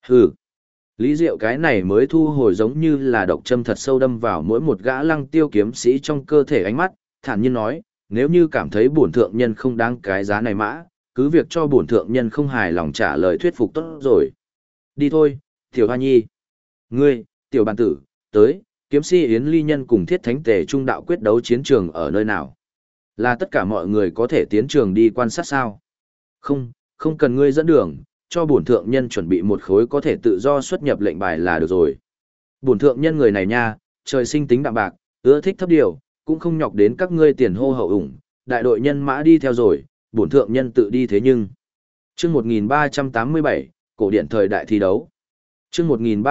Hừ. Lý Diệu cái này mới thu hồi giống như là độc châm thật sâu đâm vào mỗi một gã Lăng Tiêu kiếm sĩ trong cơ thể ánh mắt, thản nhiên nói, nếu như cảm thấy bổn thượng nhân không đáng cái giá này mã, cứ việc cho bổn thượng nhân không hài lòng trả lời thuyết phục tốt rồi. Đi thôi, Tiểu Hoa Nhi. Ngươi, Tiểu Bàn Tử, tới, kiếm sĩ Yến Ly Nhân cùng Thiết Thánh Tề trung đạo quyết đấu chiến trường ở nơi nào? Là tất cả mọi người có thể tiến trường đi quan sát sao? Không, không cần ngươi dẫn đường, cho bổn thượng nhân chuẩn bị một khối có thể tự do xuất nhập lệnh bài là được rồi. Bổn thượng nhân người này nha, trời sinh tính đạm bạc, ưa thích thấp điều, cũng không nhọc đến các ngươi tiền hô hậu ủng, đại đội nhân mã đi theo rồi, bổn thượng nhân tự đi thế nhưng. Chương 1387, cổ điển thời đại thi đấu. Chương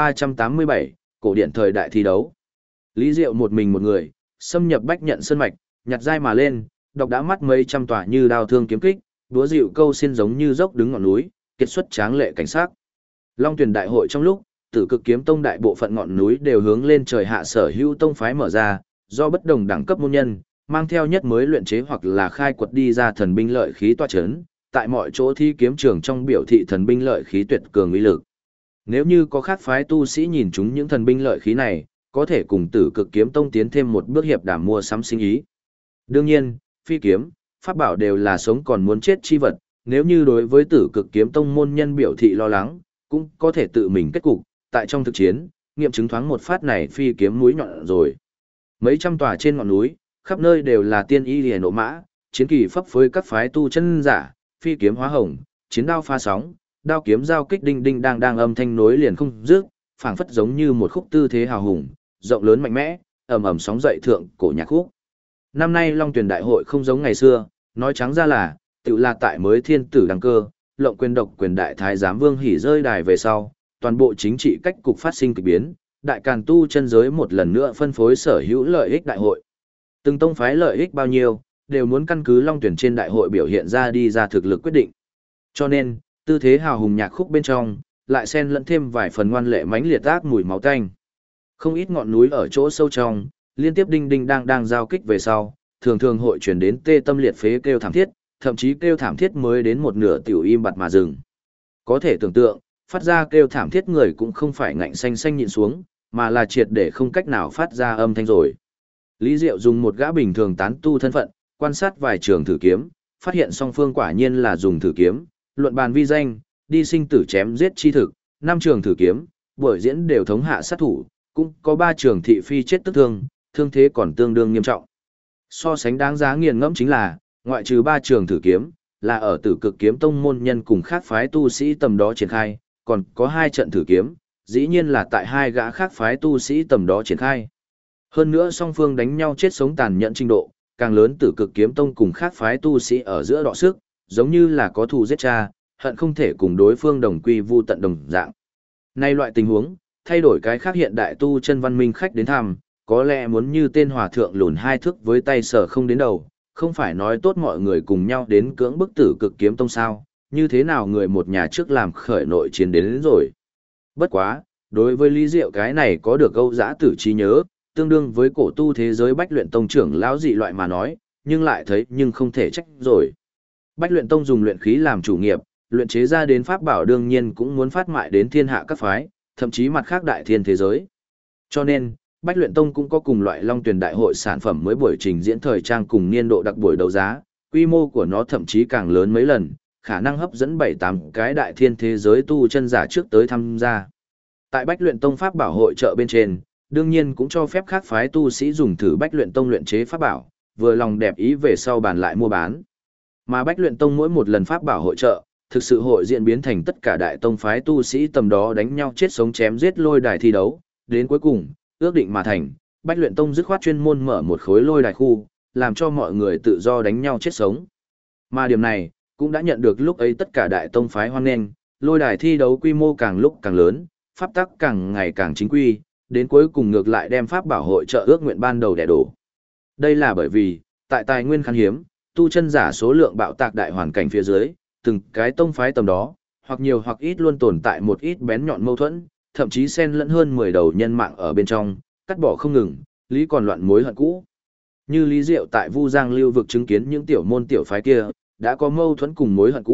1387, cổ điển thời đại thi đấu. Lý Diệu một mình một người, xâm nhập bách nhận sơn mạch, nhặt dai mà lên, đọc đã mắt mấy trăm tòa như đao thương kiếm kích, đúa dịu câu xiên giống như dốc đứng ngọn núi, kết xuất tráng lệ cảnh sát. Long Tuyển đại hội trong lúc, Tử Cực Kiếm Tông đại bộ phận ngọn núi đều hướng lên trời hạ sở hữu tông phái mở ra, do bất đồng đẳng cấp môn nhân, mang theo nhất mới luyện chế hoặc là khai quật đi ra thần binh lợi khí tọa chấn, tại mọi chỗ thi kiếm trường trong biểu thị thần binh lợi khí tuyệt cường uy lực. Nếu như có khác phái tu sĩ nhìn chúng những thần binh lợi khí này, có thể cùng Tử Cực Kiếm Tông tiến thêm một bước hiệp đàm mua sắm sinh ý. Đương nhiên, phi kiếm, pháp bảo đều là sống còn muốn chết chi vật, nếu như đối với Tử Cực Kiếm Tông môn nhân biểu thị lo lắng, cũng có thể tự mình kết cục, tại trong thực chiến, nghiệm chứng thoáng một phát này phi kiếm mũi nhọn rồi. Mấy trăm tòa trên ngọn núi, khắp nơi đều là tiên y liễu nộ mã, chiến kỳ phấp phới các phái tu chân giả, phi kiếm hóa hồng, chiến đao pha sóng, đao kiếm giao kích đinh đinh đang âm thanh nối liền không dứt, phảng phất giống như một khúc tư thế hào hùng, rộng lớn mạnh mẽ, ầm ầm sóng dậy thượng cổ nhạc khúc. Năm nay Long Tuyển đại hội không giống ngày xưa, nói trắng ra là, tự là tại mới thiên tử đăng cơ, lộng quyền độc quyền đại thái giám Vương Hỉ rơi đài về sau, toàn bộ chính trị cách cục phát sinh kỳ biến, đại càn tu chân giới một lần nữa phân phối sở hữu lợi ích đại hội. Từng tông phái lợi ích bao nhiêu, đều muốn căn cứ Long Tuyển trên đại hội biểu hiện ra đi ra thực lực quyết định. Cho nên, tư thế hào hùng nhạc khúc bên trong, lại xen lẫn thêm vài phần ngoan lệ mãnh liệt ác mùi máu tanh. Không ít ngọn núi ở chỗ sâu trong, liên tiếp đinh đinh đang giao kích về sau, thường thường hội chuyển đến tê tâm liệt phế kêu thảm thiết, thậm chí kêu thảm thiết mới đến một nửa tiểu im bặt mà dừng. Có thể tưởng tượng, phát ra kêu thảm thiết người cũng không phải ngạnh xanh xanh nhịn xuống, mà là triệt để không cách nào phát ra âm thanh rồi. Lý Diệu dùng một gã bình thường tán tu thân phận, quan sát vài trường thử kiếm, phát hiện song phương quả nhiên là dùng thử kiếm, luận bàn vi danh, đi sinh tử chém giết chi thực, 5 trường thử kiếm, buổi diễn đều thống hạ sát thủ, cũng có 3 trường thị phi chết tức thương, thương thế còn tương đương nghiêm trọng. So sánh đáng giá nghiền ngẫm chính là, ngoại trừ 3 trường thử kiếm, là ở Tử Cực Kiếm Tông môn nhân cùng khác phái tu sĩ tầm đó triển khai, còn có 2 trận thử kiếm, dĩ nhiên là tại 2 gã khác phái tu sĩ tầm đó triển khai. Hơn nữa song phương đánh nhau chết sống tàn nhẫn trình độ, càng lớn Tử Cực Kiếm Tông cùng khác phái tu sĩ ở giữa đọ sức, giống như là có thù giết cha, hận không thể cùng đối phương đồng quy vu tận đồng dạng. Nay loại tình huống, thay đổi cái khác hiện đại tu chân văn minh khách đến thăm, có lẽ muốn như tên hòa thượng lùn 2 thước với tay sở không đến đầu, không phải nói tốt mọi người cùng nhau đến cưỡng bức Tử Cực Kiếm Tông sao, như thế nào người một nhà trước làm khởi nội chiến đến rồi. Bất quá, đối với Lý Diệu cái này có được Âu Dã Tử trí nhớ, tương đương với cổ tu thế giới Bách Luyện Tông trưởng lão dị loại mà nói, nhưng lại thấy nhưng không thể trách rồi. Bách Luyện Tông dùng luyện khí làm chủ nghiệp, luyện chế ra đến pháp bảo đương nhiên cũng muốn phát mại đến thiên hạ các phái, thậm chí mặt khác đại thiên thế giới. Cho nên, Bách Luyện Tông cũng có cùng loại Long Tuyển đại hội sản phẩm mới buổi trình diễn thời trang cùng niên độ đặc buổi đấu giá, quy mô của nó thậm chí càng lớn mấy lần, khả năng hấp dẫn 7-8 cái đại thiên thế giới tu chân giả trước tới tham gia. Tại Bách Luyện Tông pháp bảo hội chợ bên trên, đương nhiên cũng cho phép khác phái tu sĩ dùng thử Bách Luyện Tông luyện chế pháp bảo, vừa lòng đẹp ý về sau bàn lại mua bán. Mà Bách Luyện Tông mỗi một lần pháp bảo hội chợ, thực sự hội diễn biến thành tất cả đại tông phái tu sĩ tầm đó đánh nhau chết sống chém giết lôi đài thi đấu, đến cuối cùng, ước định mà thành, Bách Luyện Tông dứt khoát chuyên môn mở một khối lôi đài khu, làm cho mọi người tự do đánh nhau chết sống. Mà điểm này, cũng đã nhận được lúc ấy tất cả đại tông phái hoan nghênh, lôi đài thi đấu quy mô càng lúc càng lớn, pháp tắc càng ngày càng chính quy, đến cuối cùng ngược lại đem pháp bảo hội trợ ước nguyện ban đầu đè đổ. Đây là bởi vì, tại tài nguyên khan hiếm, tu chân giả số lượng bạo tạc đại hoàn cảnh phía dưới, từng cái tông phái tầm đó, hoặc nhiều hoặc ít luôn tồn tại một ít bén nhọn mâu thuẫn, thậm chí xen lẫn hơn 10 đầu nhân mạng ở bên trong, cắt bỏ không ngừng, lý còn loạn mối hận cũ. Như Lý Diệu tại Vu Giang lưu vực chứng kiến những tiểu môn tiểu phái kia, đã có mâu thuẫn cùng mối hận cũ,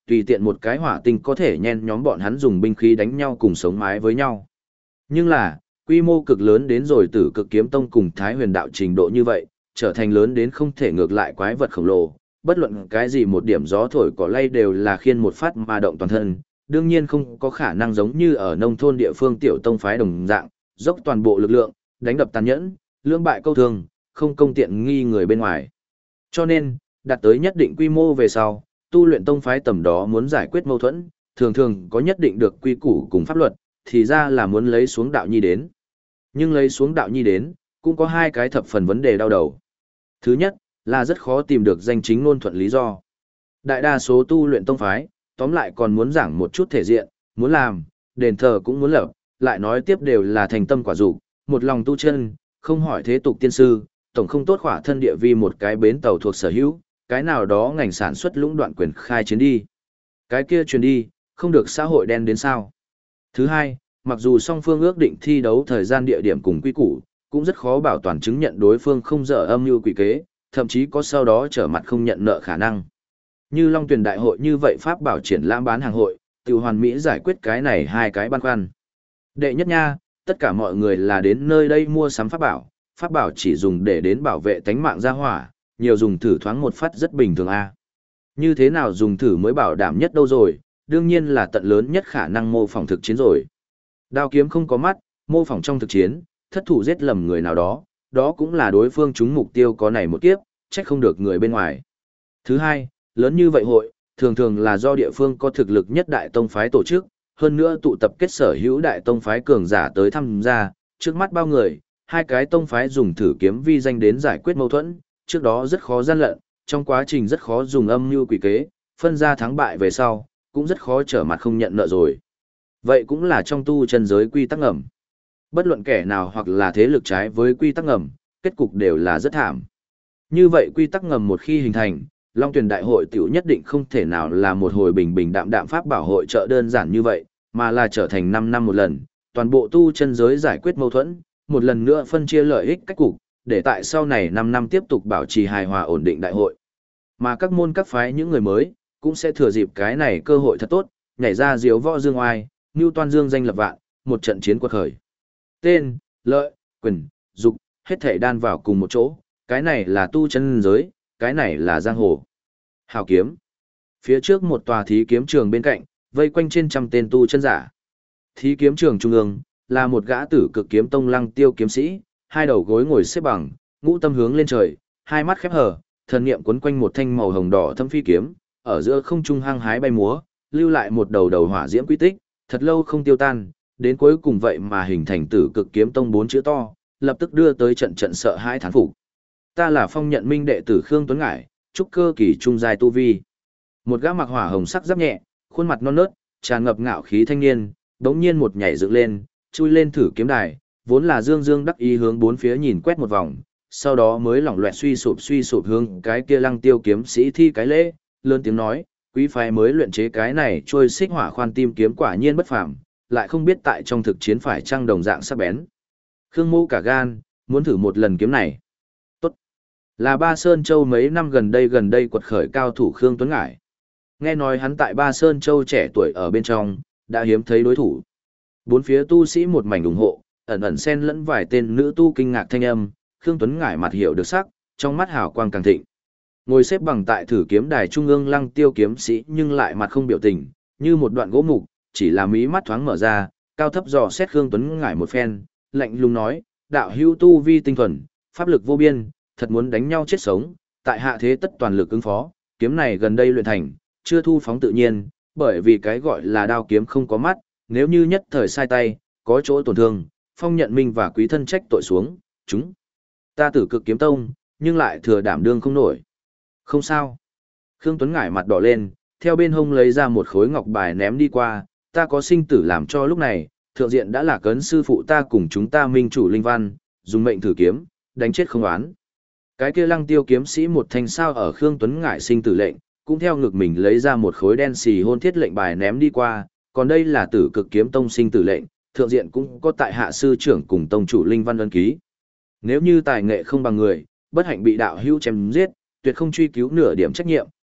tùy tiện một cái hỏa tinh có thể nhen nhóm bọn hắn dùng binh khí đánh nhau cùng sống mái với nhau. Nhưng là, quy mô cực lớn đến rồi Tử Cực Kiếm Tông cùng Thái Huyền Đạo trình độ như vậy, trở thành lớn đến không thể ngược lại quái vật khổng lồ, bất luận cái gì một điểm gió thổi cỏ lay đều là khiên một phát mà động toàn thân, đương nhiên không có khả năng giống như ở nông thôn địa phương tiểu tông phái đồng dạng, dốc toàn bộ lực lượng, đánh đập tàn nhẫn, lưỡng bại câu thương, không công tiện nghi người bên ngoài. Cho nên, đạt tới nhất định quy mô về sau, tu luyện tông phái tầm đó muốn giải quyết mâu thuẫn, thường thường có nhất định được quy củ cùng pháp luật, thì ra là muốn lấy xuống đạo nhi đến. Nhưng lấy xuống đạo nhi đến, cũng có hai cái thập phần vấn đề đau đầu. Thứ nhất, là rất khó tìm được danh chính ngôn thuận lý do. Đại đa số tu luyện tông phái, tóm lại còn muốn giảng một chút thể diện, muốn làm, đền thờ cũng muốn lập, lại nói tiếp đều là thành tâm quả dục, một lòng tu chân, không hỏi thế tục tiên sư, tổng không tốt khỏa thân địa vi một cái bến tàu thuộc sở hữu, cái nào đó ngành sản xuất lũng đoạn quyền khai chiến đi. Cái kia truyền đi, không được xã hội đen đến sao. Thứ hai, mặc dù song phương ước định thi đấu thời gian địa điểm cùng quy củ, cũng rất khó bảo toàn chứng nhận đối phương không dở âm mưu quỷ kế, thậm chí có sau đó trở mặt không nhận nợ khả năng. Như Long Tuyển Đại hội như vậy pháp bảo triển lãm bán hàng hội, tự hoàn mỹ giải quyết cái này hai cái băn khoăn. Đệ nhất nha, tất cả mọi người là đến nơi đây mua sắm pháp bảo chỉ dùng để đến bảo vệ tánh mạng gia hỏa, nhiều dùng thử thoáng một phát rất bình thường a. Như thế nào dùng thử mới bảo đảm nhất đâu rồi, đương nhiên là tận lớn nhất khả năng mô phỏng thực chiến rồi. Đao kiếm không có mắt, mô phỏng trong thực chiến, thất thủ giết lầm người nào đó, đó cũng là đối phương trúng mục tiêu có này một kiếp, trách không được người bên ngoài. Thứ hai, lớn như vậy hội, thường thường là do địa phương có thực lực nhất đại tông phái tổ chức, hơn nữa tụ tập kết sở hữu đại tông phái cường giả tới tham gia, trước mắt bao người, hai cái tông phái dùng thử kiếm vi danh đến giải quyết mâu thuẫn, trước đó rất khó gian lận, trong quá trình rất khó dùng âm mưu quỷ kế, phân ra thắng bại về sau, cũng rất khó trở mặt không nhận nợ rồi. Vậy cũng là trong tu chân giới quy tắc ngầm. Bất luận kẻ nào hoặc là thế lực trái với quy tắc ngầm, kết cục đều là rất thảm. Như vậy quy tắc ngầm một khi hình thành, Long Tuyển Đại hội tiểu nhất định không thể nào là một hồi bình bình đạm đạm pháp bảo hội trợ đơn giản như vậy, mà là trở thành 5 năm một lần, toàn bộ tu chân giới giải quyết mâu thuẫn, một lần nữa phân chia lợi ích cách cục, để tại sau này 5 năm tiếp tục bảo trì hài hòa ổn định đại hội. Mà các môn các phái những người mới, cũng sẽ thừa dịp cái này cơ hội thật tốt, nhảy ra diếu võ dương oai, như toan dương danh lập vạn, một trận chiến quật khởi. Tên, lợi, quyền, dục, hết thể đan vào cùng một chỗ, cái này là tu chân giới, cái này là giang hồ. Hào kiếm. Phía trước một tòa thí kiếm trường bên cạnh, vây quanh trên trăm tên tu chân giả. Thí kiếm trường trung ương, là một gã Tử Cực Kiếm Tông Lăng Tiêu kiếm sĩ, hai đầu gối ngồi xếp bằng, ngũ tâm hướng lên trời, hai mắt khép hờ, thần niệm quấn quanh một thanh màu hồng đỏ thâm phi kiếm, ở giữa không trung hăng hái bay múa, lưu lại một đầu đầu hỏa diễm quy tích, thật lâu không tiêu tan, đến cuối cùng vậy mà hình thành Tử Cực Kiếm Tông 4 chữ to, lập tức đưa tới trận trận sợ hãi thán phục. Ta là Phong Nhận Minh đệ tử Khương Tuấn Ngải, trúc cơ kỳ trung giai tu vi. Một gã mặc hỏa hồng sắc giáp nhẹ, khuôn mặt non nớt, tràn ngập ngạo khí thanh niên, đống nhiên một nhảy dựng lên, chui lên thử kiếm đài, vốn là dương dương đắc ý hướng bốn phía nhìn quét một vòng, sau đó mới lỏng loẹt suy sụp hướng cái kia Lăng Tiêu kiếm sĩ thi cái lễ, lớn tiếng nói, quý phái mới luyện chế cái này trôi xích hỏa khoan tim kiếm quả nhiên bất phàm, lại không biết tại trong thực chiến phải trang đồng dạng sắc bén. Khương Mô cả gan, muốn thử một lần kiếm này. Tốt. Là Ba Sơn Châu mấy năm gần đây quật khởi cao thủ Khương Tuấn Ngải. Nghe nói hắn tại Ba Sơn Châu trẻ tuổi ở bên trong, đã hiếm thấy đối thủ. Bốn phía tu sĩ một mảnh ủng hộ, ẩn ẩn xen lẫn vài tên nữ tu kinh ngạc thanh âm, Khương Tuấn Ngải mặt hiểu được sắc, trong mắt hào quang càng thịnh. Ngồi xếp bằng tại thử kiếm đài trung ương Lăng Tiêu kiếm sĩ nhưng lại mặt không biểu tình, như một đoạn gỗ mục, chỉ là mí mắt thoáng mở ra, cao thấp dò xét Khương Tuấn Ngải một phen, lạnh lùng nói, đạo hữu tu vi tinh thuần, pháp lực vô biên, thật muốn đánh nhau chết sống, tại hạ thế tất toàn lực ứng phó, kiếm này gần đây luyện thành, chưa thu phóng tự nhiên, bởi vì cái gọi là đao kiếm không có mắt, nếu như nhất thời sai tay, có chỗ tổn thương, Phong Nhận Minh và quý thân trách tội xuống, chúng ta Tử Cực Kiếm Tông, nhưng lại thừa đảm đương không nổi. Không sao. Khương Tuấn Ngải mặt đỏ lên, theo bên hông lấy ra một khối ngọc bài ném đi qua, ta có sinh tử làm cho lúc này, thượng diện đã là cấn sư phụ ta cùng chúng ta minh chủ linh văn, dùng mệnh thử kiếm, đánh chết không oán. Cái kia Lăng Tiêu kiếm sĩ một thanh sao ở Khương Tuấn Ngải sinh tử lệnh, cũng theo ngực mình lấy ra một khối đen xì hôn thiết lệnh bài ném đi qua, còn đây là Tử Cực Kiếm Tông sinh tử lệnh, thượng diện cũng có tại hạ sư trưởng cùng tông chủ linh văn ấn ký. Nếu như tài nghệ không bằng người, bất hạnh bị đạo hữu chém giết, tuyệt không truy cứu nửa điểm trách nhiệm,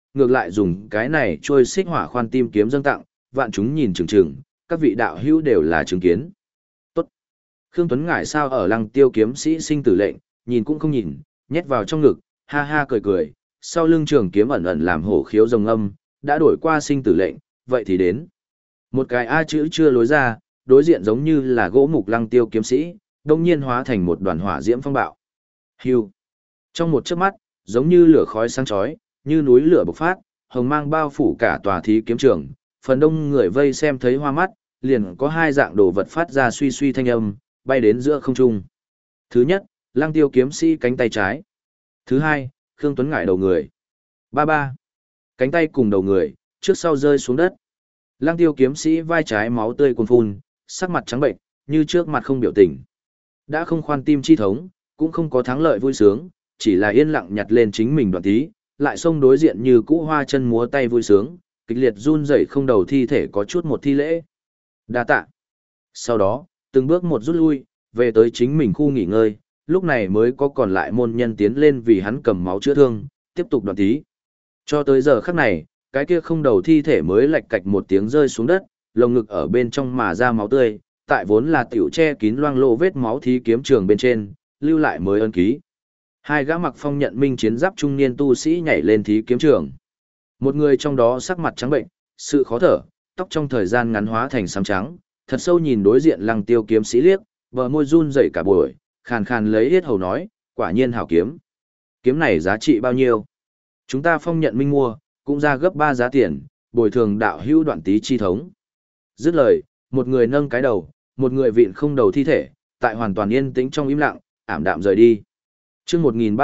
ngược lại dùng cái này trôi xích hỏa khoan tim kiếm dâng tặng, vạn chúng nhìn chừng chừng, các vị đạo hữu đều là chứng kiến. Tốt. Khương Tuấn ngại sao ở Lăng Tiêu kiếm sĩ sinh tử lệnh, nhìn cũng không nhìn, nhét vào trong ngực, ha ha cười cười, sau lưng trường kiếm ẩn ẩn làm hổ khiếu rồng âm, đã đổi qua sinh tử lệnh, vậy thì đến. Một cái A chữ chưa lối ra, đối diện giống như là gỗ mục Lăng Tiêu kiếm sĩ, đông nhiên hóa thành một đoàn hỏa diễm phong bạo. Hưu. Trong một chớp mắt, giống như lửa khói sáng chói, như núi lửa bộc phát, hồng mang bao phủ cả tòa thí kiếm trường, phần đông người vây xem thấy hoa mắt, liền có hai dạng đồ vật phát ra suy suy thanh âm, bay đến giữa không trung. Thứ nhất, Lăng Tiêu kiếm sĩ cánh tay trái. Thứ hai, Khương Tuấn ngải đầu người. Ba ba. Cánh tay cùng đầu người, trước sau rơi xuống đất. Lăng Tiêu kiếm sĩ vai trái máu tươi cuồn phun, sắc mặt trắng bệnh, như trước mặt không biểu tình. Đã không khoan tim chi thống, cũng không có thắng lợi vui sướng, chỉ là yên lặng nhặt lên chính mình đoạn tí, lại xông đối diện như cũ hoa chân múa tay vui sướng, kịch liệt run rẩy không đầu thi thể có chút một thi lễ. Đa tạ. Sau đó, từng bước một rút lui, về tới chính mình khu nghỉ ngơi, lúc này mới có còn lại môn nhân tiến lên vì hắn cầm máu chữa thương, tiếp tục đoạn tí. Cho tới giờ khắc này, cái kia không đầu thi thể mới lạch cạch một tiếng rơi xuống đất, lồng ngực ở bên trong mà ra máu tươi, tại vốn là tiểu che kín loang lổ vết máu thí kiếm trường bên trên, lưu lại mới ân ký. Hai gã mặc phong nhận minh chiến giáp trung niên tu sĩ nhảy lên thí kiếm trường. Một người trong đó sắc mặt trắng bệnh, sự khó thở, tóc trong thời gian ngắn hóa thành xám trắng, thật sâu nhìn đối diện Lăng Tiêu kiếm sĩ liếc, bờ môi run rẩy cả buổi, khàn khàn lấy yết hầu nói, quả nhiên hảo kiếm. Kiếm này giá trị bao nhiêu? Chúng ta phong nhận minh mua, cũng ra gấp 3 giá tiền, bồi thường đạo hữu đoạn tí chi thống. Dứt lời, một người nâng cái đầu, một người vịn không đầu thi thể, tại hoàn toàn yên tĩnh trong im lặng, ảm đạm rời đi. Chương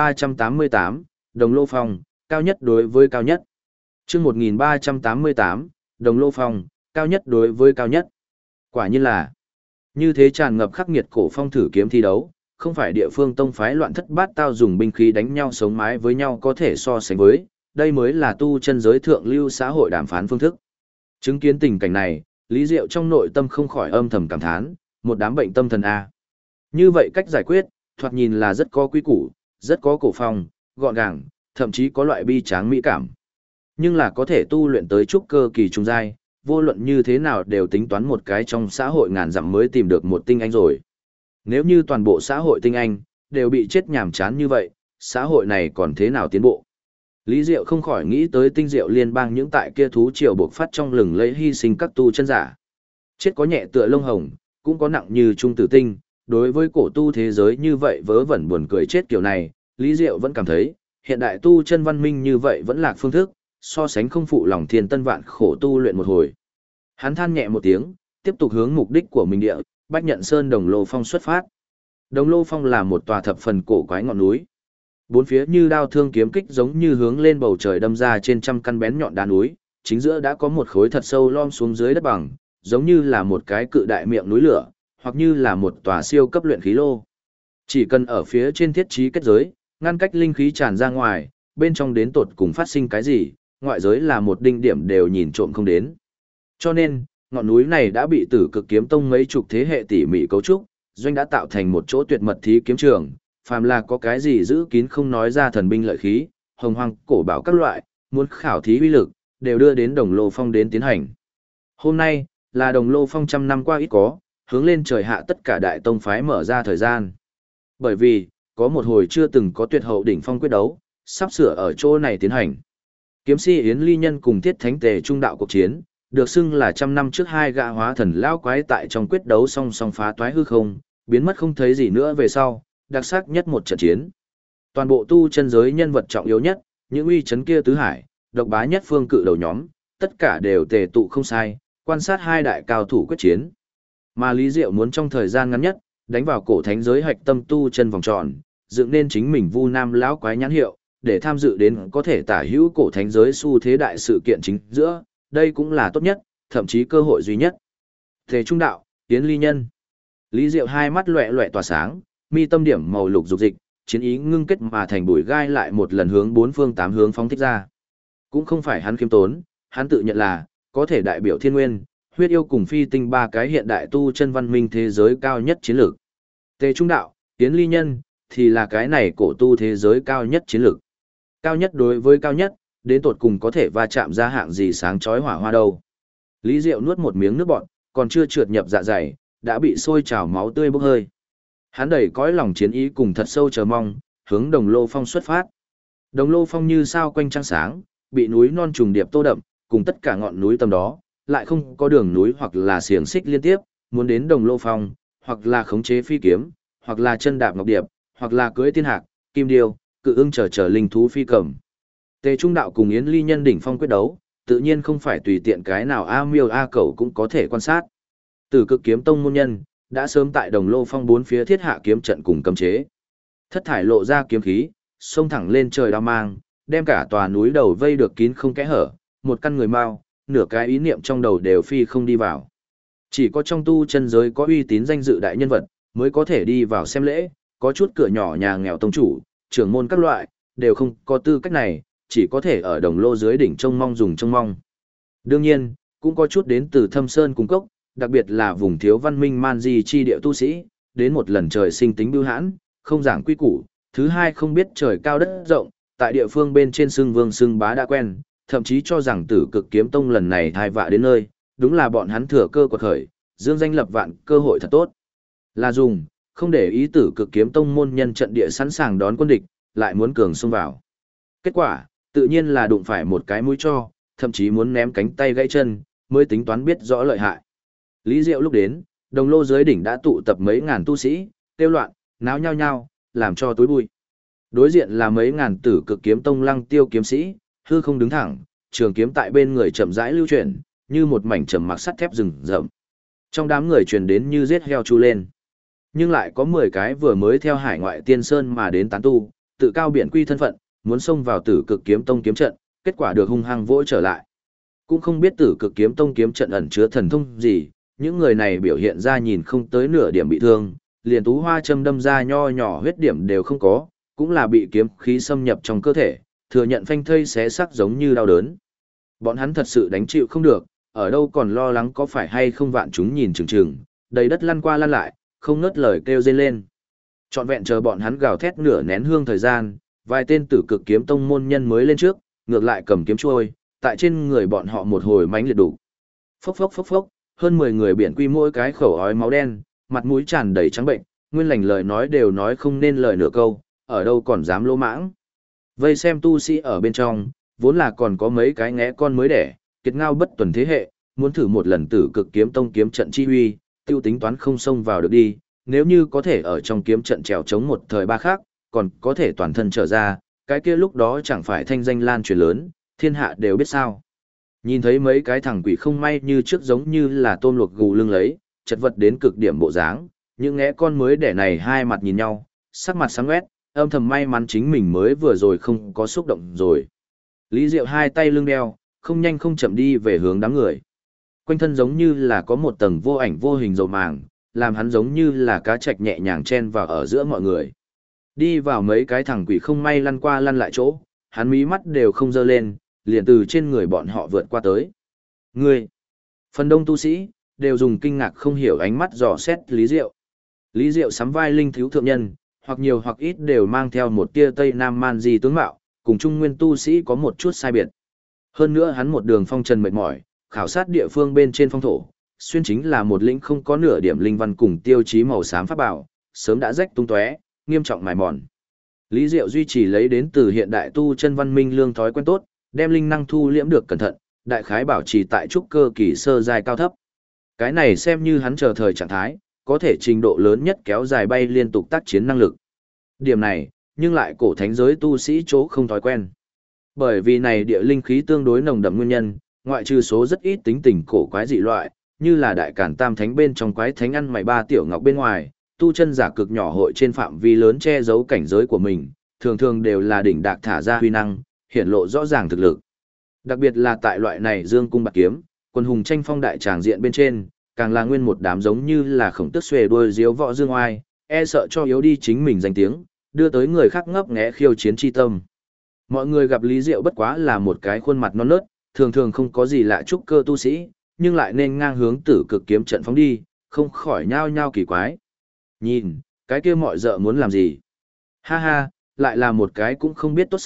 1388, Đồng Lô Phong, cao nhất đối với cao nhất. Chương 1388, Đồng Lô Phong, cao nhất đối với cao nhất. Quả nhiên là, như thế tràn ngập khắc nghiệt cổ phong thử kiếm thi đấu, không phải địa phương tông phái loạn thất bát tao dùng binh khí đánh nhau sống mái với nhau có thể so sánh với, đây mới là tu chân giới thượng lưu xã hội đàm phán phương thức. Chứng kiến tình cảnh này, Lý Diệu trong nội tâm không khỏi âm thầm cảm thán, một đám bệnh tâm thần A. Như vậy cách giải quyết, thoạt nhìn là rất có quy củ, rất có cổ phong, gọn gàng, thậm chí có loại bi tráng mỹ cảm. Nhưng là có thể tu luyện tới trúc cơ kỳ trung giai, vô luận như thế nào đều tính toán một cái trong xã hội ngàn dặm mới tìm được một tinh anh rồi. Nếu như toàn bộ xã hội tinh anh, đều bị chết nhàm chán như vậy, xã hội này còn thế nào tiến bộ? Lý Diệu không khỏi nghĩ tới tinh diệu liên bang những tại kia thú triều buộc phát trong lừng lẫy hy sinh các tu chân giả. Chết có nhẹ tựa lông hồng, cũng có nặng như trung tử tinh, đối với cổ tu thế giới như vậy vớ vẩn buồn cười chết kiểu này, Lý Diệu vẫn cảm thấy, hiện đại tu chân văn minh như vậy vẫn là phương thức, so sánh không phụ lòng thiên tân vạn khổ tu luyện một hồi. Hắn than nhẹ một tiếng, tiếp tục hướng mục đích của mình địa, Bách Nhận Sơn Đồng Lô Phong xuất phát. Đồng Lô Phong là một tòa thập phần cổ quái ngọn núi. Bốn phía như đao thương kiếm kích giống như hướng lên bầu trời đâm ra trên trăm căn bén nhọn đá núi, chính giữa đã có một khối thật sâu lom xuống dưới đất bằng, giống như là một cái cự đại miệng núi lửa, hoặc như là một tòa siêu cấp luyện khí lô. Chỉ cần ở phía trên thiết trí kết giới, ngăn cách linh khí tràn ra ngoài, bên trong đến tột cùng phát sinh cái gì, ngoại giới là một đinh điểm đều nhìn trộm không đến. Cho nên, ngọn núi này đã bị Tử Cực Kiếm Tông mấy chục thế hệ tỉ mỉ cấu trúc, doanh đã tạo thành một chỗ tuyệt mật thí kiếm trường, phàm là có cái gì giữ kín không nói ra thần binh lợi khí, hồng hoang, cổ bảo các loại, muốn khảo thí uy lực, đều đưa đến Đồng Lô Phong đến tiến hành. Hôm nay, là Đồng Lô Phong trăm năm qua ít có, hướng lên trời hạ tất cả đại tông phái mở ra thời gian. Bởi vì, có một hồi chưa từng có tuyệt hậu đỉnh phong quyết đấu, sắp sửa ở chỗ này tiến hành. Kiếm si Yến Ly Nhân cùng Thiết Thánh Tề trung đạo cuộc chiến, được xưng là trăm năm trước hai gã hóa thần lão quái tại trong quyết đấu song song phá toái hư không, biến mất không thấy gì nữa về sau, đặc sắc nhất một trận chiến. Toàn bộ tu chân giới nhân vật trọng yếu nhất, những uy chấn kia tứ hải, độc bá nhất phương cự đầu nhóm, tất cả đều tề tụ không sai, quan sát hai đại cao thủ quyết chiến. Mà Lý Diệu muốn trong thời gian ngắn nhất, đánh vào cổ thánh giới hạch tâm tu chân vòng tròn, dựng nên chính mình Vu Nam lão quái nhãn hiệu, để tham dự đến có thể tả hữu cổ thánh giới xu thế đại sự kiện chính giữa, đây cũng là tốt nhất, thậm chí cơ hội duy nhất. Thế trung đạo, Yến Ly Nhân. Lý Diệu hai mắt loẹt loẹt tỏa sáng, mi tâm điểm màu lục dục dịch, chiến ý ngưng kết mà thành bụi gai lại một lần hướng bốn phương tám hướng phóng thích ra. Cũng không phải hắn khiêm tốn, hắn tự nhận là có thể đại biểu thiên nguyên, huyết yêu cùng phi tinh ba cái hiện đại tu chân văn minh thế giới cao nhất chiến lược. Tề trung đạo, Yến Ly Nhân thì là cái này cổ tu thế giới cao nhất chiến lược. Cao nhất đối với cao nhất, đến tột cùng có thể va chạm ra hạng gì sáng chói hỏa hoa đâu. Lý Diệu nuốt một miếng nước bọt, còn chưa trượt nhập dạ dày, đã bị sôi trào máu tươi bốc hơi. Hắn đầy cõi lòng chiến ý cùng thật sâu chờ mong, hướng Đồng Lô Phong xuất phát. Đồng Lô Phong như sao quanh trăng sáng, bị núi non trùng điệp tô đậm, cùng tất cả ngọn núi tầm đó, lại không có đường núi hoặc là xiềng xích liên tiếp, muốn đến Đồng Lô Phong, hoặc là khống chế phi kiếm, hoặc là chân đạp ngọc điệp, hoặc là cưỡi tiên hạc, kim điêu, cự ưng chờ linh thú phi cầm. Tề Trung Đạo cùng Yến Ly Nhân đỉnh phong quyết đấu, tự nhiên không phải tùy tiện cái nào A Miêu A Cẩu cũng có thể quan sát. Tử Cực Kiếm Tông môn nhân đã sớm tại Đồng Lô Phong bốn phía thiết hạ kiếm trận cùng cấm chế. Thất thải lộ ra kiếm khí, xông thẳng lên trời đao mang, đem cả tòa núi đầu vây được kín không kẽ hở, một căn người mao, nửa cái ý niệm trong đầu đều phi không đi vào. Chỉ có trong tu chân giới có uy tín danh dự đại nhân vật, mới có thể đi vào xem lễ, có chút cửa nhỏ nhà nghèo tông chủ, trưởng môn các loại, đều không có tư cách này, chỉ có thể ở Đồng Lô dưới đỉnh trông mong dùng trông mong. Đương nhiên, cũng có chút đến từ Thâm Sơn cung cốc, đặc biệt là vùng thiếu văn minh man di chi địa tu sĩ, đến một lần trời sinh tính bưu hãn, không giảng quy củ, thứ hai không biết trời cao đất rộng, tại địa phương bên trên xưng vương xưng bá đã quen, thậm chí cho rằng Tử Cực Kiếm Tông lần này thai vạ đến nơi, đúng là bọn hắn thừa cơ quật khởi, dương danh lập vạn, cơ hội thật tốt. Là dùng, không để ý Tử Cực Kiếm Tông môn nhân trận địa sẵn sàng đón quân địch, lại muốn cường xông vào. Kết quả, tự nhiên là đụng phải một cái mũi cho, thậm chí muốn ném cánh tay gãy chân, mới tính toán biết rõ lợi hại. Lý Diệu lúc đến, Đồng Lô dưới đỉnh đã tụ tập mấy ngàn tu sĩ, tiêu loạn, náo nhao nhao, làm cho tối bụi. Đối diện là mấy ngàn Tử Cực Kiếm Tông Lăng Tiêu kiếm sĩ, hư không đứng thẳng, trường kiếm tại bên người chậm rãi lưu chuyển, như một mảnh trầm mặc sắt thép rừng rậm. Trong đám người truyền đến như giết heo chu lên. Nhưng lại có 10 cái vừa mới theo hải ngoại tiên sơn mà đến tán tu, tự cao biển quy thân phận, muốn xông vào Tử Cực Kiếm Tông kiếm trận, kết quả được hung hăng vỗ trở lại. Cũng không biết Tử Cực Kiếm Tông kiếm trận ẩn chứa thần thông gì, những người này biểu hiện ra nhìn không tới nửa điểm bị thương, liền tú hoa châm đâm ra nho nhỏ huyết điểm đều không có, cũng là bị kiếm khí xâm nhập trong cơ thể, thừa nhận phanh thây xé xác giống như đau đớn. Bọn hắn thật sự đánh chịu không được, ở đâu còn lo lắng có phải hay không vạn chúng nhìn chừng chừng, đầy đất lăn qua lăn lại, không ngớt lời kêu rên lên. Trọn vẹn chờ bọn hắn gào thét nửa nén hương thời gian, vài tên Tử Cực Kiếm Tông môn nhân mới lên trước, ngược lại cầm kiếm chuôi, tại trên người bọn họ một hồi mánh liệt đủ. Phốc phốc phốc phốc, hơn 10 người biển quy mỗi cái khẩu ói máu đen, mặt mũi tràn đầy trắng bệnh, nguyên lành lời nói đều nói không nên lời nửa câu, ở đâu còn dám lỗ mãng. Vây xem tu sĩ ở bên trong, vốn là còn có mấy cái ngẽ con mới đẻ, kiệt ngao bất tuần thế hệ, muốn thử một lần Tử Cực Kiếm Tông kiếm trận chi huy, tiêu tính toán không xông vào được đi, nếu như có thể ở trong kiếm trận trèo chống một thời ba khác, còn có thể toàn thân trở ra, cái kia lúc đó chẳng phải thanh danh lan truyền lớn, thiên hạ đều biết sao. Nhìn thấy mấy cái thằng quỷ không may như trước giống như là tôm luộc gù lưng lấy, chật vật đến cực điểm bộ dáng, những ngẽ con mới đẻ này hai mặt nhìn nhau, sắc mặt sáng quét, âm thầm may mắn chính mình mới vừa rồi không có xúc động rồi. Lý Diệu hai tay lưng đeo, không nhanh không chậm đi về hướng đám người. Quanh thân giống như là có một tầng vô ảnh vô hình dầu màng, làm hắn giống như là cá trạch nhẹ nhàng chen vào ở giữa mọi người. Đi vào mấy cái thằng quỷ không may lăn qua lăn lại chỗ, hắn mí mắt đều không dơ lên, liền từ trên người bọn họ vượt qua tới. Ngươi! Phần đông tu sĩ, đều dùng kinh ngạc không hiểu ánh mắt dò xét Lý Diệu. Lý Diệu sắm vai linh thiếu thượng nhân, hoặc nhiều hoặc ít đều mang theo một tia Tây Nam man di tướng mạo, cùng trung nguyên tu sĩ có một chút sai biệt. Hơn nữa hắn một đường phong trần mệt mỏi, khảo sát địa phương bên trên phong thổ, xuyên chính là một lĩnh không có nửa điểm linh văn cùng tiêu chí màu xám pháp bảo, sớm đã rách tung tóe, nghiêm trọng mài mòn. Lý Diệu duy trì lấy đến từ hiện đại tu chân văn minh lương thói quen tốt, đem linh năng thu liễm được cẩn thận, đại khái bảo trì tại trúc cơ kỳ sơ giai cao thấp. Cái này xem như hắn chờ thời trạng thái, có thể trình độ lớn nhất kéo dài bay liên tục tác chiến năng lực. Điểm này, nhưng lại cổ thánh giới tu sĩ chỗ không thói quen. Bởi vì này địa linh khí tương đối nồng đậm nguyên nhân, ngoại trừ số rất ít tính tình cổ quái dị loại, như là đại cản tam thánh bên trong quái thánh ăn mày ba tiểu ngọc bên ngoài, tu chân giả cực nhỏ hội trên phạm vi lớn che giấu cảnh giới của mình, thường thường đều là đỉnh đạc thả ra huy năng, hiển lộ rõ ràng thực lực. Đặc biệt là tại loại này dương cung bạc kiếm, quân hùng tranh phong đại tràng diện bên trên, càng là nguyên một đám giống như là khổng tước xuề đuôi diếu võ dương oai, e sợ cho yếu đi chính mình danh tiếng, đưa tới người khác ngấp nghé khiêu chiến chi tâm. Mọi người gặp Lý Diệu bất quá là một cái khuôn mặt non nớt, thường thường không có gì lạ trúc cơ tu sĩ, nhưng lại nên ngang hướng Tử Cực kiếm trận phóng đi, không khỏi nhao nhao kỳ quái. Nhìn, cái kia mọi dợ muốn làm gì? Ha ha, lại là một cái cũng không biết tốt xấu,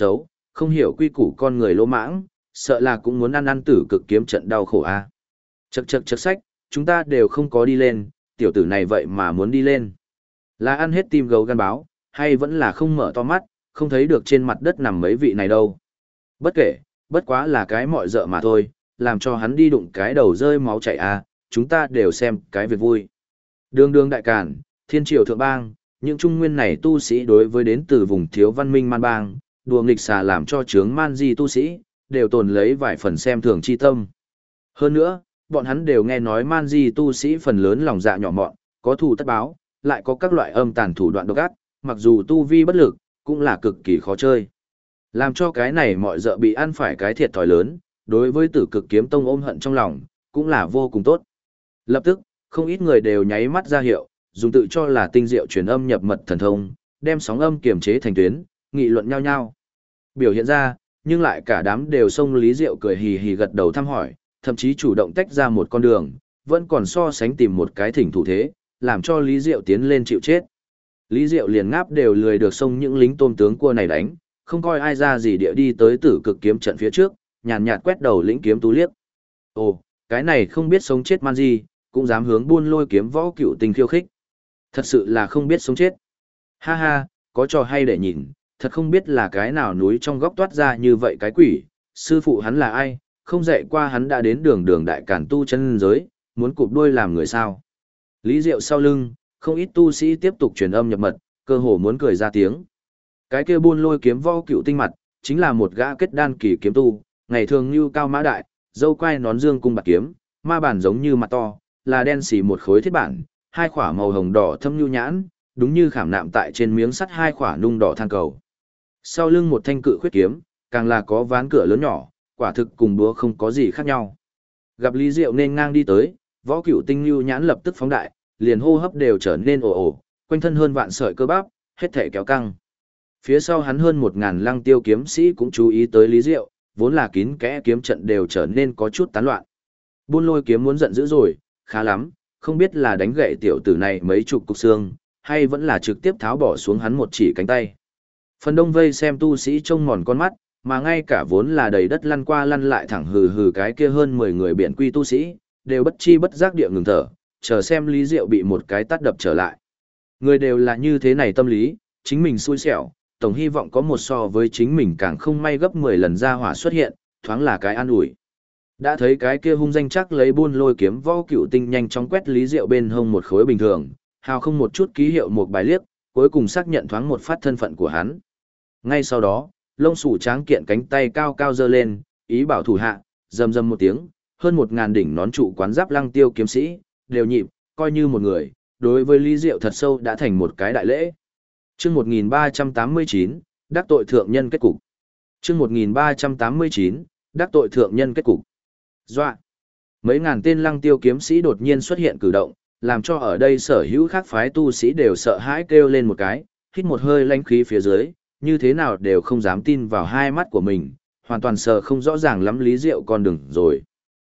không hiểu quy củ con người lỗ mãng, sợ là cũng muốn ăn ăn tử cực kiếm trận đau khổ a. Chậc chậc chậc sách, chúng ta đều không có đi lên, tiểu tử này vậy mà muốn đi lên. Là ăn hết tim gấu gan báo, hay vẫn là không mở to mắt, không thấy được trên mặt đất nằm mấy vị này đâu. Bất kể, bất quá là cái mọi dợ mà thôi, làm cho hắn đi đụng cái đầu rơi máu chảy a, chúng ta đều xem cái việc vui. Đường đường đại cản, thiên triều thượng bang, những trung nguyên này tu sĩ đối với đến từ vùng thiếu văn minh man bang, đùa nghịch xà làm cho trướng man di tu sĩ, đều tồn lấy vài phần xem thường chi tâm. Hơn nữa, bọn hắn đều nghe nói man di tu sĩ phần lớn lòng dạ nhỏ mọn, có thù tất báo, lại có các loại âm tàn thủ đoạn độc ác, mặc dù tu vi bất lực, cũng là cực kỳ khó chơi. Làm cho cái này mọi dợ bị ăn phải cái thiệt thòi lớn, đối với tử cực kiếm tông ôm hận trong lòng, cũng là vô cùng tốt. Lập tức, không ít người đều nháy mắt ra hiệu, dùng tự cho là tinh diệu truyền âm nhập mật thần thông, đem sóng âm kiềm chế thành tuyến, nghị luận nhau nhau. Biểu hiện ra, nhưng lại cả đám đều xông Lý Diệu cười hì hì gật đầu thăm hỏi, thậm chí chủ động tách ra một con đường, vẫn còn so sánh tìm một cái thỉnh thủ thế, làm cho Lý Diệu tiến lên chịu chết. Lý Diệu liền ngáp đều lười được xông những lính tôm tướng cua này đánh, không coi ai ra gì địa đi tới tử cực kiếm trận phía trước, nhàn nhạt quét đầu lĩnh kiếm tú liếc. Ồ, cái này không biết sống chết man gì, cũng dám hướng buôn lôi kiếm võ cựu tình khiêu khích. Thật sự là không biết sống chết. Ha ha, có trò hay để nhìn, thật không biết là cái nào núi trong góc toát ra như vậy cái quỷ, sư phụ hắn là ai, không dạy qua hắn đã đến đường đường đại cản tu chân giới, muốn cụp đuôi làm người sao. Lý Diệu sau lưng, không ít tu sĩ tiếp tục truyền âm nhập mật, cơ hồ muốn cười ra tiếng. Cái kia buôn lôi kiếm võ cựu tinh mặt, chính là một gã kết đan kỳ kiếm tu, ngày thường như cao mã đại, dâu quai nón dương cung bạc kiếm, ma bản giống như mặt to, là đen xì một khối thiết bản, hai khỏa màu hồng đỏ thâm nhu nhãn, đúng như khảm nạm tại trên miếng sắt hai khỏa nung đỏ than cầu. Sau lưng một thanh cự khuyết kiếm, càng là có ván cửa lớn nhỏ, quả thực cùng búa không có gì khác nhau. Gặp Lý Diệu nên ngang đi tới, võ cửu tinh nhu nhãn lập tức phóng đại, liền hô hấp đều trở nên ồ ồ, quanh thân hơn vạn sợi cơ bắp, hết thể kéo căng. Phía sau hắn hơn 1000 lăng tiêu kiếm sĩ cũng chú ý tới Lý Diệu, vốn là kín kẽ kiếm trận đều trở nên có chút tán loạn. Buôn lôi kiếm muốn giận dữ rồi, khá lắm, không biết là đánh gãy tiểu tử này mấy chục cục xương, hay vẫn là trực tiếp tháo bỏ xuống hắn một chỉ cánh tay. Phần đông vây xem tu sĩ trông mòn con mắt, mà ngay cả vốn là đầy đất lăn qua lăn lại thẳng hừ hừ cái kia hơn 10 người biển quy tu sĩ, đều bất chi bất giác địa ngừng thở, chờ xem Lý Diệu bị một cái tát đập trở lại. Người đều là như thế này tâm lý, chính mình xui xẻo, tổng hy vọng có một so với chính mình càng không may gấp 10 lần ra hỏa xuất hiện, thoáng là cái an ủi. Đã thấy cái kia hung danh chắc lấy buôn lôi kiếm võ cựu tinh nhanh chóng quét Lý Diệu bên hông một khối bình thường, hào không một chút ký hiệu một bài liếc, cuối cùng xác nhận thoáng một phát thân phận của hắn. Ngay sau đó, lông sủ tráng kiện cánh tay cao cao giơ lên, ý bảo thủ hạ, rầm rầm một tiếng, hơn 1000 đỉnh nón trụ quán giáp lăng tiêu kiếm sĩ, đều nhịp, coi như một người, đối với Lý Diệu thật sâu đã thành một cái đại lễ. Chương 1389, đắc tội thượng nhân kết cục. Chương 1389, đắc tội thượng nhân kết cục. Doạ. Mấy ngàn tên lăng tiêu kiếm sĩ đột nhiên xuất hiện cử động, làm cho ở đây sở hữu khác phái tu sĩ đều sợ hãi kêu lên một cái, hít một hơi lãnh khí phía dưới, như thế nào đều không dám tin vào hai mắt của mình, hoàn toàn sợ không rõ ràng lắm Lý Diệu con đường rồi.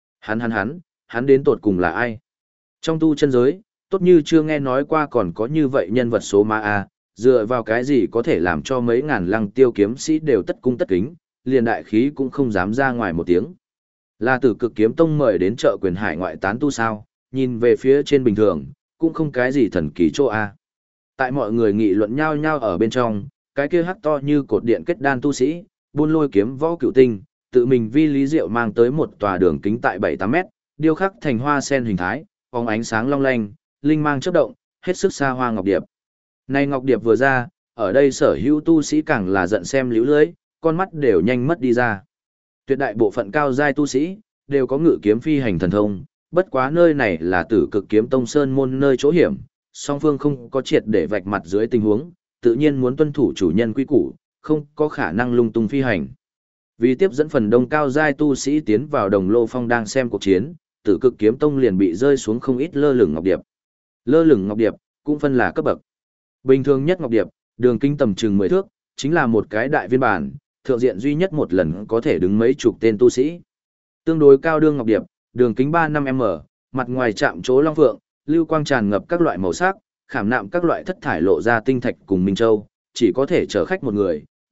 Hắn đến tột cùng là ai? Trong tu chân giới, tốt như chưa nghe nói qua còn có như vậy nhân vật số ma a, dựa vào cái gì có thể làm cho mấy ngàn lăng tiêu kiếm sĩ đều tất cung tất kính, liền đại khí cũng không dám ra ngoài một tiếng. Là Tử Cực Kiếm Tông mời đến chợ quyền hải ngoại tán tu sao, nhìn về phía trên bình thường, cũng không cái gì thần kỳ chỗ a. Tại mọi người nghị luận nhau nhau ở bên trong, cái kia hắc to như cột điện kết đan tu sĩ, buôn lôi kiếm võ cựu tinh, tự mình vi Lý Diệu mang tới một tòa đường kính tại 7-8 mét, điêu khắc thành hoa sen hình thái, phóng ánh sáng long lanh, linh mang chớp động, hết sức xa hoa ngọc điệp. Này ngọc điệp vừa ra, ở đây sở hữu tu sĩ càng là giận xem liễu lưới, con mắt đều nhanh mất đi ra. Tuyệt đại bộ phận cao giai tu sĩ đều có ngự kiếm phi hành thần thông, bất quá nơi này là Tử Cực Kiếm Tông sơn môn nơi chỗ hiểm, song phương không có triệt để vạch mặt dưới tình huống, tự nhiên muốn tuân thủ chủ nhân quy củ, không có khả năng lung tung phi hành. Vì tiếp dẫn phần đông cao giai tu sĩ tiến vào Đồng Lô Phong đang xem cuộc chiến, Tử Cực Kiếm Tông liền bị rơi xuống không ít lơ lửng ngọc điệp. Lơ lửng ngọc điệp cũng phân là cấp bậc. Bình thường nhất ngọc điệp, đường kính tầm chừng 10 thước, chính là một cái đại viên bản, thượng diện duy nhất một lần có thể đứng mấy chục tên tu sĩ. Tương đối cao đương ngọc điệp, đường kính 3-5m, mặt ngoài chạm chỗ long phượng, lưu quang tràn ngập các loại màu sắc, khảm nạm các loại thất thải lộ ra tinh thạch cùng minh châu, chỉ có thể chở khách một người,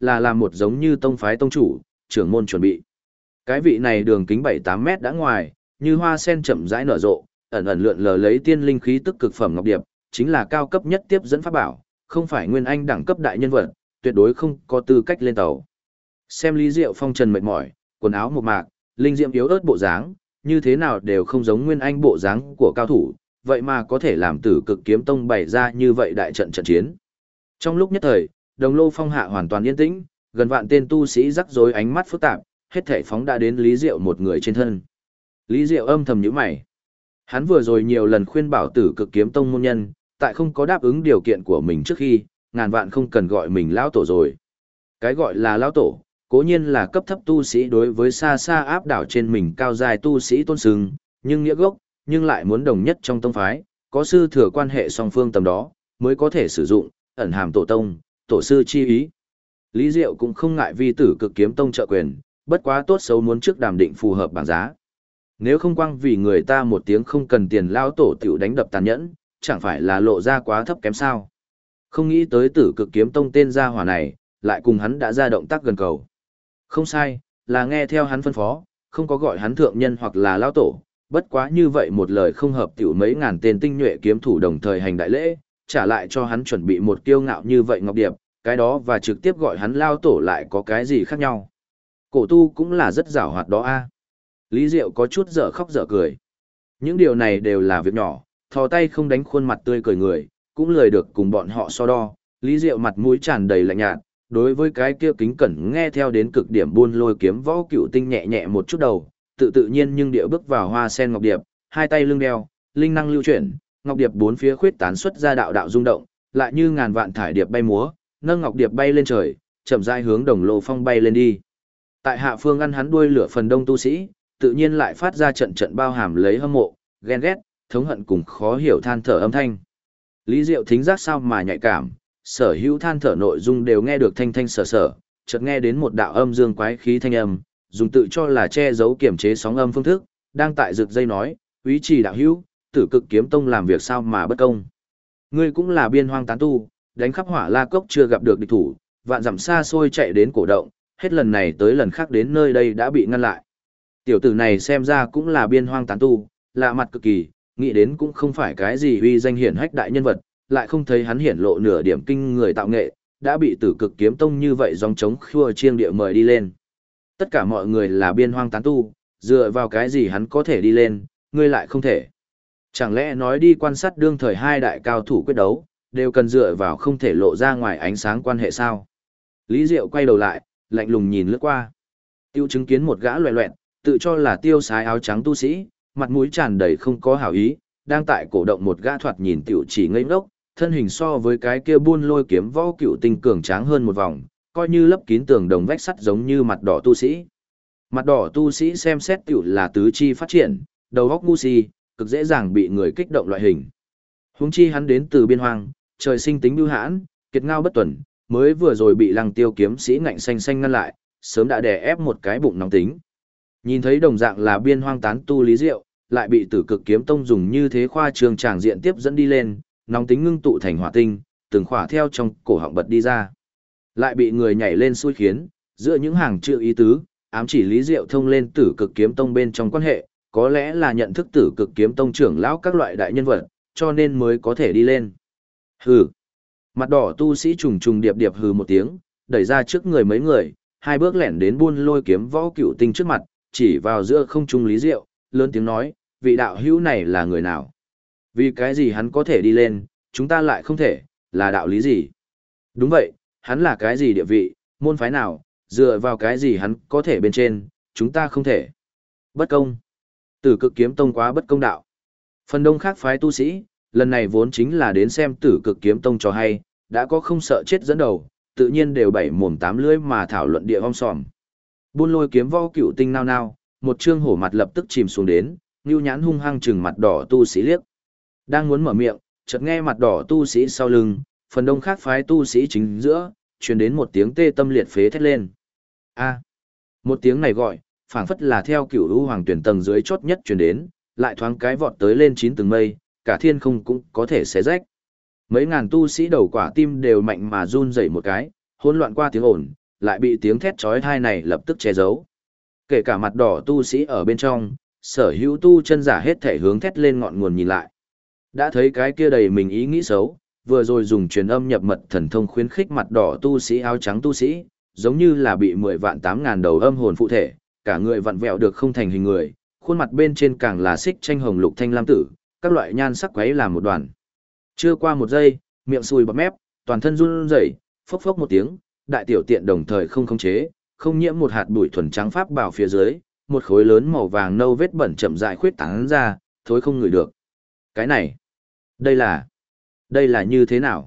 là làm một giống như tông phái tông chủ, trưởng môn chuẩn bị. Cái vị này đường kính 7-8 mét đã ngoài, như hoa sen chậm rãi nở rộ, ẩn ẩn lượn lờ lấy tiên linh khí tức cực phẩm ngọc điệp, chính là cao cấp nhất tiếp dẫn pháp bảo, không phải nguyên anh đẳng cấp đại nhân vật, tuyệt đối không có tư cách lên tàu. Xem Lý Diệu phong trần mệt mỏi, quần áo mộc mạc, linh diệm yếu ớt bộ dáng, như thế nào đều không giống nguyên anh bộ dáng của cao thủ, vậy mà có thể làm Tử Cực Kiếm Tông bày ra như vậy đại trận trận chiến. Trong lúc nhất thời, Đồng Lô Phong hạ hoàn toàn yên tĩnh, gần vạn tên tu sĩ rắc rối ánh mắt phức tạp, hết thảy phóng đã đến Lý Diệu một người trên thân. Lý Diệu âm thầm nhíu mày. Hắn vừa rồi nhiều lần khuyên bảo Tử Cực Kiếm Tông môn nhân, tại không có đáp ứng điều kiện của mình trước khi, ngàn vạn không cần gọi mình lão tổ rồi. Cái gọi là lão tổ, cố nhiên là cấp thấp tu sĩ đối với xa xa áp đảo trên mình cao dài tu sĩ tôn sừng, nhưng nghĩa gốc, nhưng lại muốn đồng nhất trong tông phái, có sư thừa quan hệ song phương tầm đó, mới có thể sử dụng, ẩn hàm tổ tông, tổ sư chi ý. Lý Diệu cũng không ngại vi Tử Cực Kiếm Tông trợ quyền, bất quá tốt xấu muốn trước đàm định phù hợp bảng giá. Nếu không quăng vì người ta một tiếng không cần tiền lao tổ tiểu đánh đập tàn nhẫn, chẳng phải là lộ ra quá thấp kém sao. Không nghĩ tới Tử Cực Kiếm Tông tên gia hỏa này, lại cùng hắn đã ra động tác gần cầu. Không sai, là nghe theo hắn phân phó, không có gọi hắn thượng nhân hoặc là lao tổ, bất quá như vậy một lời không hợp tiểu mấy ngàn tên tinh nhuệ kiếm thủ đồng thời hành đại lễ, trả lại cho hắn chuẩn bị một kiêu ngạo như vậy ngọc điệp, cái đó và trực tiếp gọi hắn lao tổ lại có cái gì khác nhau. Cổ tu cũng là rất giàu hoạt đó a. Lý Diệu có chút dở khóc dở cười. Những điều này đều là việc nhỏ, thò tay không đánh khuôn mặt tươi cười người, cũng lười được cùng bọn họ so đo. Lý Diệu mặt mũi tràn đầy lạnh nhạt, đối với cái kia kính cẩn nghe theo đến cực điểm buôn lôi kiếm võ cựu tinh nhẹ nhẹ một chút đầu, tự nhiên nhưng địa bước vào hoa sen ngọc điệp, hai tay lưng đeo, linh năng lưu chuyển, ngọc điệp bốn phía khuyết tán xuất ra đạo đạo rung động, lại như ngàn vạn thải điệp bay múa, nâng ngọc điệp bay lên trời, chậm rãi hướng Đồng Lô Phong bay lên đi. Tại hạ phương ăn hắn đuôi lửa phần đông tu sĩ, tự nhiên lại phát ra trận trận bao hàm lấy hâm mộ, ghen ghét, thống hận cùng khó hiểu than thở âm thanh. Lý Diệu thính giác sao mà nhạy cảm, sở hữu than thở nội dung đều nghe được thanh thanh sở sở, chợt nghe đến một đạo âm dương quái khí thanh âm, dùng tự cho là che giấu kiểm chế sóng âm phương thức, đang tại rực dây nói, "Úy Trì đạo hữu, Tử Cực Kiếm Tông làm việc sao mà bất công? Ngươi cũng là biên hoang tán tu, đánh khắp Hỏa La Cốc chưa gặp được địch thủ, vạn dặm xa xôi chạy đến cổ động, hết lần này tới lần khác đến nơi đây đã bị ngăn lại." Tiểu tử này xem ra cũng là biên hoang tán tu, lạ mặt cực kỳ, nghĩ đến cũng không phải cái gì uy danh hiển hách đại nhân vật, lại không thấy hắn hiển lộ nửa điểm kinh người tạo nghệ, đã bị Tử Cực Kiếm Tông như vậy dòng trống khua chiêng địa mời đi lên. Tất cả mọi người là biên hoang tán tu, dựa vào cái gì hắn có thể đi lên, ngươi lại không thể. Chẳng lẽ nói đi quan sát đương thời hai đại cao thủ quyết đấu, đều cần dựa vào không thể lộ ra ngoài ánh sáng quan hệ sao? Lý Diệu quay đầu lại, lạnh lùng nhìn lướt qua. Tiêu chứng kiến một gã loẹ loẹt, tự cho là tiêu sái áo trắng tu sĩ, mặt mũi tràn đầy không có hảo ý, đang tại cổ động một gã thoạt nhìn tiểu chỉ ngây ngốc, thân hình so với cái kia buôn lôi kiếm võ cựu tinh cường tráng hơn một vòng, coi như lấp kín tường đồng vách sắt giống như mặt đỏ tu sĩ. Mặt đỏ tu sĩ xem xét tiểu là tứ chi phát triển, đầu óc ngu si, cực dễ dàng bị người kích động loại hình. Huống chi hắn đến từ biên hoang, trời sinh tính bưu hãn, kiệt ngao bất tuần, mới vừa rồi bị Lăng Tiêu kiếm sĩ ngạnh xanh xanh ngăn lại, sớm đã đè ép một cái bụng nóng tính. Nhìn thấy đồng dạng là biên hoang tán tu Lý Diệu, lại bị Tử Cực Kiếm Tông dùng như thế khoa trương tràng diện tiếp dẫn đi lên, nóng tính ngưng tụ thành hỏa tinh, từng khỏa theo trong cổ họng bật đi ra. Lại bị người nhảy lên xui khiến, giữa những hàng chữ ý tứ, ám chỉ Lý Diệu thông lên Tử Cực Kiếm Tông bên trong quan hệ, có lẽ là nhận thức Tử Cực Kiếm Tông trưởng lão các loại đại nhân vật, cho nên mới có thể đi lên. Hừ. Mặt đỏ tu sĩ trùng trùng điệp điệp hừ một tiếng, đẩy ra trước người mấy người, hai bước lẻn đến buôn lôi kiếm võ cựu tinh trước mặt, chỉ vào giữa không trung Lý Diệu, lớn tiếng nói, vị đạo hữu này là người nào? Vì cái gì hắn có thể đi lên, chúng ta lại không thể, là đạo lý gì? Đúng vậy, hắn là cái gì địa vị, môn phái nào, dựa vào cái gì hắn có thể bên trên, chúng ta không thể. Bất công. Tử Cực Kiếm Tông quá bất công đạo. Phần đông khác phái tu sĩ, lần này vốn chính là đến xem Tử Cực Kiếm Tông cho hay, đã có không sợ chết dẫn đầu, tự nhiên đều bảy mồm tám lưỡi mà thảo luận địa om sòm. Buôn lôi kiếm võ cựu tinh nao nao, một trương hổ mặt lập tức chìm xuống đến, nhu nhãn hung hăng trừng mặt đỏ tu sĩ liếc. Đang muốn mở miệng, chợt nghe mặt đỏ tu sĩ sau lưng, phần đông khác phái tu sĩ chính giữa, truyền đến một tiếng tê tâm liệt phế thét lên. A. Một tiếng này gọi, phảng phất là theo cửu u hoàng tuyển tầng dưới chót nhất truyền đến, lại thoáng cái vọt tới lên 9 tầng mây, cả thiên không cũng có thể xé rách. Mấy ngàn tu sĩ đầu quả tim đều mạnh mà run rẩy một cái, hỗn loạn qua tiếng ồn, lại bị tiếng thét chói tai này lập tức che giấu. Kể cả mặt đỏ tu sĩ ở bên trong, sở hữu tu chân giả hết thể hướng thét lên ngọn nguồn nhìn lại. Đã thấy cái kia đầy mình ý nghĩ xấu, vừa rồi dùng truyền âm nhập mật thần thông khuyến khích mặt đỏ tu sĩ áo trắng tu sĩ, giống như là bị 10 vạn 8.000 đầu âm hồn phụ thể, cả người vặn vẹo được không thành hình người, khuôn mặt bên trên càng là xích tranh hồng lục thanh lam tử, các loại nhan sắc quấy làm một đoàn. Chưa qua một giây, miệng sùi bọt mép, toàn thân run rẩy, phốc phốc một tiếng, đại tiểu tiện đồng thời không khống chế, không nhiễm một hạt bụi thuần trắng pháp bảo phía dưới, một khối lớn màu vàng nâu vết bẩn chậm rãi khuyết tán ra, thối không ngửi được. Cái này, đây là như thế nào?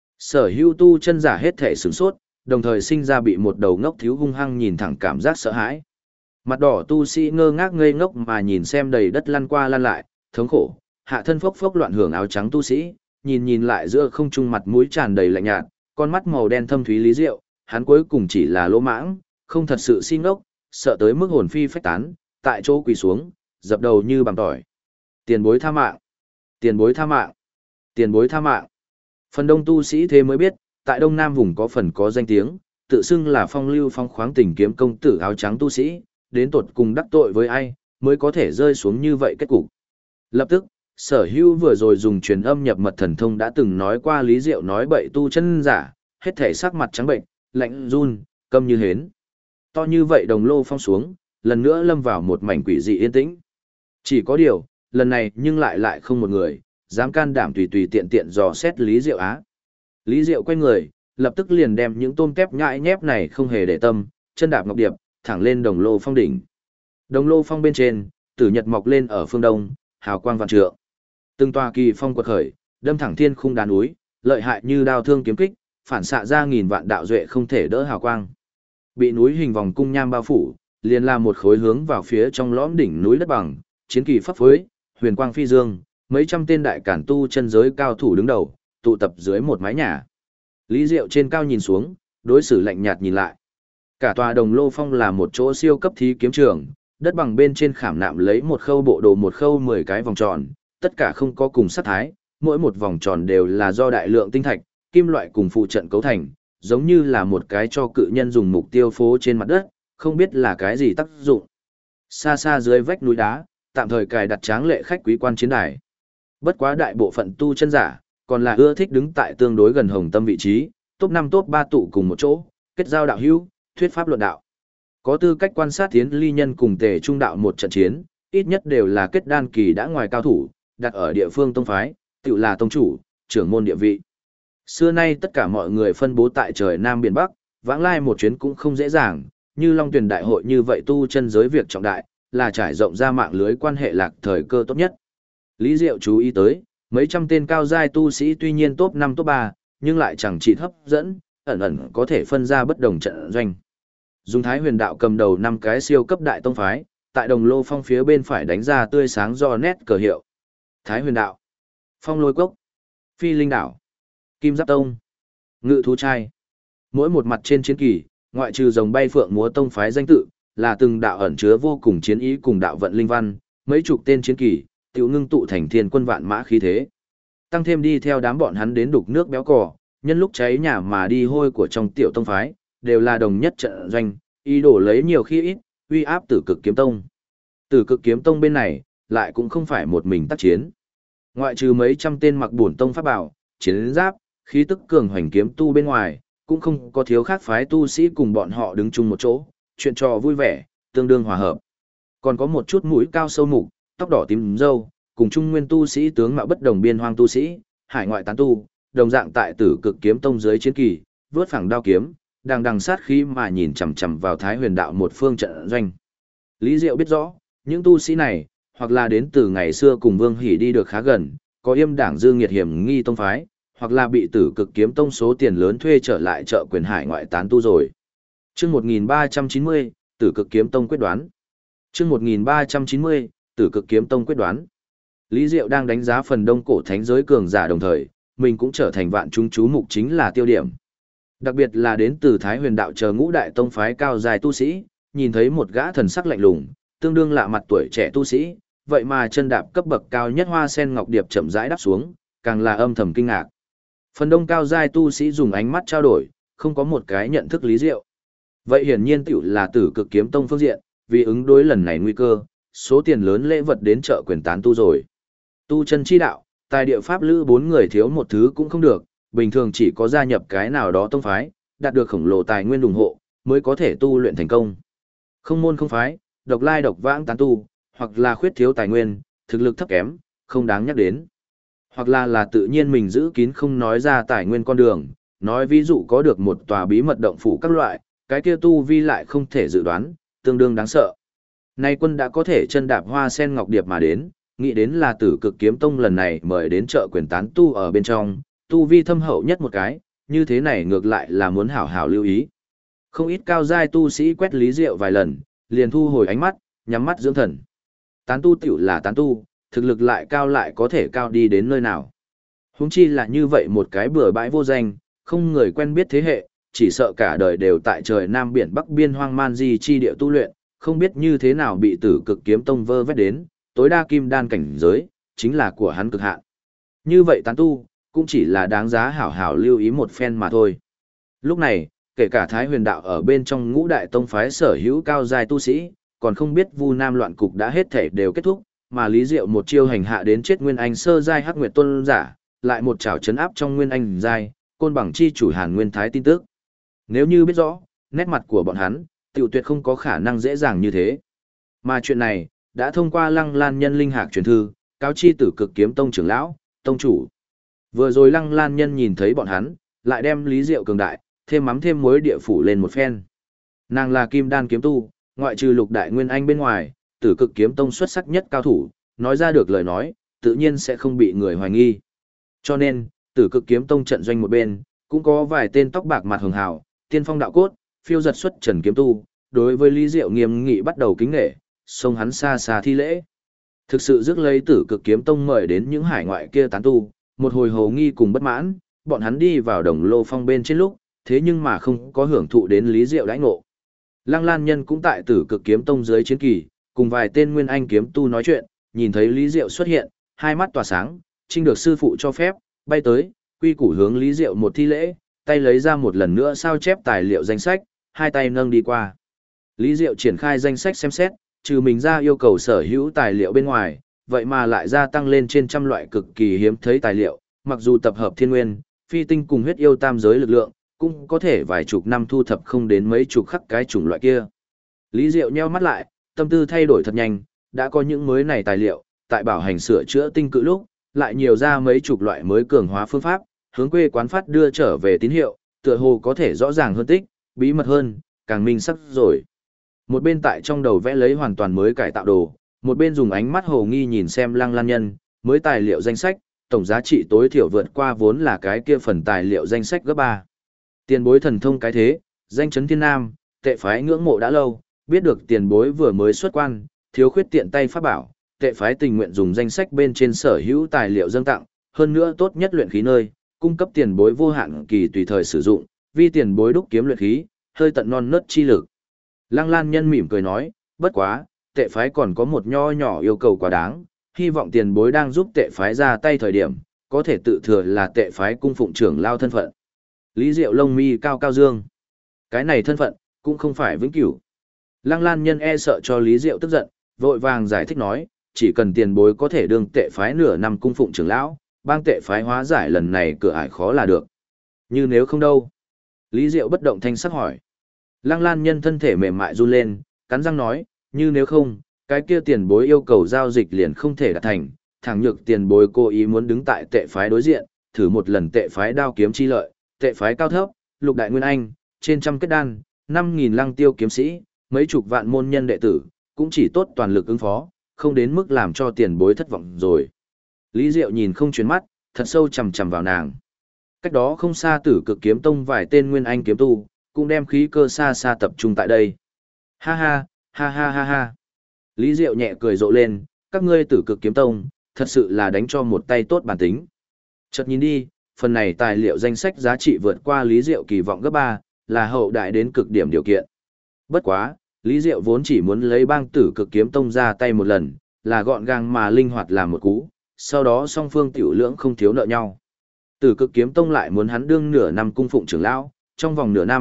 Sở hữu tu chân giả hết thể sửng sốt, đồng thời sinh ra bị một đầu ngốc thiếu hung hăng nhìn thẳng cảm giác sợ hãi. Mặt đỏ tu sĩ ngơ ngác ngây ngốc mà nhìn xem đầy đất lăn qua lăn lại, thống khổ, hạ thân phốc phốc loạn hưởng áo trắng tu sĩ, nhìn lại giữa không trung mặt mũi tràn đầy lạnh nhạt, con mắt màu đen thâm thúy lý diệu, hắn cuối cùng chỉ là lỗ mãng, không thật sự si ngốc, sợ tới mức hồn phi phách tán, tại chỗ quỳ xuống, dập đầu như bằng tỏi. Tiền bối tha mạng, tiền bối tha mạng, tiền bối tha mạng. Phần đông tu sĩ thế mới biết, tại Đông Nam vùng có phần có danh tiếng, tự xưng là phong lưu phong khoáng tình kiếm công tử áo trắng tu sĩ, đến tột cùng đắc tội với ai, mới có thể rơi xuống như vậy kết cục. Lập tức, sở hữu vừa rồi dùng truyền âm nhập mật thần thông đã từng nói qua lý diệu nói bậy tu chân giả, hết thể sắc mặt trắng bệnh, lạnh run, câm như hến. To như vậy đồng lô phong xuống, lần nữa lâm vào một mảnh quỷ dị yên tĩnh. Chỉ có điều, lần này nhưng lại không một người, dám can đảm tùy tùy tiện tiện dò xét Lý Diệu á. Lý Diệu quay người, lập tức liền đem những tôm tép nhãi nhép này không hề để tâm, chân đạp ngọc điệp, thẳng lên đồng lô phong đỉnh. Đồng lô phong bên trên, tử nhật mọc lên ở phương đông, hào quang vạn trượng. Từng tòa kỳ phong quật khởi, đâm thẳng thiên khung đá núi, lợi hại như đao thương kiếm kích, phản xạ ra nghìn vạn đạo duệ không thể đỡ hào quang. Bị núi hình vòng cung nham bao phủ, liền là một khối hướng vào phía trong lõm đỉnh núi đất bằng, chiến kỳ pháp phối, huyền quang phi dương, mấy trăm tên đại cản tu chân giới cao thủ đứng đầu, tụ tập dưới một mái nhà. Lý Diệu trên cao nhìn xuống, đối xử lạnh nhạt nhìn lại. Cả tòa đồng lô phong là một chỗ siêu cấp thí kiếm trường, đất bằng bên trên khảm nạm lấy một khâu bộ đồ một khâu 10 cái vòng tròn, tất cả không có cùng sắc thái, mỗi một vòng tròn đều là do đại lượng tinh thạch, kim loại cùng phụ trận cấu thành, giống như là một cái cho cự nhân dùng mục tiêu phố trên mặt đất, không biết là cái gì tác dụng. Xa xa dưới vách núi đá, tạm thời cài đặt tráng lệ khách quý quan chiến đài. Bất quá đại bộ phận tu chân giả, còn là ưa thích đứng tại tương đối gần hồng tâm vị trí, top 5 top 3 tụ cùng một chỗ, kết giao đạo hữu, thuyết pháp luận đạo. Có tư cách quan sát Thiến Ly Nhân cùng Tề Trung đạo một trận chiến, ít nhất đều là kết đan kỳ đã ngoài cao thủ, đặt ở địa phương tông phái, tự là tông chủ, trưởng môn địa vị. Xưa nay tất cả mọi người phân bố tại trời Nam Biển Bắc, vãng lai một chuyến cũng không dễ dàng, như Long Tuyển Đại hội như vậy tu chân giới việc trọng đại, là trải rộng ra mạng lưới quan hệ lạc thời cơ tốt nhất. Lý Diệu chú ý tới, mấy trăm tên cao giai tu sĩ tuy nhiên top 5 top 3, nhưng lại chẳng chỉ hấp dẫn, ẩn ẩn có thể phân ra bất đồng trận doanh. Dùng Thái Huyền Đạo cầm đầu 5 cái siêu cấp đại tông phái, tại đồng lô phong phía bên phải đánh ra tươi sáng do nét cờ hiệu. Thái Huyền Đạo, Phong Lôi Cốc, Phi Linh Đảo, Kim Giáp Tông, Ngự Thú Trai. Mỗi một mặt trên chiến kỳ, ngoại trừ rồng bay phượng múa tông phái danh tự, là từng đạo ẩn chứa vô cùng chiến ý cùng đạo vận linh văn, mấy chục tên chiến kỳ, tiểu ngưng tụ thành thiên quân vạn mã khí thế. Tăng thêm đi theo đám bọn hắn đến đục nước béo cò, nhân lúc cháy nhà mà đi hôi của trong tiểu tông phái, đều là đồng nhất trận doanh, ý đồ lấy nhiều khi ít, uy áp Tử Cực Kiếm Tông. Tử Cực Kiếm Tông bên này, lại cũng không phải một mình tác chiến. Ngoại trừ mấy trăm tên mặc bổn tông pháp bảo, chiến giáp, khí tức cường hoành kiếm tu bên ngoài, cũng không có thiếu khác phái tu sĩ cùng bọn họ đứng chung một chỗ, chuyện trò vui vẻ, tương đương hòa hợp. Còn có một chút mũi cao sâu mục, tóc đỏ tím râu, cùng trung nguyên tu sĩ tướng mạo bất đồng biên hoang tu sĩ, hải ngoại tán tu, đồng dạng tại Tử Cực Kiếm Tông dưới chiến kỳ, vớt phẳng đao kiếm, đang đằng sát khí mà nhìn chằm chằm vào Thái Huyền Đạo một phương trận doanh. Lý Diệu biết rõ, những tu sĩ này, hoặc là đến từ ngày xưa cùng Vương Hỷ đi được khá gần, có yêm đảng dương nghiệt hiểm nghi tông phái, hoặc là bị Tử Cực Kiếm Tông số tiền lớn thuê trở lại chợ quyền hải ngoại tán tu rồi. Chương 1390, Tử Cực Kiếm Tông quyết đoán. Chương 1390, Tử Cực Kiếm Tông quyết đoán. Lý Diệu đang đánh giá phần đông cổ thánh giới cường giả đồng thời, mình cũng trở thành vạn chúng chú mục chính là tiêu điểm. Đặc biệt là đến từ Thái Huyền Đạo chờ ngũ đại tông phái cao dài tu sĩ, nhìn thấy một gã thần sắc lạnh lùng, tương đương lạ mặt tuổi trẻ tu sĩ, vậy mà chân đạp cấp bậc cao nhất hoa sen ngọc điệp chậm rãi đáp xuống, càng là âm thầm kinh ngạc. Phần đông cao giai tu sĩ dùng ánh mắt trao đổi, không có một cái nhận thức Lý Diệu. Vậy hiển nhiên tiểu là Tử Cực Kiếm Tông phương diện, vì ứng đối lần này nguy cơ, số tiền lớn lễ vật đến chợ quyền tán tu rồi. Tu chân chi đạo, tài địa pháp lữ bốn người thiếu một thứ cũng không được, bình thường chỉ có gia nhập cái nào đó tông phái, đạt được khổng lồ tài nguyên ủng hộ, mới có thể tu luyện thành công. Không môn không phái, độc lai độc vãng tán tu, hoặc là khuyết thiếu tài nguyên, thực lực thấp kém, không đáng nhắc đến. Hoặc là tự nhiên mình giữ kín không nói ra tài nguyên con đường, nói ví dụ có được một tòa bí mật động phủ các loại, cái kia tu vi lại không thể dự đoán, tương đương đáng sợ. Nay quân đã có thể chân đạp hoa sen ngọc điệp mà đến, nghĩ đến là Tử Cực Kiếm Tông lần này mời đến chợ quyền tán tu ở bên trong, tu vi thâm hậu nhất một cái, như thế này ngược lại là muốn hảo hảo lưu ý. Không ít cao giai tu sĩ quét Lý Diệu vài lần, liền thu hồi ánh mắt, nhắm mắt dưỡng thần. Tán tu tiểu là tán tu, thực lực lại cao lại có thể cao đi đến nơi nào. Huống chi là như vậy một cái bừa bãi vô danh, không người quen biết thế hệ, chỉ sợ cả đời đều tại trời Nam biển Bắc biên hoang man di chi địa tu luyện, không biết như thế nào bị Tử Cực Kiếm Tông vơ vét đến, tối đa kim đan cảnh giới, chính là của hắn cực hạn. Như vậy tán tu, cũng chỉ là đáng giá hảo hảo lưu ý một phen mà thôi. Lúc này, kể cả Thái Huyền Đạo ở bên trong ngũ đại tông phái sở hữu cao giai tu sĩ, còn không biết Vu Nam loạn cục đã hết thể đều kết thúc, mà Lý Diệu một chiêu hành hạ đến chết Nguyên Anh sơ giai Hắc Nguyệt Tôn giả, lại một chảo chấn áp trong Nguyên Anh giai, côn bằng chi chủ Hàn Nguyên Thái tin tức. Nếu như biết rõ, nét mặt của bọn hắn, tiểu tuyệt không có khả năng dễ dàng như thế. Mà chuyện này, đã thông qua Lăng Lan Nhân linh hạc truyền thư, cáo chi Tử Cực Kiếm Tông trưởng lão, tông chủ. Vừa rồi Lăng Lan Nhân nhìn thấy bọn hắn, lại đem Lý Diệu cường đại, thêm mắm thêm muối địa phủ lên một phen. Nàng là kim đan kiếm tu, ngoại trừ Lục Đại Nguyên Anh bên ngoài, Tử Cực Kiếm Tông xuất sắc nhất cao thủ, nói ra được lời nói, tự nhiên sẽ không bị người hoài nghi. Cho nên, Tử Cực Kiếm Tông trận doanh một bên, cũng có vài tên tóc bạc mặt hường hào, tiên phong đạo cốt, phiêu giật xuất trần kiếm tu, đối với Lý Diệu nghiêm nghị bắt đầu kính nể, xông hắn xa xa thi lễ. Thực sự rước lấy Tử Cực Kiếm Tông mời đến những hải ngoại kia tán tu, một hồi hồ nghi cùng bất mãn, bọn hắn đi vào Đồng Lô Phong bên trên lúc, thế nhưng mà không có hưởng thụ đến Lý Diệu đãi ngộ. Lăng Lan Nhân cũng tại Tử Cực Kiếm Tông dưới chiến kỳ, cùng vài tên nguyên anh kiếm tu nói chuyện, nhìn thấy Lý Diệu xuất hiện, hai mắt tỏa sáng, trinh được sư phụ cho phép, bay tới, quy củ hướng Lý Diệu một thi lễ, tay lấy ra một lần nữa sao chép tài liệu danh sách, hai tay nâng đi qua. Lý Diệu triển khai danh sách xem xét, trừ mình ra yêu cầu sở hữu tài liệu bên ngoài, vậy mà lại gia tăng lên trên trăm loại cực kỳ hiếm thấy tài liệu, mặc dù tập hợp thiên nguyên, phi tinh cùng huyết yêu tam giới lực lượng, cũng có thể vài chục năm thu thập không đến mấy chục khắc cái chủng loại kia. Lý Diệu nheo mắt lại, tâm tư thay đổi thật nhanh, đã có những mới này tài liệu, tại bảo hành sửa chữa tinh cự lúc, lại nhiều ra mấy chục loại mới cường hóa phương pháp, hướng quê quán phát đưa trở về tín hiệu, tựa hồ có thể rõ ràng hơn tích, bí mật hơn, càng minh sắc rồi. Một bên tại trong đầu vẽ lấy hoàn toàn mới cải tạo đồ, một bên dùng ánh mắt hồ nghi nhìn xem Lăng Lan Nhân, mới tài liệu danh sách, tổng giá trị tối thiểu vượt qua vốn là cái kia phần tài liệu danh sách gấp 3. Tiền bối thần thông cái thế, danh chấn thiên nam, tệ phái ngưỡng mộ đã lâu, biết được tiền bối vừa mới xuất quan, thiếu khuyết tiện tay pháp bảo, tệ phái tình nguyện dùng danh sách bên trên sở hữu tài liệu dâng tặng, hơn nữa tốt nhất luyện khí nơi, cung cấp tiền bối vô hạn kỳ tùy thời sử dụng, vì tiền bối đúc kiếm luyện khí, hơi tận non nớt chi lực. Lăng Lan Nhân mỉm cười nói, bất quá, tệ phái còn có một nho nhỏ yêu cầu quá đáng, hy vọng tiền bối đang giúp tệ phái ra tay thời điểm, có thể tự thừa là tệ phái cung phụng trưởng lao thân phận. Lý Diệu lông mi cao cao dương. Cái này thân phận, cũng không phải vĩnh cửu. Lăng Lan Nhân e sợ cho Lý Diệu tức giận, vội vàng giải thích nói, chỉ cần tiền bối có thể đương tệ phái nửa năm cung phụng trưởng lão, bang tệ phái hóa giải lần này cửa ải khó là được. Như nếu không đâu? Lý Diệu bất động thanh sắc hỏi. Lăng Lan Nhân thân thể mềm mại run lên, cắn răng nói, như nếu không, cái kia tiền bối yêu cầu giao dịch liền không thể đạt thành, thẳng nhược tiền bối cố ý muốn đứng tại tệ phái đối diện, thử một lần tệ phái đao kiếm chi lợi, tệ phái cao thấp, Lục Đại Nguyên Anh, trên trăm kết đan, 5.000 lăng tiêu kiếm sĩ, mấy chục vạn môn nhân đệ tử, cũng chỉ tốt toàn lực ứng phó, không đến mức làm cho tiền bối thất vọng rồi. Lý Diệu nhìn không chuyển mắt, thật sâu chầm chầm vào nàng. Cách đó không xa Tử Cực Kiếm Tông vài tên nguyên anh kiếm tu, cũng đem khí cơ xa xa tập trung tại đây. Ha ha, ha ha ha ha. Lý Diệu nhẹ cười rộ lên, các ngươi Tử Cực Kiếm Tông, thật sự là đánh cho một tay tốt bản tính. Chợt nhìn đi, phần này tài liệu danh sách giá trị vượt qua Lý Diệu kỳ vọng gấp 3, là hậu đại đến cực điểm điều kiện. Bất quá, Lý Diệu vốn chỉ muốn lấy bang Tử Cực Kiếm Tông ra tay một lần, là gọn gàng mà linh hoạt làm một cú, sau đó song phương tiểu lưỡng không thiếu nợ nhau. Tử Cực Kiếm Tông lại muốn hắn đương nửa năm cung phụng trưởng lão, trong vòng nửa năm,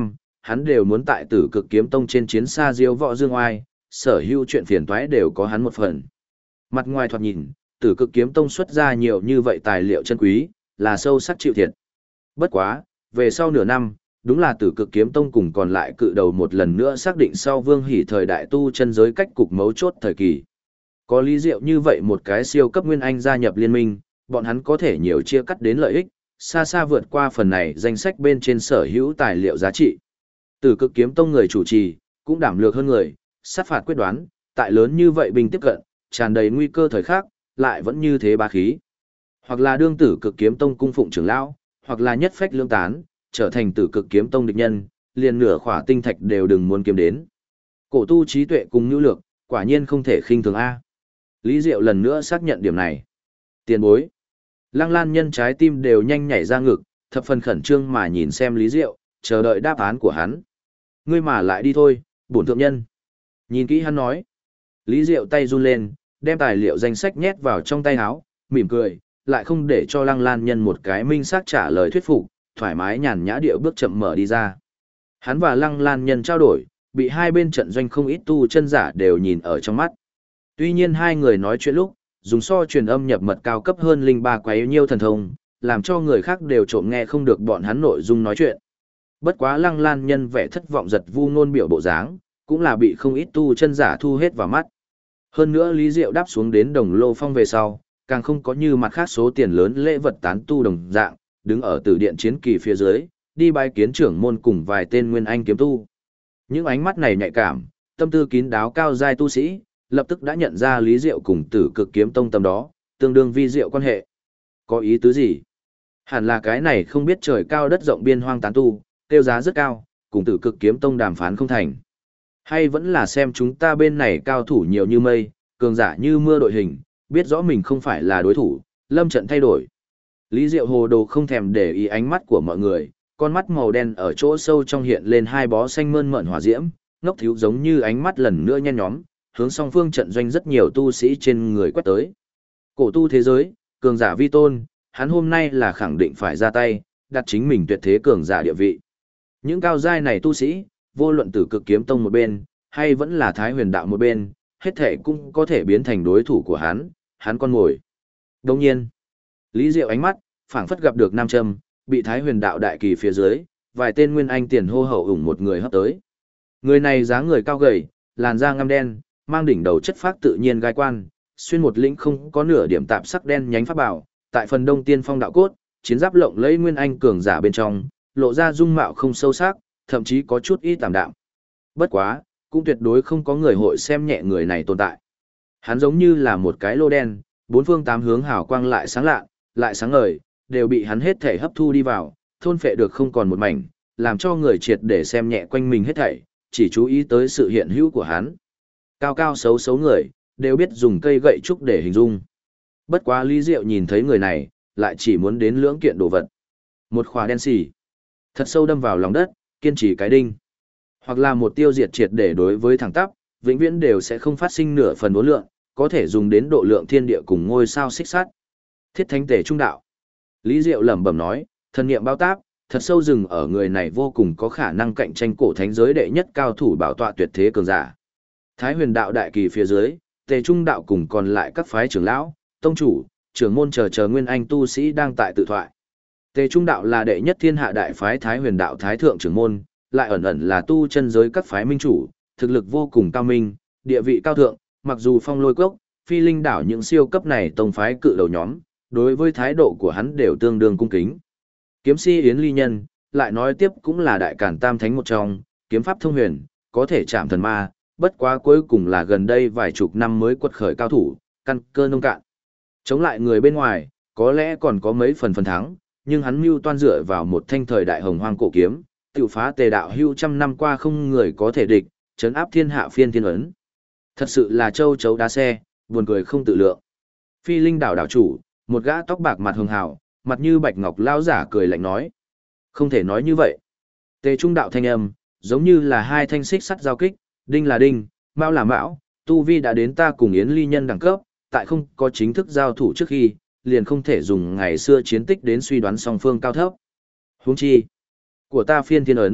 hắn đều muốn tại Tử Cực Kiếm Tông trên chiến xa diêu võ dương oai, sở hữu chuyện phiền toái đều có hắn một phần. Mặt ngoài thoạt nhìn, Tử Cực Kiếm Tông xuất ra nhiều như vậy tài liệu chân quý, là sâu sắc chịu thiệt. Bất quá, về sau nửa năm, đúng là Tử Cực Kiếm Tông cùng còn lại cự đầu một lần nữa xác định sau Vương Hỷ thời đại tu chân giới cách cục mấu chốt thời kỳ. Có Lý Diệu như vậy một cái siêu cấp nguyên anh gia nhập liên minh, bọn hắn có thể nhiều chia cắt đến lợi ích, xa xa vượt qua phần này danh sách bên trên sở hữu tài liệu giá trị. Tử Cực Kiếm Tông người chủ trì, cũng đảm lược hơn người, sát phạt quyết đoán, tại lớn như vậy bình tiếp cận, tràn đầy nguy cơ thời khắc, lại vẫn như thế bá khí. Hoặc là đương Tử Cực Kiếm Tông cung phụng trưởng lão, hoặc là nhất phách lương tán, trở thành Tử Cực Kiếm Tông địch nhân, liền nửa khỏa tinh thạch đều đừng muốn kiếm đến. Cổ tu trí tuệ cùng nhu lược, quả nhiên không thể khinh thường a. Lý Diệu lần nữa xác nhận điểm này. Tiền bối. Lăng Lan Nhân trái tim đều nhanh nhảy ra ngực, thập phần khẩn trương mà nhìn xem Lý Diệu, chờ đợi đáp án của hắn. Ngươi mà lại đi thôi, bổn thượng nhân. Nhìn kỹ hắn nói. Lý Diệu tay run lên, đem tài liệu danh sách nhét vào trong tay áo, mỉm cười, lại không để cho Lăng Lan Nhân một cái minh xác trả lời thuyết phục, thoải mái nhàn nhã điệu bước chậm mở đi ra. Hắn và Lăng Lan Nhân trao đổi, bị hai bên trận doanh không ít tu chân giả đều nhìn ở trong mắt. Tuy nhiên hai người nói chuyện lúc, dùng so truyền âm nhập mật cao cấp hơn linh ba quấy nhiêu thần thông, làm cho người khác đều trộm nghe không được bọn hắn nội dung nói chuyện. Bất quá Lăng Lan Nhân vẻ thất vọng giật vu ngôn biểu bộ dáng, cũng là bị không ít tu chân giả thu hết vào mắt. Hơn nữa Lý Diệu đáp xuống đến Đồng Lô Phong về sau, càng không có như mặt khác số tiền lớn lễ vật tán tu đồng dạng, đứng ở tử điện chiến kỳ phía dưới, đi bái kiến trưởng môn cùng vài tên nguyên anh kiếm tu. Những ánh mắt này nhạy cảm, tâm tư kín đáo cao giai tu sĩ, lập tức đã nhận ra Lý Diệu cùng Tử Cực Kiếm Tông tầm đó, tương đương vi diệu quan hệ. Có ý tứ gì? Hẳn là cái này không biết trời cao đất rộng biên hoang tán tu, tiêu giá rất cao, cùng Tử Cực Kiếm Tông đàm phán không thành. Hay vẫn là xem chúng ta bên này cao thủ nhiều như mây, cường giả như mưa đội hình, biết rõ mình không phải là đối thủ, lâm trận thay đổi. Lý Diệu hồ đồ không thèm để ý ánh mắt của mọi người, con mắt màu đen ở chỗ sâu trong hiện lên hai bó xanh mơn mởn hỏa diễm, ngốc thiếu giống như ánh mắt lần nữa nhen nhóm, hướng song phương trận doanh rất nhiều tu sĩ trên người quét tới. Cổ tu thế giới, cường giả vi tôn, hắn hôm nay là khẳng định phải ra tay, đặt chính mình tuyệt thế cường giả địa vị. Những cao giai này tu sĩ, vô luận Tử Cực Kiếm Tông một bên, hay vẫn là Thái Huyền Đạo một bên, hết thể cũng có thể biến thành đối thủ của hắn con ngồi. Đồng nhiên, Lý Diệu ánh mắt, phảng phất gặp được nam châm, bị Thái Huyền Đạo đại kỳ phía dưới, vài tên nguyên anh tiền hô hậu ủng một người hấp tới. Người này dáng người cao gầy, làn da ngăm đen, mang đỉnh đầu chất phác tự nhiên gai quan, xuyên một lĩnh không có nửa điểm tạp sắc đen nhánh pháp bảo, tại phần đông tiên phong đạo cốt, chiến giáp lộng lẫy nguyên anh cường giả bên trong, lộ ra dung mạo không sâu sắc, thậm chí có chút ít tạm đạm. Bất quá, cũng tuyệt đối không có người hội xem nhẹ người này tồn tại. Hắn giống như là một cái lô đen, bốn phương tám hướng hào quang lại sáng lạ, lại sáng ngời, đều bị hắn hết thể hấp thu đi vào, thôn phệ được không còn một mảnh, làm cho người triệt để xem nhẹ quanh mình hết thảy, chỉ chú ý tới sự hiện hữu của hắn. Cao cao xấu xấu người, đều biết dùng cây gậy trúc để hình dung. Bất quá Lý Diệu nhìn thấy người này, lại chỉ muốn đến lưỡng kiện đồ vật. Một khóa đen xỉ, thật sâu đâm vào lòng đất, kiên trì cái đinh. Hoặc là một tiêu diệt triệt để đối với thẳng tắp, vĩnh viễn đều sẽ không phát sinh nửa phần uốn lượng, có thể dùng đến độ lượng thiên địa cùng ngôi sao xích sát. Thiết thánh tể trung đạo. Lý Diệu lẩm bẩm nói, thần niệm bao táp, thật sâu rừng ở người này vô cùng có khả năng cạnh tranh cổ thánh giới đệ nhất cao thủ bảo tọa tuyệt thế cường giả. Thái Huyền Đạo đại kỳ phía dưới, Tề Trung đạo cùng còn lại các phái trưởng lão, tông chủ, trưởng môn chờ nguyên anh tu sĩ đang tại tự thoại. Tề Trung đạo là đệ nhất thiên hạ đại phái Thái Huyền Đạo thái thượng trưởng môn, lại ẩn ẩn là tu chân giới các phái minh chủ, thực lực vô cùng cao minh, địa vị cao thượng, mặc dù Phong Lôi Cốc, Phi Linh đảo những siêu cấp này tông phái cự đầu nhóm, đối với thái độ của hắn đều tương đương cung kính. Kiếm si Yến Ly Nhân, lại nói tiếp cũng là đại cản tam thánh một trong, kiếm pháp thông huyền, có thể chạm thần ma, bất quá cuối cùng là gần đây vài chục năm mới quật khởi cao thủ, căn cơ nông cạn. Chống lại người bên ngoài, có lẽ còn có mấy phần thắng, nhưng hắn mưu toan dựa vào một thanh thời đại hồng hoang cổ kiếm, tiểu phá Tề đạo hưu trăm năm qua không người có thể địch, trấn áp thiên hạ phiên thiên ấn. Thật sự là châu chấu đá xe, buồn cười không tự lượng. Phi Linh đảo đảo chủ, một gã tóc bạc mặt hường hào, mặt như bạch ngọc lao giả cười lạnh nói. Không thể nói như vậy. Tề Trung đạo thanh âm, giống như là hai thanh xích sắt giao kích, đinh là đinh, mão là mão, tu vi đã đến ta cùng Yến Ly Nhân đẳng cấp, tại không có chính thức giao thủ trước khi, liền không thể dùng ngày xưa chiến tích đến suy đoán song phương cao thấp. Huống chi, của ta phiên thiên ấn,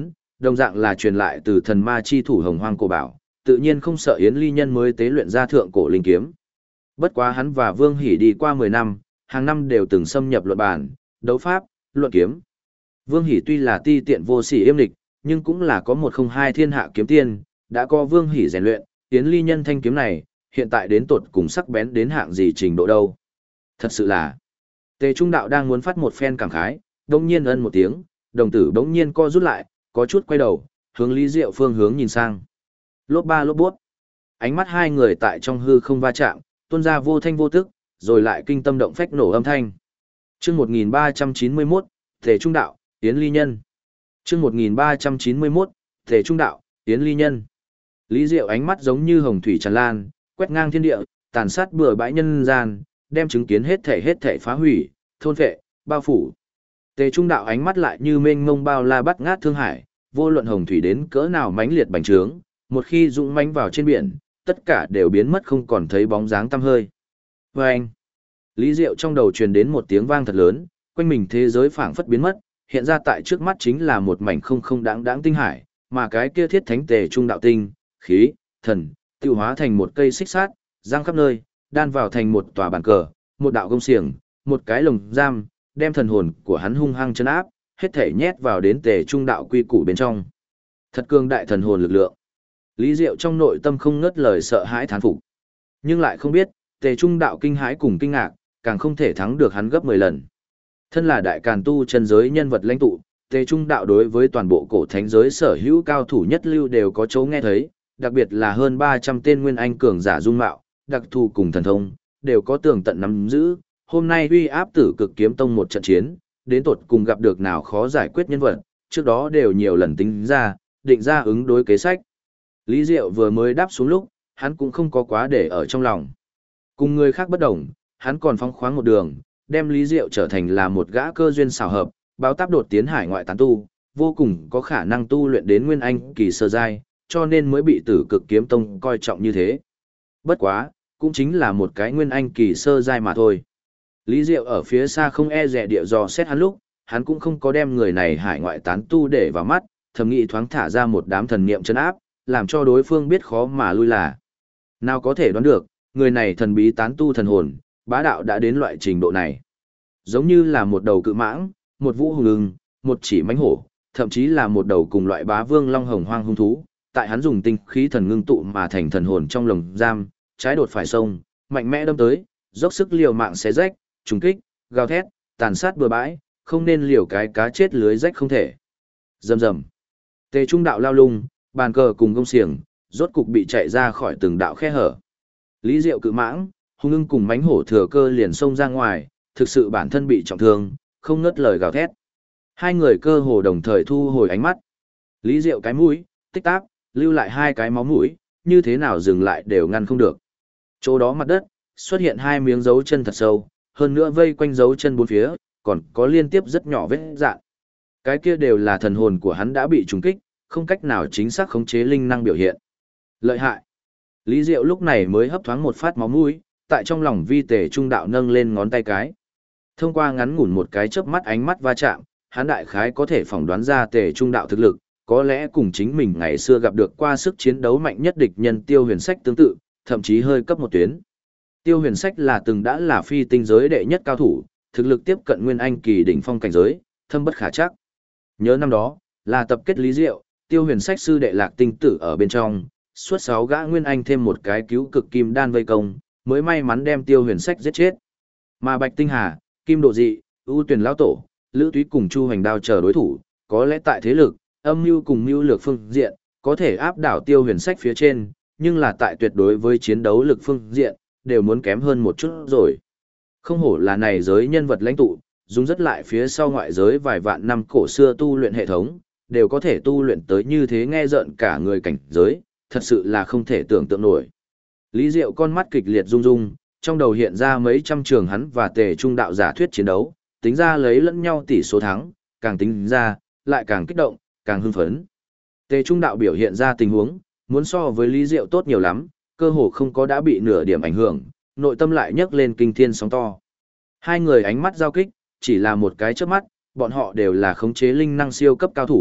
đồng dạng là truyền lại từ thần ma chi thủ Hồng Hoang cổ bảo, tự nhiên không sợ Yến Ly Nhân mới tế luyện ra thượng cổ linh kiếm. Bất quá hắn và Vương Hỷ đi qua 10 năm, hàng năm đều từng xâm nhập luận bàn, đấu pháp, luận kiếm. Vương Hỷ tuy là ti tiện vô sỉ yêm lịch, nhưng cũng là có 102 thiên hạ kiếm tiên, đã có Vương Hỷ rèn luyện, Yến Ly Nhân thanh kiếm này, hiện tại đến tột cùng sắc bén đến hạng gì trình độ đâu. Thật sự là, Tề Trung Đạo đang muốn phát một phen cảm khái, đông nhiên ân một tiếng, đồng tử bỗng nhiên co rút lại, có chút quay đầu, hướng Lý Diệu phương hướng nhìn sang. Lốp ba lốp bút. Ánh mắt hai người tại trong hư không va chạm, tuôn ra vô thanh vô tức, rồi lại kinh tâm động phách nổ âm thanh. Chương 1391, Tề Trung Đạo, Yến Ly Nhân. Chương 1391, Tề Trung Đạo, Yến Ly Nhân. Lý Diệu ánh mắt giống như hồng thủy tràn lan, quét ngang thiên địa, tàn sát bừa bãi nhân gian, đem chứng kiến hết thể phá hủy, thôn phệ, bao phủ. Tề Trung Đạo ánh mắt lại như mênh mông bao la bắt ngát thương hải, vô luận hồng thủy đến cỡ nào mãnh liệt bành trướng, một khi dũng mãnh vào trên biển, tất cả đều biến mất không còn thấy bóng dáng tăm hơi. Vâng! Lý Diệu trong đầu truyền đến một tiếng vang thật lớn, quanh mình thế giới phảng phất biến mất, hiện ra tại trước mắt chính là một mảnh không không đáng đáng tinh hải, mà cái kia thiết thánh Tề Trung Đạo tinh, khí, thần, tiêu hóa thành một cây xích sát, giang khắp nơi, đan vào thành một tòa bàn cờ, một đạo gông xiềng, một cái lồng giam, đem thần hồn của hắn hung hăng chân áp, hết thể nhét vào đến Tề Trung Đạo quy củ bên trong. Thật cường đại thần hồn lực lượng. Lý Diệu trong nội tâm không ngớt lời sợ hãi thán phục. Nhưng lại không biết, Tề Trung Đạo kinh hãi cùng kinh ngạc, càng không thể thắng được hắn gấp 10 lần. Thân là đại càn tu chân giới nhân vật lãnh tụ, Tề Trung Đạo đối với toàn bộ cổ thánh giới sở hữu cao thủ nhất lưu đều có chỗ nghe thấy, đặc biệt là hơn 300 tên nguyên anh cường giả dung mạo, đặc thù cùng thần thông, đều có tường tận nắm giữ. Hôm nay uy áp Tử Cực Kiếm Tông một trận chiến, đến tột cùng gặp được nào khó giải quyết nhân vật, trước đó đều nhiều lần tính ra, định ra ứng đối kế sách. Lý Diệu vừa mới đáp xuống lúc, hắn cũng không có quá để ở trong lòng. Cùng người khác bất đồng, hắn còn phóng khoáng một đường, đem Lý Diệu trở thành là một gã cơ duyên xảo hợp, báo táp đột tiến hải ngoại tán tu, vô cùng có khả năng tu luyện đến nguyên anh kỳ sơ giai, cho nên mới bị Tử Cực Kiếm Tông coi trọng như thế. Bất quá, cũng chính là một cái nguyên anh kỳ sơ giai mà thôi. Lý Diệu ở phía xa không e dè địa dò xét hắn lúc, hắn cũng không có đem người này hải ngoại tán tu để vào mắt, thầm nghĩ thoáng thả ra một đám thần niệm chân áp, làm cho đối phương biết khó mà lui là. Nào có thể đoán được, người này thần bí tán tu thần hồn, bá đạo đã đến loại trình độ này. Giống như là một đầu cự mãng, một vũ hùng ưng, một chỉ mãnh hổ, thậm chí là một đầu cùng loại bá vương long hồng hoang hung thú, tại hắn dùng tinh khí thần ngưng tụ mà thành thần hồn trong lồng giam, trái đột phải sông, mạnh mẽ đâm tới, dốc sức liều mạng xé rách, trùng kích, gào thét, tàn sát bừa bãi, không nên liều cái cá chết lưới rách không thể. Rầm rầm. Tề Trung Đạo lao lung, bàn cờ cùng gông xiềng, rốt cục bị chạy ra khỏi từng đạo khe hở. Lý Diệu cự mãng, hung ưng cùng mãnh hổ thừa cơ liền xông ra ngoài, thực sự bản thân bị trọng thương, không ngớt lời gào thét. Hai người cơ hồ đồng thời thu hồi ánh mắt. Lý Diệu cái mũi, tích tắc, lưu lại hai cái máu mũi, như thế nào dừng lại đều ngăn không được. Chỗ đó mặt đất, xuất hiện hai miếng dấu chân thật sâu, hơn nữa vây quanh dấu chân bốn phía, còn có liên tiếp rất nhỏ vết dạn. Cái kia đều là thần hồn của hắn đã bị trùng kích, không cách nào chính xác khống chế linh năng biểu hiện. Lợi hại. Lý Diệu lúc này mới hấp thoáng một phát máu mũi, tại trong lòng vi Tề Trung Đạo nâng lên ngón tay cái. Thông qua ngắn ngủn một cái chớp mắt ánh mắt va chạm, hắn đại khái có thể phỏng đoán ra Tề Trung Đạo thực lực, có lẽ cùng chính mình ngày xưa gặp được qua sức chiến đấu mạnh nhất địch nhân Tiêu Huyền Sách tương tự, thậm chí hơi cấp một tuyến. Tiêu Huyền Sách là từng đã là phi tinh giới đệ nhất cao thủ, thực lực tiếp cận nguyên anh kỳ đỉnh phong cảnh giới, thâm bất khả trắc. Nhớ năm đó, là tập kết Lý Diệu, Tiêu Huyền Sách sư đệ Lạc Tinh Tử ở bên trong, suốt 6 gã nguyên anh thêm một cái cứu cực kim đan vây công, mới may mắn đem Tiêu Huyền Sách giết chết. Mà Bạch Tinh Hà, Kim Độ Dị, ưu tuyển lão tổ, Lữ Túy cùng Chu Hoành Đao chờ đối thủ, có lẽ tại thế lực, âm mưu cùng mưu lược phương diện, có thể áp đảo Tiêu Huyền Sách phía trên, nhưng là tại tuyệt đối với chiến đấu lực phương diện, đều muốn kém hơn một chút rồi. Không hổ là này giới nhân vật lãnh tụ, dùng rất lại phía sau ngoại giới vài vạn năm cổ xưa tu luyện hệ thống, đều có thể tu luyện tới như thế nghe rợn cả người cảnh giới, thật sự là không thể tưởng tượng nổi. Lý Diệu con mắt kịch liệt rung rung, trong đầu hiện ra mấy trăm trường hắn và Tề Trung Đạo giả thuyết chiến đấu, tính ra lấy lẫn nhau tỷ số thắng, càng tính ra, lại càng kích động, càng hưng phấn. Tề Trung Đạo biểu hiện ra tình huống, muốn so với Lý Diệu tốt nhiều lắm, cơ hồ không có đã bị nửa điểm ảnh hưởng, nội tâm lại nhấc lên kinh thiên sóng to. Hai người ánh mắt giao kích, chỉ là một cái chớp mắt, bọn họ đều là khống chế linh năng siêu cấp cao thủ,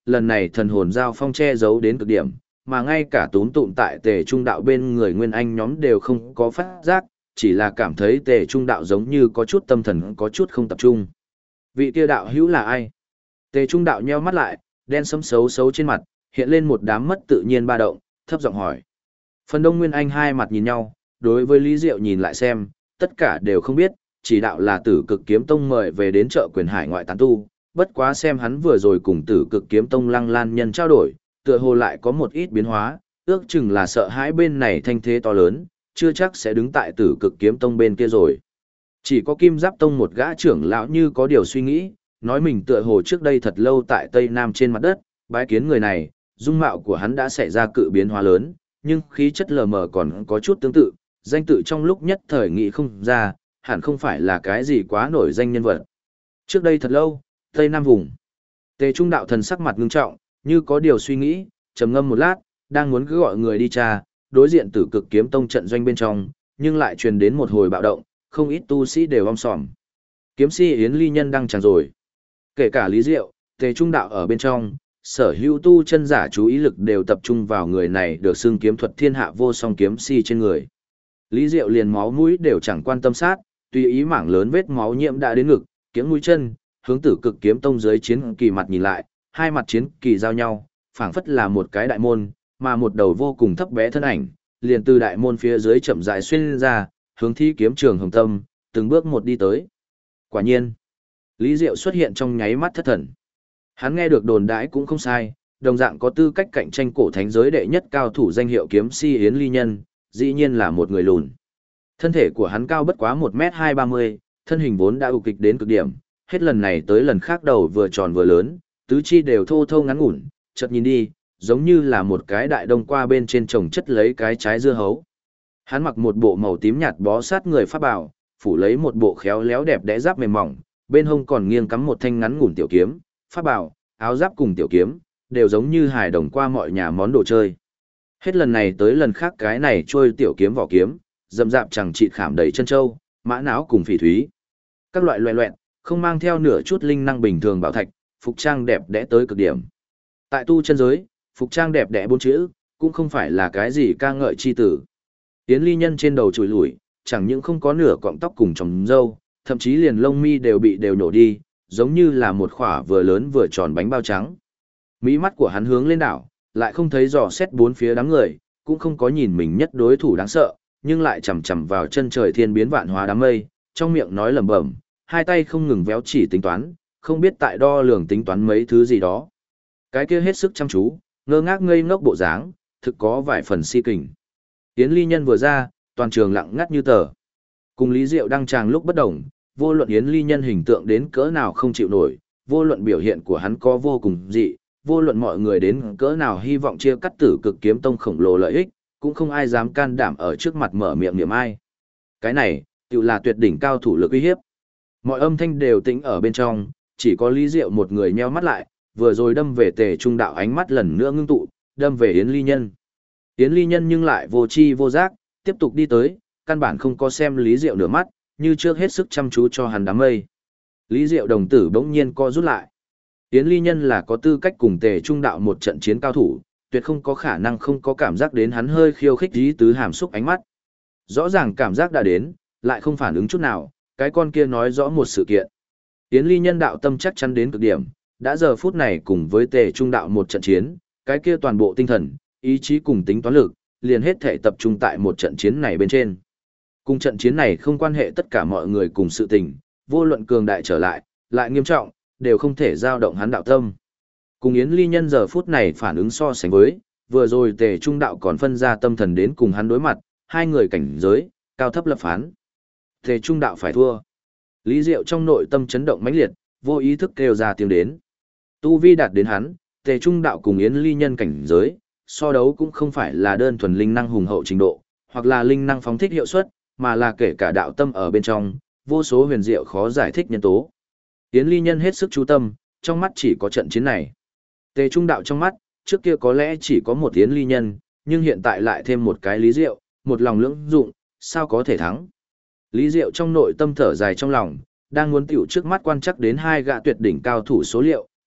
lần này thần hồn giao phong che giấu đến cực điểm, mà ngay cả túm tụm tại Tề Trung đạo bên người Nguyên Anh nhóm đều không có phát giác, chỉ là cảm thấy Tề Trung đạo giống như có chút tâm thần có chút không tập trung. Vị kia đạo hữu là ai? Tề Trung đạo nheo mắt lại, đen sẫm xấu xấu trên mặt, hiện lên một đám mất tự nhiên ba động, thấp giọng hỏi. Phần đông Nguyên Anh hai mặt nhìn nhau, đối với Lý Diệu nhìn lại xem, tất cả đều không biết, chỉ đạo là Tử Cực Kiếm Tông mời về đến chợ quyền hải ngoại tán tu, bất quá xem hắn vừa rồi cùng Tử Cực Kiếm Tông Lăng Lan nhân trao đổi, tựa hồ lại có một ít biến hóa, ước chừng là sợ hãi bên này thanh thế to lớn, chưa chắc sẽ đứng tại Tử Cực Kiếm Tông bên kia rồi. Chỉ có Kim Giáp Tông một gã trưởng lão như có điều suy nghĩ, nói mình tựa hồ trước đây thật lâu tại Tây Nam trên mặt đất, bái kiến người này, dung mạo của hắn đã xảy ra cự biến hóa lớn, nhưng khí chất lờ mờ còn có chút tương tự, danh tự trong lúc nhất thời nghĩ không ra, hẳn không phải là cái gì quá nổi danh nhân vật. Trước đây thật lâu, Tây Nam vùng. Tề Trung đạo thần sắc mặt ngưng trọng, như có điều suy nghĩ, trầm ngâm một lát, đang muốn cứ gọi người đi tra, đối diện Tử Cực Kiếm Tông trận doanh bên trong, nhưng lại truyền đến một hồi bạo động, không ít tu sĩ đều om sòm. Kiếm si Yến Ly Nhân đang chẳng rồi. Kể cả Lý Diệu, Tề Trung đạo ở bên trong, sở hữu tu chân giả chú ý lực đều tập trung vào người này được xưng kiếm thuật thiên hạ vô song kiếm si trên người. Lý Diệu liền máu mũi đều chẳng quan tâm sát, tùy ý mảng lớn vết máu nhiễm đã đến ngực, kiếm mũi chân, hướng Tử Cực Kiếm Tông dưới chiến kỳ mặt nhìn lại, hai mặt chiến kỳ giao nhau, phảng phất là một cái đại môn, mà một đầu vô cùng thấp bé thân ảnh, liền từ đại môn phía dưới chậm rãi xuyên ra, hướng Thi kiếm trường Hồng Tâm, từng bước một đi tới. Quả nhiên, Lý Diệu xuất hiện trong nháy mắt thất thần. Hắn nghe được đồn đãi cũng không sai, đồng dạng có tư cách cạnh tranh cổ thánh giới đệ nhất cao thủ danh hiệu kiếm si Yến Ly Nhân, dĩ nhiên là một người lùn. Thân thể của hắn cao bất quá 1m230, thân hình vốn đã ục kịch đến cực điểm, hết lần này tới lần khác đầu vừa tròn vừa lớn, tứ chi đều thô thô ngắn ngủn, chợt nhìn đi, giống như là một cái đại đông qua bên trên trồng chất lấy cái trái dưa hấu. Hắn mặc một bộ màu tím nhạt bó sát người pháp bảo, phủ lấy một bộ khéo léo đẹp đẽ giáp mềm mỏng, bên hông còn nghiêng cắm một thanh ngắn ngủn tiểu kiếm, pháp bảo, áo giáp cùng tiểu kiếm, đều giống như hài đồng qua mọi nhà món đồ chơi. Hết lần này tới lần khác cái này trôi tiểu kiếm vỏ kiếm, rậm rạp chẳng chịt khảm đầy chân châu, mã não cùng phỉ thúy. Các loại loè loẹt, không mang theo nửa chút linh năng bình thường bảo thạch, phục trang đẹp đẽ tới cực điểm. Tại tu chân giới, phục trang đẹp đẽ bốn chữ, cũng không phải là cái gì ca ngợi chi tử. Yến Ly Nhân trên đầu chùi lủi, chẳng những không có nửa cọng tóc cùng trồng râu, thậm chí liền lông mi đều bị nhổ đi, giống như là một khỏa vừa lớn vừa tròn bánh bao trắng. Mí mắt của hắn hướng lên đảo, lại không thấy dò xét bốn phía đám người, cũng không có nhìn mình nhất đối thủ đáng sợ, nhưng lại chầm chầm vào chân trời thiên biến vạn hóa đám mây, trong miệng nói lẩm bẩm, hai tay không ngừng véo chỉ tính toán, không biết tại đo lường tính toán mấy thứ gì đó. Cái kia hết sức chăm chú, ngơ ngác ngây ngốc bộ dáng, thực có vài phần si kình. Yến Ly Nhân vừa ra, toàn trường lặng ngắt như tờ. Cùng Lý Diệu đăng tràng lúc bất đồng, vô luận Yến Ly Nhân hình tượng đến cỡ nào không chịu nổi, vô luận biểu hiện của hắn có vô cùng dị, vô luận mọi người đến cỡ nào hy vọng chia cắt Tử Cực Kiếm Tông khổng lồ lợi ích, cũng không ai dám can đảm ở trước mặt mở miệng niệm ai. Cái này, tự là tuyệt đỉnh cao thủ lực uy hiếp. Mọi âm thanh đều tĩnh ở bên trong, chỉ có Lý Diệu một người nheo mắt lại, vừa rồi đâm về Tề Trung đạo ánh mắt lần nữa ngưng tụ, đâm về Yến Ly Nhân. Yến Ly Nhân nhưng lại vô chi vô giác, tiếp tục đi tới, căn bản không có xem Lý Diệu nửa mắt, như trước hết sức chăm chú cho hắn đám mây. Lý Diệu đồng tử bỗng nhiên co rút lại. Yến Ly Nhân là có tư cách cùng Tề Trung đạo một trận chiến cao thủ, tuyệt không có khả năng không có cảm giác đến hắn hơi khiêu khích ý tứ hàm xúc ánh mắt. Rõ ràng cảm giác đã đến, lại không phản ứng chút nào, cái con kia nói rõ một sự kiện. Yến Ly Nhân đạo tâm chắc chắn đến cực điểm, đã giờ phút này cùng với Tề Trung đạo một trận chiến, cái kia toàn bộ tinh thần, ý chí cùng tính toán lực, liền hết thể tập trung tại một trận chiến này bên trên. Cùng trận chiến này không quan hệ tất cả mọi người cùng sự tình, vô luận cường đại trở lại, lại nghiêm trọng, đều không thể dao động hắn đạo tâm. Cùng Yến Ly Nhân giờ phút này phản ứng so sánh với, vừa rồi Tề Trung đạo còn phân ra tâm thần đến cùng hắn đối mặt, hai người cảnh giới, cao thấp lập phán. Tề Trung đạo phải thua. Lý Diệu trong nội tâm chấn động mãnh liệt, vô ý thức kêu ra tiếng đến. Tu vi đạt đến hắn, Tề Trung đạo cùng Yến Ly Nhân cảnh giới, so đấu cũng không phải là đơn thuần linh năng hùng hậu trình độ, hoặc là linh năng phóng thích hiệu suất, mà là kể cả đạo tâm ở bên trong, vô số huyền diệu khó giải thích nhân tố. Yến Ly Nhân hết sức chú tâm, trong mắt chỉ có trận chiến này. Tề Trung đạo trong mắt, trước kia có lẽ chỉ có một Yến Ly Nhân, nhưng hiện tại lại thêm một cái Lý Diệu, một lòng lưỡng dụng, sao có thể thắng. Lý Diệu trong nội tâm thở dài trong lòng, đang muốn tiểu trước mắt quan chắc đến hai gã tuyệt đỉnh cao thủ số liệu,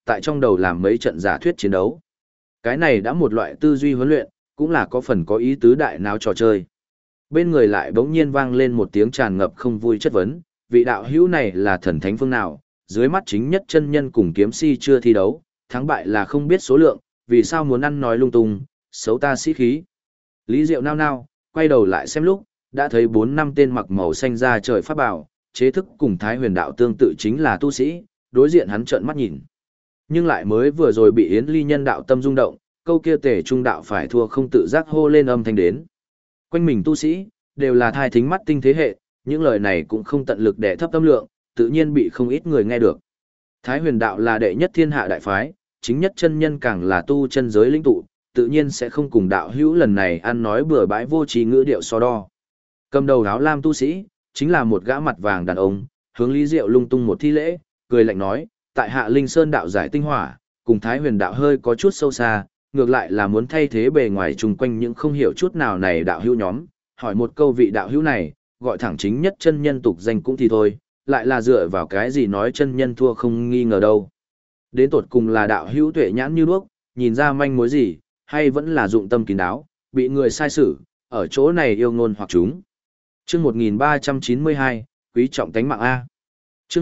tại trong đầu làm mấy trận giả thuyết chiến đấu. Cái này đã một loại tư duy huấn luyện, cũng là có phần có ý tứ đại não trò chơi. Bên người lại bỗng nhiên vang lên một tiếng tràn ngập không vui chất vấn, vị đạo hữu này là thần thánh phương nào, dưới mắt chính nhất chân nhân cùng kiếm si chưa thi đấu, thắng bại là không biết số lượng, vì sao muốn ăn nói lung tung, xấu ta sĩ khí. Lý Diệu nao nao, quay đầu lại xem lúc, đã thấy 4-5 tên mặc màu xanh da trời pháp bảo, chế thức cùng Thái Huyền đạo tương tự chính là tu sĩ, đối diện hắn trợn mắt nhìn. Nhưng lại mới vừa rồi bị Yến Ly nhân đạo tâm rung động, câu kia tể trung đạo phải thua không tự giác hô lên âm thanh đến. Quanh mình tu sĩ, đều là thai thính mắt tinh thế hệ, những lời này cũng không tận lực để thấp tâm lượng, tự nhiên bị không ít người nghe được. Thái Huyền đạo là đệ nhất thiên hạ đại phái, chính nhất chân nhân càng là tu chân giới linh tụ, tự nhiên sẽ không cùng đạo hữu lần này ăn nói bừa bãi vô trí ngữ điệu so đo. Cầm đầu áo lam tu sĩ, chính là một gã mặt vàng đàn ông, hướng Lý Diệu lung tung một thi lễ, cười lạnh nói, tại Hạ Linh Sơn đạo giải tinh hỏa, cùng Thái Huyền đạo hơi có chút sâu xa, ngược lại là muốn thay thế bề ngoài chung quanh những không hiểu chút nào này đạo hữu nhóm, hỏi một câu vị đạo hữu này, gọi thẳng chính nhất chân nhân tục danh cũng thì thôi, lại là dựa vào cái gì nói chân nhân thua không nghi ngờ đâu. Đến tột cùng là đạo hữu tuệ nhãn như đuốc, nhìn ra manh mối gì, hay vẫn là dụng tâm kín đáo, bị người sai xử, ở chỗ này yêu ngôn hoặc chúng. Chương 1392, quý trọng tánh mạng A. Chương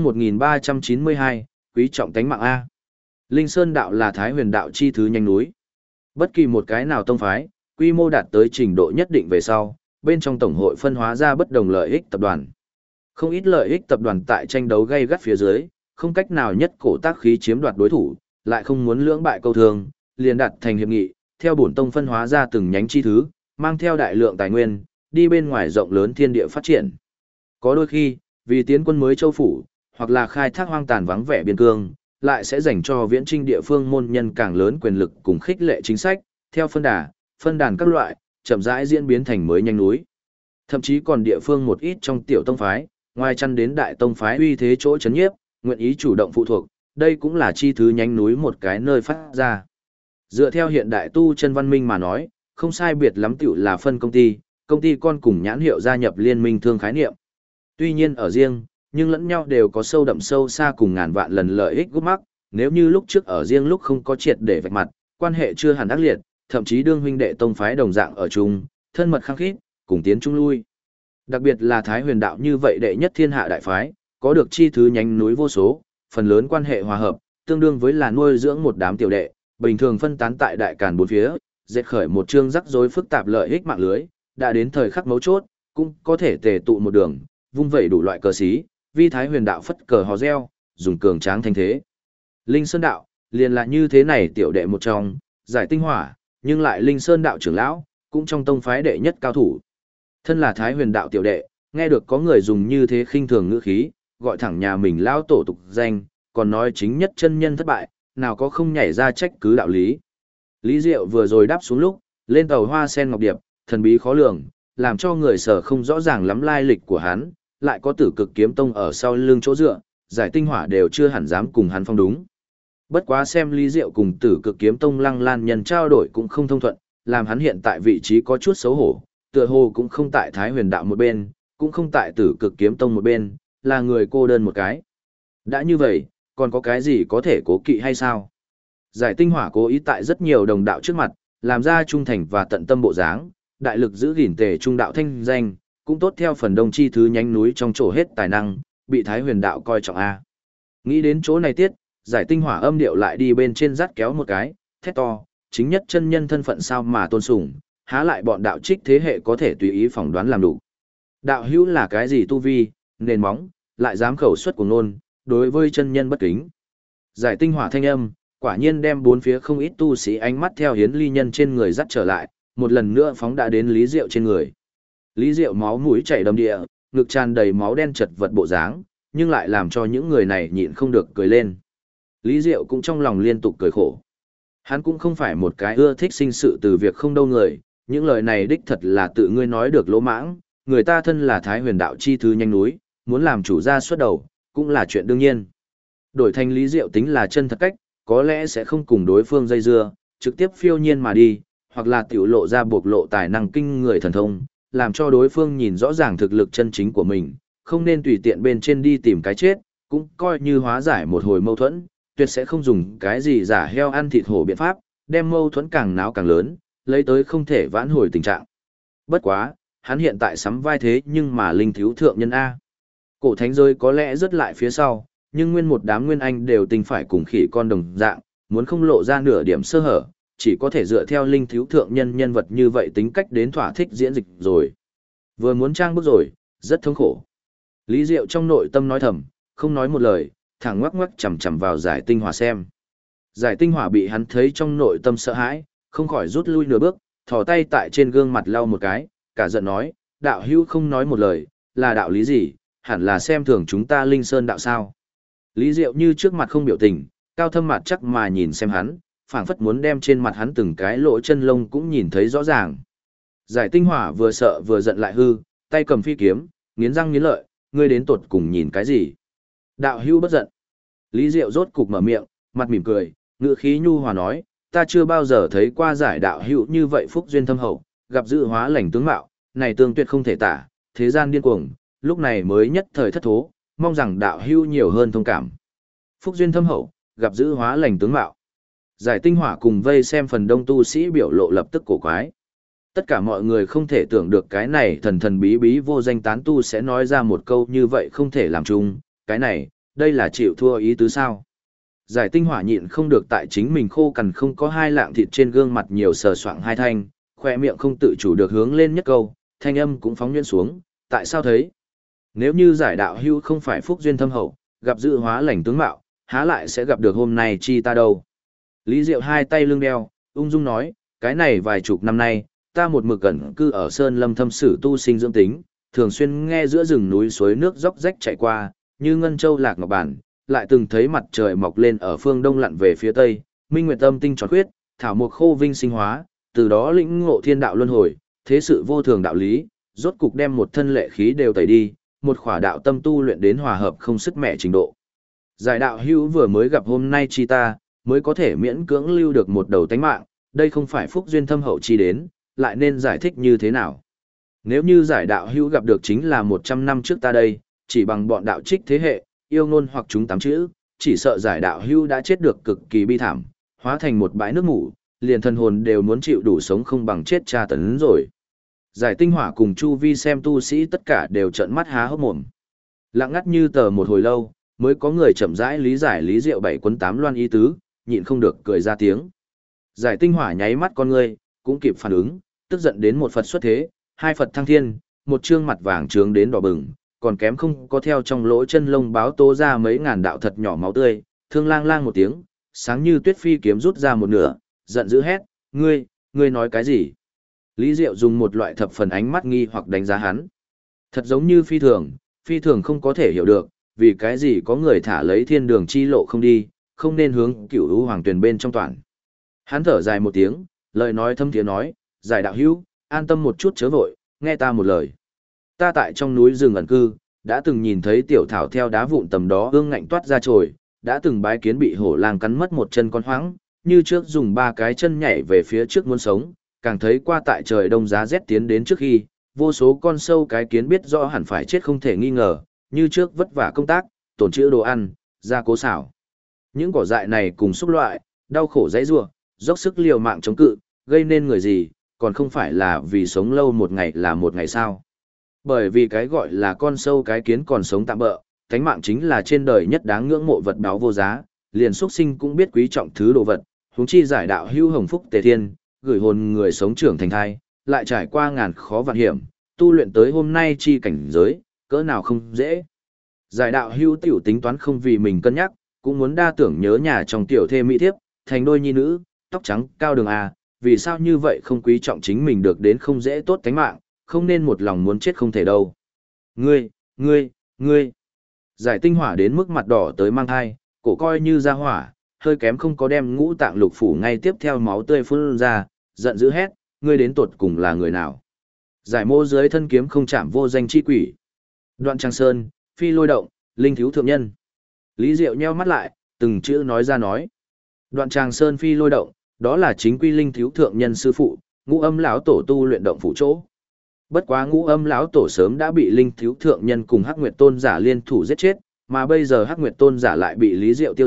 1392, quý trọng tánh mạng A. Linh Sơn đạo là Thái Huyền đạo chi thứ nhanh núi. Bất kỳ một cái nào tông phái, quy mô đạt tới trình độ nhất định về sau, bên trong tổng hội phân hóa ra bất đồng lợi ích tập đoàn. Không ít lợi ích tập đoàn tại tranh đấu gay gắt phía dưới, không cách nào nhất cổ tác khí chiếm đoạt đối thủ, lại không muốn lưỡng bại câu thương, liền đặt thành hiệp nghị, theo bổn tông phân hóa ra từng nhánh chi thứ, mang theo đại lượng tài nguyên, đi bên ngoài rộng lớn thiên địa phát triển. Có đôi khi, vì tiến quân mới châu phủ, hoặc là khai thác hoang tàn vắng vẻ biên cương, lại sẽ dành cho viễn trinh địa phương môn nhân càng lớn quyền lực cùng khích lệ chính sách, theo phân đàn các loại, chậm rãi diễn biến thành mới nhanh núi. Thậm chí còn địa phương một ít trong tiểu tông phái, ngoài chăn đến đại tông phái uy thế chỗ chấn nhiếp, nguyện ý chủ động phụ thuộc, đây cũng là chi thứ nhánh núi một cái nơi phát ra. Dựa theo hiện đại tu chân văn minh mà nói, không sai biệt lắm tiểu là phân công ty con cùng nhãn hiệu gia nhập liên minh thương khái niệm. Tuy nhiên ở riêng, nhưng lẫn nhau đều có sâu đậm sâu xa cùng ngàn vạn lần lợi ích gút mắc, nếu như lúc trước ở riêng lúc không có triệt để vạch mặt, quan hệ chưa hẳn ác liệt, thậm chí đương huynh đệ tông phái đồng dạng ở chung, thân mật khăng khít, cùng tiến chung lui. Đặc biệt là Thái Huyền đạo như vậy đệ nhất thiên hạ đại phái, có được chi thứ nhánh núi vô số, phần lớn quan hệ hòa hợp, tương đương với là nuôi dưỡng một đám tiểu đệ, bình thường phân tán tại đại càn bốn phía, dệt khởi một chương rắc rối phức tạp lợi ích mạng lưới, đã đến thời khắc mấu chốt, cũng có thể tề tụ một đường, vung vẩy đủ loại cờ xí, vi Thái Huyền đạo phất cờ hò reo, dùng cường tráng thanh thế. Linh Sơn đạo, liền là như thế này tiểu đệ một trong, giải tinh hỏa, nhưng lại Linh Sơn đạo trưởng lão, cũng trong tông phái đệ nhất cao thủ. Thân là Thái Huyền đạo tiểu đệ, nghe được có người dùng như thế khinh thường ngữ khí, gọi thẳng nhà mình lão tổ tục danh, còn nói chính nhất chân nhân thất bại, nào có không nhảy ra trách cứ đạo lý. Lý Diệu vừa rồi đáp xuống lúc, lên tàu hoa sen ngọc điệp, thần bí khó lường, làm cho người sở không rõ ràng lắm lai lịch của hắn, lại có Tử Cực Kiếm Tông ở sau lưng chỗ dựa, giải tinh hỏa đều chưa hẳn dám cùng hắn phong đúng. Bất quá xem Lý Diệu cùng Tử Cực Kiếm Tông Lăng Lan nhân trao đổi cũng không thông thuận, làm hắn hiện tại vị trí có chút xấu hổ, tựa hồ cũng không tại Thái Huyền đạo một bên, cũng không tại Tử Cực Kiếm Tông một bên, là người cô đơn một cái. Đã như vậy, còn có cái gì có thể cố kỵ hay sao? Giải tinh hỏa cố ý tại rất nhiều đồng đạo trước mặt, làm ra trung thành và tận tâm bộ dáng, đại lực giữ gìn tề trung đạo thanh danh, cũng tốt theo phần đông chi thứ nhánh núi trong chỗ hết tài năng, bị Thái Huyền đạo coi trọng a. Nghĩ đến chỗ này tiết, giải tinh hỏa âm điệu lại đi bên trên dắt kéo một cái, thét to, chính nhất chân nhân thân phận sao mà tôn sùng, há lại bọn đạo trích thế hệ có thể tùy ý phỏng đoán làm đủ. Đạo hữu là cái gì tu vi, nền móng, lại dám khẩu xuất của ngôn, đối với chân nhân bất kính. Giải tinh hỏa thanh âm, quả nhiên đem bốn phía không ít tu sĩ ánh mắt theo Hiến Ly nhân trên người dắt trở lại, một lần nữa phóng đã đến Lý Diệu trên người. Lý Diệu máu mũi chảy đầm địa, ngực tràn đầy máu đen chật vật bộ dáng, nhưng lại làm cho những người này nhịn không được cười lên. Lý Diệu cũng trong lòng liên tục cười khổ. Hắn cũng không phải một cái ưa thích sinh sự từ việc không đâu người, những lời này đích thật là tự ngươi nói được lỗ mãng, người ta thân là Thái Huyền đạo chi thứ nhanh núi, muốn làm chủ gia xuất đầu, cũng là chuyện đương nhiên. Đổi thành Lý Diệu tính là chân thật cách, có lẽ sẽ không cùng đối phương dây dưa, trực tiếp phiêu nhiên mà đi, hoặc là tiểu lộ ra bộc lộ tài năng kinh người thần thông, làm cho đối phương nhìn rõ ràng thực lực chân chính của mình, không nên tùy tiện bên trên đi tìm cái chết, cũng coi như hóa giải một hồi mâu thuẫn, tuyệt sẽ không dùng cái gì giả heo ăn thịt hổ biện pháp, đem mâu thuẫn càng náo càng lớn, lấy tới không thể vãn hồi tình trạng. Bất quá, hắn hiện tại sắm vai thế nhưng mà linh thiếu thượng nhân A. Cổ thánh giới có lẽ rất lại phía sau, nhưng nguyên một đám nguyên anh đều tình phải cùng khỉ con đồng dạng, muốn không lộ ra nửa điểm sơ hở, chỉ có thể dựa theo linh thiếu thượng nhân nhân vật như vậy tính cách đến thỏa thích diễn dịch rồi. Vừa muốn trang bức rồi, rất thống khổ. Lý Diệu trong nội tâm nói thầm, không nói một lời, thẳng ngoắc ngoắc chằm chằm vào giải tinh hỏa xem. Giải tinh hỏa bị hắn thấy trong nội tâm sợ hãi, không khỏi rút lui nửa bước, thò tay tại trên gương mặt lau một cái, cả giận nói, đạo hữu không nói một lời, là đạo lý gì, hẳn là xem thường chúng ta linh sơn đạo sao. Lý Diệu như trước mặt không biểu tình, cao thâm mặt chắc mà nhìn xem hắn, phảng phất muốn đem trên mặt hắn từng cái lỗ chân lông cũng nhìn thấy rõ ràng. Giải tinh hỏa vừa sợ vừa giận lại hư, tay cầm phi kiếm, nghiến răng nghiến lợi, ngươi đến tột cùng nhìn cái gì? Đạo hữu bất giận. Lý Diệu rốt cục mở miệng, mặt mỉm cười, ngữ khí nhu hòa nói, ta chưa bao giờ thấy qua giải đạo hữu như vậy phúc duyên thâm hậu, gặp dự hóa lành tướng mạo, này tương tuyệt không thể tả, thế gian điên cuồng, lúc này mới nhất thời thất thố, mong rằng đạo hữu nhiều hơn thông cảm. Phúc duyên thâm hậu, gặp dự hóa lành tướng mạo. Giải tinh hỏa cùng vây xem phần đông tu sĩ biểu lộ lập tức cổ quái. Tất cả mọi người không thể tưởng được cái này thần thần bí bí vô danh tán tu sẽ nói ra một câu như vậy không thể làm chung, cái này, đây là chịu thua ý tứ sao. Giải tinh hỏa nhịn không được tại chính mình khô cằn không có hai lạng thịt trên gương mặt nhiều sờ soạng hai thanh, khoe miệng không tự chủ được hướng lên nhất câu, thanh âm cũng phóng nhuyễn xuống, tại sao thế? Nếu như giải đạo hưu không phải phúc duyên thâm hậu, gặp dự hóa lành tướng mạo, há lại sẽ gặp được hôm nay chi ta đâu. Lý Diệu hai tay lưng đeo, ung dung nói, cái này vài chục năm nay, ta một mực ẩn cư ở sơn lâm thâm sử tu sinh dưỡng tính, thường xuyên nghe giữa rừng núi suối nước róc rách chảy qua, như ngân châu lạc ngọc bản, lại từng thấy mặt trời mọc lên ở phương đông lặn về phía tây, minh nguyệt âm tinh tròn khuyết, thảo mộc khô vinh sinh hóa, từ đó lĩnh ngộ thiên đạo luân hồi, thế sự vô thường đạo lý, rốt cục đem một thân lệ khí đều tẩy đi, một khỏa đạo tâm tu luyện đến hòa hợp không sức mẻ trình độ. Giải đạo hữu vừa mới gặp hôm nay chi ta, mới có thể miễn cưỡng lưu được một đầu tánh mạng, đây không phải phúc duyên thâm hậu chi đến, lại nên giải thích như thế nào. Nếu như giải đạo hữu gặp được chính là 100 năm trước ta đây, chỉ bằng bọn đạo trích thế hệ, yêu ngôn hoặc chúng tám chữ, chỉ sợ giải đạo hữu đã chết được cực kỳ bi thảm, hóa thành một bãi nước ngủ, liền thần hồn đều muốn chịu đủ sống không bằng chết tra tấn rồi. Giải tinh hỏa cùng chu vi xem tu sĩ tất cả đều trợn mắt há hốc mồm. Lặng ngắt như tờ một hồi lâu, mới có người chậm rãi lý giải Lý Diệu bảy quấn tám loan ý tứ, nhịn không được cười ra tiếng. Giải tinh hỏa nháy mắt con ngươi, cũng kịp phản ứng, tức giận đến một Phật xuất thế, hai Phật thăng thiên, một trương mặt vàng trướng đến đỏ bừng, còn kém không có theo trong lỗ chân lông báo tố ra mấy ngàn đạo thật nhỏ máu tươi, thương lang lang một tiếng, sáng như tuyết phi kiếm rút ra một nửa, giận dữ hét, ngươi nói cái gì? Lý Diệu dùng một loại thập phần ánh mắt nghi hoặc đánh giá hắn. Thật giống như phi thường không có thể hiểu được, vì cái gì có người thả lấy thiên đường chi lộ không đi, không nên hướng cửu u hoàng tuyển bên trong toàn. Hắn thở dài một tiếng, lời nói thâm thiế nói, giải đạo hữu, an tâm một chút chớ vội, nghe ta một lời. Ta tại trong núi rừng ẩn cư, đã từng nhìn thấy tiểu thảo theo đá vụn tầm đó ương ngạnh toát ra trồi, đã từng bái kiến bị hổ lang cắn mất một chân con hoáng, như trước dùng ba cái chân nhảy về phía trước muốn sống, càng thấy qua tại trời đông giá rét tiến đến trước khi, vô số con sâu cái kiến biết rõ hẳn phải chết không thể nghi ngờ, như trước vất vả công tác, tổn trữ đồ ăn, ra cố xảo. Những cỏ dại này cùng xúc loại, đau khổ dãy rủa, dốc sức liều mạng chống cự, gây nên người gì, còn không phải là vì sống lâu một ngày là một ngày sao. Bởi vì cái gọi là con sâu cái kiến còn sống tạm bợ, thánh mạng chính là trên đời nhất đáng ngưỡng mộ vật báo vô giá, liền xuất sinh cũng biết quý trọng thứ đồ vật, huống chi giải đạo hưu hồng phúc tề thiên, gửi hồn người sống trưởng thành thai, lại trải qua ngàn khó vạn hiểm, tu luyện tới hôm nay chi cảnh giới, cỡ nào không dễ. Giải đạo hưu tiểu tính toán không vì mình cân nhắc, cũng muốn đa tưởng nhớ nhà trong tiểu thê mỹ thiếp, thành đôi nhi nữ, tóc trắng, cao đường à, vì sao như vậy không quý trọng chính mình được đến không dễ tốt tánh mạng, không nên một lòng muốn chết không thể đâu. Ngươi. Giải tinh hỏa đến mức mặt đỏ tới mang thai, cổ coi như ra hỏa, hơi kém không có đem ngũ tạng lục phủ ngay tiếp theo máu tươi phun ra, giận dữ hét, ngươi đến tuột cùng là người nào? Giải mô dưới thân kiếm không chạm vô danh chi quỷ. Đoạn Trang Sơn, phi lôi động, linh thiếu thượng nhân. Lý Diệu nheo mắt lại, từng chữ nói ra nói. Đoạn Tràng Sơn phi lôi động, đó là chính quy linh thiếu thượng nhân sư phụ, Ngũ Âm lão tổ tu luyện động phủ chỗ. Bất quá Ngũ Âm lão tổ sớm đã bị linh thiếu thượng nhân cùng Hắc Nguyệt Tôn giả liên thủ giết chết, mà bây giờ Hắc Nguyệt Tôn giả lại bị Lý Diệu tiêu diệt,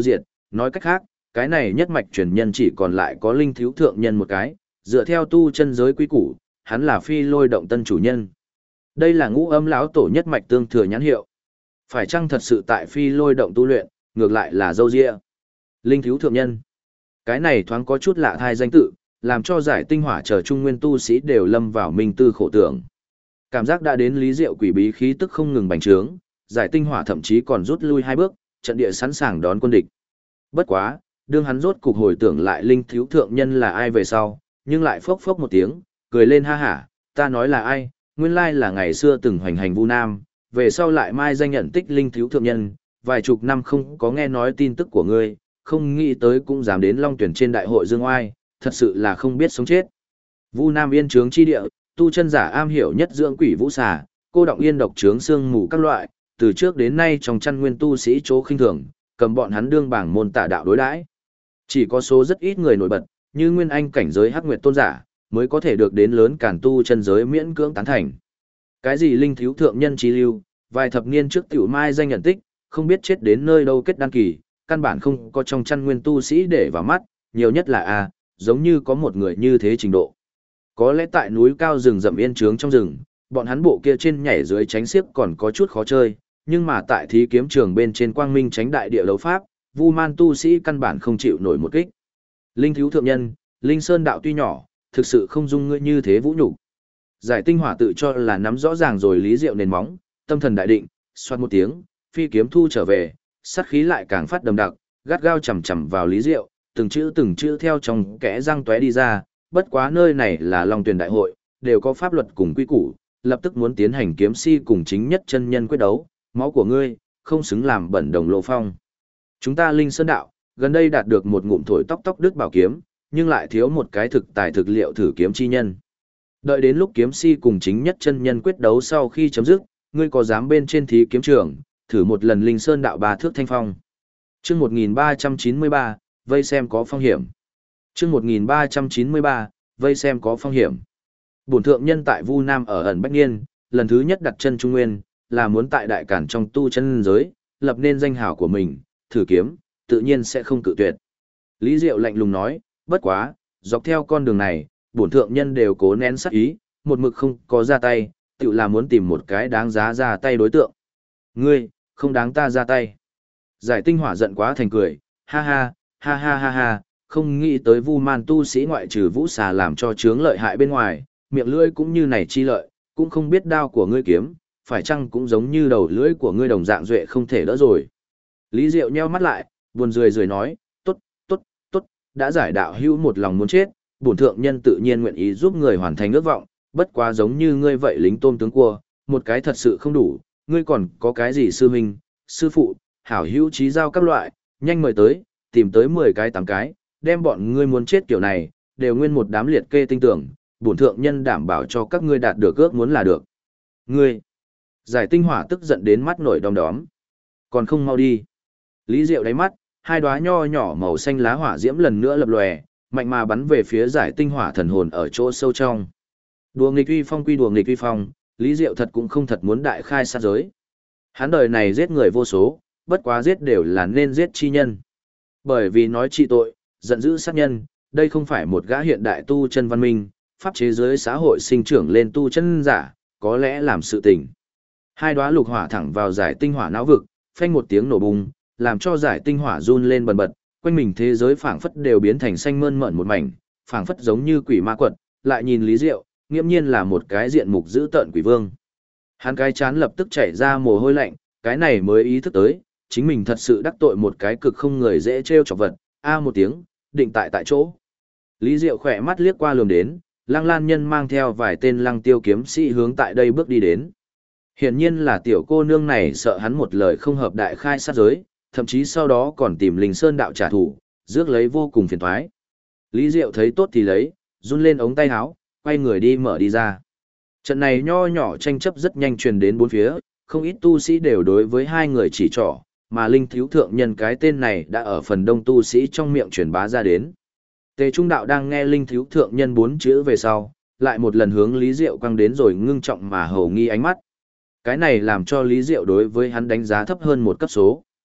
nói cách khác, cái này nhất mạch truyền nhân chỉ còn lại có linh thiếu thượng nhân một cái, dựa theo tu chân giới quy củ, hắn là phi lôi động tân chủ nhân. Đây là Ngũ Âm lão tổ nhất mạch tương thừa nhãn hiệu. Phải chăng thật sự tại phi lôi động tu luyện, ngược lại là dâu dịa. Linh thiếu thượng nhân. Cái này thoáng có chút lạ thai danh tự, làm cho giải tinh hỏa chờ trung nguyên tu sĩ đều lâm vào minh tư khổ tưởng. Cảm giác đã đến Lý Diệu quỷ bí khí tức không ngừng bành trướng, giải tinh hỏa thậm chí còn rút lui 2 bước, trận địa sẵn sàng đón quân địch. Bất quá, đương hắn rốt cục hồi tưởng lại linh thiếu thượng nhân là ai về sau, nhưng lại phốc phốc một tiếng, cười lên ha hả, ta nói là ai, nguyên lai là ngày xưa từng hoành hành Vu Nam, về sau lại mai danh nhận tích linh thiếu thượng nhân, vài chục năm không có nghe nói tin tức của ngươi, không nghĩ tới cũng dám đến Long Tuyển trên đại hội dương oai, thật sự là không biết sống chết. Vu Nam yên trướng chi địa, tu chân giả am hiểu nhất dưỡng quỷ vũ xà, cô động yên độc trướng xương mù các loại, từ trước đến nay trong chăn nguyên tu sĩ chỗ khinh thường, cầm bọn hắn đương bảng môn tả đạo đối đãi. Chỉ có số rất ít người nổi bật, như Nguyên Anh cảnh giới Hắc Nguyệt tôn giả, mới có thể được đến lớn càn tu chân giới miễn cưỡng tán thành. Cái gì linh thiếu thượng nhân trí lưu, vài thập niên trước tiểu mai danh nhận tích, không biết chết đến nơi đâu kết đăng kỳ, căn bản không có trong chăn nguyên tu sĩ để vào mắt, nhiều nhất là giống như có một người như thế trình độ. Có lẽ tại núi cao rừng rậm yên trướng trong rừng, bọn hắn bộ kia trên nhảy dưới tránh xiếc còn có chút khó chơi, nhưng mà tại thí kiếm trường bên trên quang minh tránh đại địa đấu pháp, Vu Man tu sĩ căn bản không chịu nổi một kích. Linh thiếu thượng nhân, Linh Sơn đạo tuy nhỏ, thực sự không dung ngươi như thế vũ nhục. Giải tinh hỏa tự cho là nắm rõ ràng rồi Lý Diệu nền móng, tâm thần đại định, xoát một tiếng, phi kiếm thu trở về, sát khí lại càng phát đậm đặc, gắt gao chầm chầm vào Lý Diệu, từng chữ theo trong kẽ răng tóe đi ra, bất quá nơi này là Long Tuyển đại hội, đều có pháp luật cùng quy củ, lập tức muốn tiến hành kiếm si cùng chính nhất chân nhân quyết đấu, máu của ngươi, không xứng làm bẩn đồng lộ phong. Chúng ta Linh Sơn đạo, gần đây đạt được một ngụm thổi tóc tóc đứt bảo kiếm, nhưng lại thiếu một cái thực tài thực liệu thử kiếm chi nhân. Đợi đến lúc kiếm si cùng chính nhất chân nhân quyết đấu sau khi chấm dứt, ngươi có dám bên trên thí kiếm trường, thử một lần Linh Sơn đạo 3 thước thanh phong. Chương 1393, vây xem có phong hiểm. Chương 1393, vây xem có phong hiểm. Bổn thượng nhân tại Vu Nam ở ẩn Bách Niên, lần thứ nhất đặt chân Trung Nguyên, là muốn tại đại cản trong tu chân giới, lập nên danh hào của mình, thử kiếm, tự nhiên sẽ không cự tuyệt. Lý Diệu lạnh lùng nói, bất quá, dọc theo con đường này, bổn thượng nhân đều cố nén sát ý, một mực không có ra tay, tự là muốn tìm một cái đáng giá ra tay đối tượng. Ngươi, không đáng ta ra tay. Giải tinh hỏa giận quá thành cười, ha ha, ha ha ha ha, không nghĩ tới Vu Man tu sĩ ngoại trừ vũ xà làm cho chướng lợi hại bên ngoài, miệng lưỡi cũng như này chi lợi, cũng không biết đao của ngươi kiếm, phải chăng cũng giống như đầu lưỡi của ngươi đồng dạng duệ không thể đỡ rồi. Lý Diệu nheo mắt lại, buồn rười nói, tốt, tốt, tốt, đã giải đạo hữu một lòng muốn chết, bổn thượng nhân tự nhiên nguyện ý giúp người hoàn thành ước vọng, bất quá giống như ngươi vậy lính tôm tướng cua, một cái thật sự không đủ, ngươi còn có cái gì sư huynh, sư phụ, hảo hữu trí giao các loại, nhanh mời tới, tìm tới 10 cái 8 cái, đem bọn ngươi muốn chết kiểu này, đều nguyên một đám liệt kê tinh tưởng, bổn thượng nhân đảm bảo cho các ngươi đạt được ước muốn là được. Ngươi, giải tinh hỏa tức giận đến mắt nổi đom đóm, còn không mau đi. Lý Diệu đáy mắt, 2 đóa nho nhỏ màu xanh lá hỏa diễm lần nữa lập lòe, mạnh mà bắn về phía giải tinh hỏa thần hồn ở chỗ sâu trong. Đùa nghịch uy phong quy đùa nghịch uy phong, Lý Diệu thật cũng không thật muốn đại khai sát giới. Hắn đời này giết người vô số, bất quá giết đều là nên giết chi nhân. Bởi vì nói trị tội, giận dữ sát nhân, đây không phải một gã hiện đại tu chân văn minh, pháp chế giới xã hội sinh trưởng lên tu chân giả, có lẽ làm sự tình. 2 đóa lục hỏa thẳng vào giải tinh hỏa não vực, phanh một tiếng nổ bùng, làm cho giải tinh hỏa run lên bần bật, quanh mình thế giới phảng phất đều biến thành xanh mơn mởn một mảnh, phảng phất giống như quỷ ma quật, lại nhìn Lý Diệu, nghiễm nhiên là một cái diện mục dữ tợn quỷ vương. Hắn cái chán lập tức chảy ra mồ hôi lạnh, cái này mới ý thức tới, chính mình thật sự đắc tội một cái cực không người dễ trêu chọc vật, một tiếng, định tại chỗ. Lý Diệu khỏe mắt liếc qua lườm đến, Lăng Lan Nhân mang theo vài tên Lăng Tiêu kiếm sĩ hướng tại đây bước đi đến. Hiển nhiên là tiểu cô nương này sợ hắn một lời không hợp đại khai sát giới, thậm chí sau đó còn tìm Linh Sơn đạo trả thù, rước lấy vô cùng phiền toái. Lý Diệu thấy tốt thì lấy, run lên ống tay áo, quay người đi mở đi ra. Trận này nho nhỏ tranh chấp rất nhanh truyền đến bốn phía, không ít tu sĩ đều đối với 2 người chỉ trỏ, mà Linh thiếu thượng nhân cái tên này đã ở phần đông tu sĩ trong miệng truyền bá ra đến. Tề Trung Đạo đang nghe Linh thiếu thượng nhân 4 chữ về sau, lại một lần hướng Lý Diệu quăng đến rồi ngưng trọng mà hầu nghi ánh mắt. Cái này làm cho Lý Diệu đối với hắn đánh giá thấp hơn một cấp số.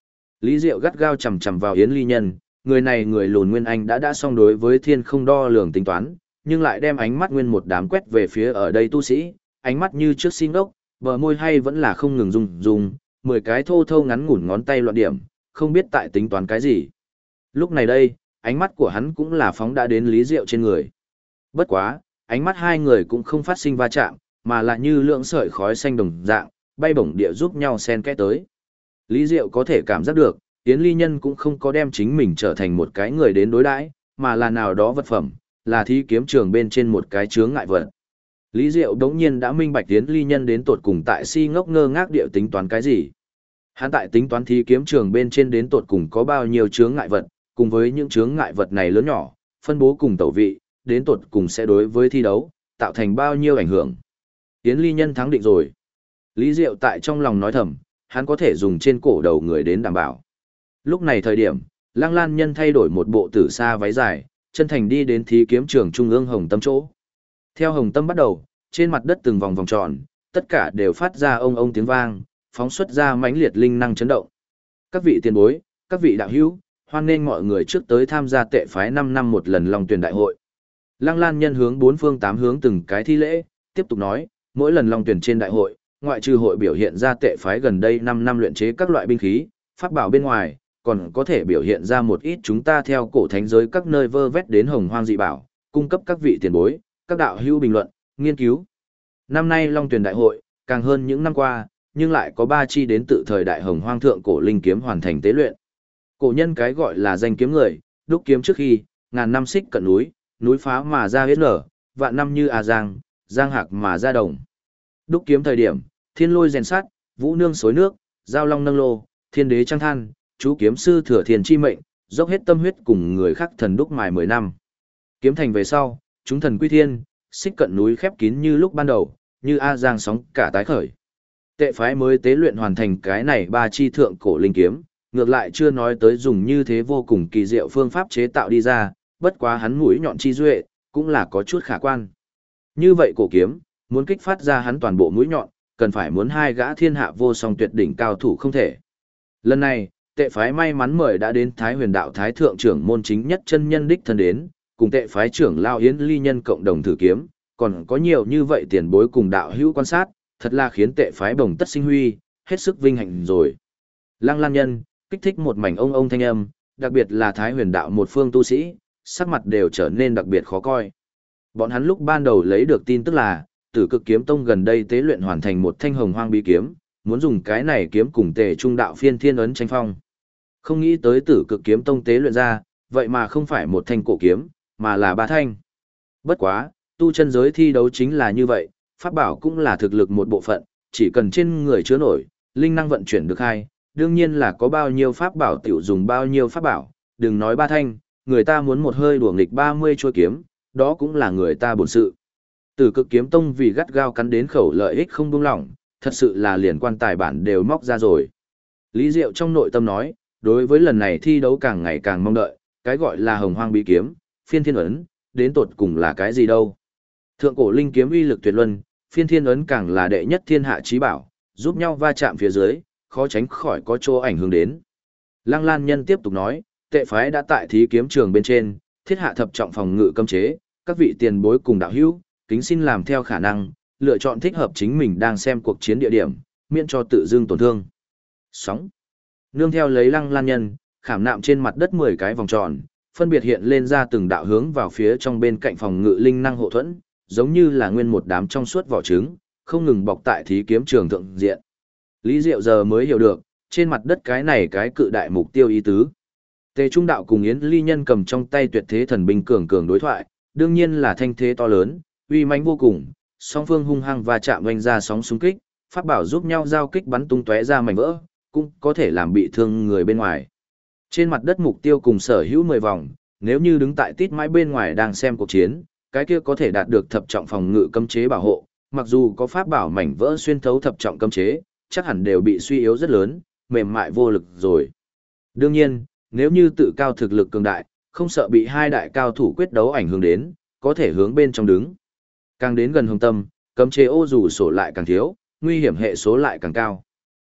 Lý Diệu gắt gao chằm chằm vào Yến Ly Nhân, người này người lùn Nguyên Anh đã xong đối với thiên không đo lường tính toán, nhưng lại đem ánh mắt nguyên một đám quét về phía ở đây tu sĩ, ánh mắt như trước xin ốc, bờ môi hay vẫn là không ngừng rung rung, 10 cái thô thô ngắn ngủn ngón tay loạn điểm, không biết tại tính toán cái gì. Lúc này đây, ánh mắt của hắn cũng là phóng đã đến Lý Diệu trên người. Bất quá, ánh mắt hai người cũng không phát sinh va chạm, mà là như lượng sợi khói xanh đồng dạng, bay bổng địa giúp nhau xen kẽ tới. Lý Diệu có thể cảm giác được, Yến Ly Nhân cũng không có đem chính mình trở thành một cái người đến đối đãi, mà là nào đó vật phẩm, là thí kiếm trường bên trên một cái chướng ngại vật. Lý Diệu đống nhiên đã minh bạch Yến Ly Nhân đến tột cùng tại si ngốc ngơ ngác địa tính toán cái gì. Hắn tại tính toán thí kiếm trường bên trên đến tột cùng có bao nhiêu chướng ngại vật, cùng với những chướng ngại vật này lớn nhỏ, phân bố cùng tẩu vị, đến tột cùng sẽ đối với thi đấu, tạo thành bao nhiêu ảnh hưởng. Yến Ly Nhân thắng định rồi. Lý Diệu tại trong lòng nói thầm, hắn có thể dùng trên cổ đầu người đến đảm bảo. Lúc này thời điểm, Lăng Lan Nhân thay đổi một bộ tử sa váy dài, chân thành đi đến thí kiếm trường trung ương Hồng Tâm chỗ. Theo Hồng Tâm bắt đầu, trên mặt đất từng vòng vòng tròn, tất cả đều phát ra ông ông tiếng vang, phóng xuất ra mãnh liệt linh năng chấn động. Các vị tiền bối, các vị đạo hữu, hoan nghênh mọi người trước tới tham gia tệ phái 5 năm một lần Long Tuyển đại hội. Lăng Lan Nhân hướng bốn phương tám hướng từng cái thi lễ, tiếp tục nói, mỗi lần Long Tuyển trên đại hội, ngoại trừ hội biểu hiện ra tệ phái gần đây 5 năm luyện chế các loại binh khí, pháp bảo bên ngoài, còn có thể biểu hiện ra một ít chúng ta theo cổ thánh giới các nơi vơ vét đến hồng hoang dị bảo, cung cấp các vị tiền bối, các đạo hữu bình luận, nghiên cứu. Năm nay Long Tuyển đại hội, càng hơn những năm qua, nhưng lại có 3 chi đến tự thời đại hồng hoang thượng cổ linh kiếm hoàn thành tế luyện. Cổ nhân cái gọi là danh kiếm người, đúc kiếm trước khi, ngàn năm xích cận núi, núi phá mà ra huyết nở, vạn năm như giang, giang hạc mà ra đồng. Đúc kiếm thời điểm, thiên lôi rèn sát, vũ nương xối nước, giao long nâng lô, thiên đế trăng than, chú kiếm sư thừa thiền chi mệnh, dốc hết tâm huyết cùng người khác thần đúc mài 10 năm. Kiếm thành về sau, chúng thần quy thiên, xích cận núi khép kín như lúc ban đầu, như A Giang sóng cả tái khởi. Tệ phái mới tế luyện hoàn thành cái này 3 chi thượng cổ linh kiếm, ngược lại chưa nói tới dùng như thế vô cùng kỳ diệu phương pháp chế tạo đi ra, bất quá hắn mũi nhọn chi duệ, cũng là có chút khả quan. Như vậy cổ kiếm, muốn kích phát ra hắn toàn bộ mũi nhọn, cần phải muốn 2 gã thiên hạ vô song tuyệt đỉnh cao thủ không thể. Lần này, tệ phái may mắn mời đã đến Thái Huyền Đạo Thái Thượng trưởng môn chính nhất chân nhân đích thân đến, cùng tệ phái trưởng Lao Yến Ly Nhân cộng đồng thử kiếm, còn có nhiều như vậy tiền bối cùng đạo hữu quan sát, thật là khiến tệ phái bồng tất sinh huy, hết sức vinh hạnh rồi. Lăng Lan Nhân, kích thích một mảnh ông thanh âm, đặc biệt là Thái Huyền Đạo một phương tu sĩ, sắc mặt đều trở nên đặc biệt khó coi. Bọn hắn lúc ban đầu lấy được tin tức là, Tử Cực Kiếm Tông gần đây tế luyện hoàn thành một thanh hồng hoang bí kiếm, muốn dùng cái này kiếm cùng Tề Trung Đạo Phiên Thiên ấn tranh phong. Không nghĩ tới Tử Cực Kiếm Tông tế luyện ra, vậy mà không phải một thanh cổ kiếm, mà là 3 thanh. Bất quá, tu chân giới thi đấu chính là như vậy, pháp bảo cũng là thực lực một bộ phận, chỉ cần trên người chứa nổi, linh năng vận chuyển được hay, đương nhiên là có bao nhiêu pháp bảo tiểu dùng bao nhiêu pháp bảo, đừng nói 3 thanh, người ta muốn một hơi đùa nghịch 30 chuôi kiếm, đó cũng là người ta bổn sự. Tử Cực Kiếm Tông vì gắt gao cắn đến khẩu lợi ích không buông lỏng, thật sự là liền quan tài bản đều móc ra rồi. Lý Diệu trong nội tâm nói, đối với lần này thi đấu càng ngày càng mong đợi, cái gọi là hồng hoang bí kiếm, phiên thiên ấn, đến tột cùng là cái gì đâu. Thượng cổ linh kiếm uy lực tuyệt luân, phiên thiên ấn càng là đệ nhất thiên hạ chí bảo, giúp nhau va chạm phía dưới, khó tránh khỏi có chỗ ảnh hưởng đến. Lăng Lan Nhân tiếp tục nói, tệ phái đã tại thí kiếm trường bên trên, thiết hạ thập trọng phòng ngự cấm chế, các vị tiền bối cùng đạo hữu, kính xin làm theo khả năng, lựa chọn thích hợp chính mình đang xem cuộc chiến địa điểm, miễn cho tự dưng tổn thương. Sóng. Nương theo lấy Lăng Lan Nhân, khảm nạm trên mặt đất 10 cái vòng tròn, phân biệt hiện lên ra từng đạo hướng vào phía trong bên cạnh phòng ngự linh năng hộ thuẫn, giống như là nguyên một đám trong suốt vỏ trứng, không ngừng bọc tại thí kiếm trường thượng diện. Lý Diệu giờ mới hiểu được, trên mặt đất cái này cái cự đại mục tiêu ý tứ. Tề Trung Đạo cùng Yến Ly Nhân cầm trong tay tuyệt thế thần binh cường cường đối thoại, đương nhiên là thanh thế to lớn, uy mãnh vô cùng, song phương hung hăng và chạm oanh ra sóng xung kích, pháp bảo giúp nhau giao kích bắn tung tóe ra mảnh vỡ, cũng có thể làm bị thương người bên ngoài. Trên mặt đất mục tiêu cùng sở hữu 10 vòng, nếu như đứng tại tít mãi bên ngoài đang xem cuộc chiến, cái kia có thể đạt được thập trọng phòng ngự cấm chế bảo hộ, mặc dù có pháp bảo mảnh vỡ xuyên thấu thập trọng cấm chế, chắc hẳn đều bị suy yếu rất lớn, mềm mại vô lực rồi. Đương nhiên, nếu như tự cao thực lực cường đại, không sợ bị 2 đại cao thủ quyết đấu ảnh hưởng đến, có thể hướng bên trong đứng. Càng đến gần hồng tâm, cấm chế ô dù sổ lại càng thiếu, nguy hiểm hệ số lại càng cao.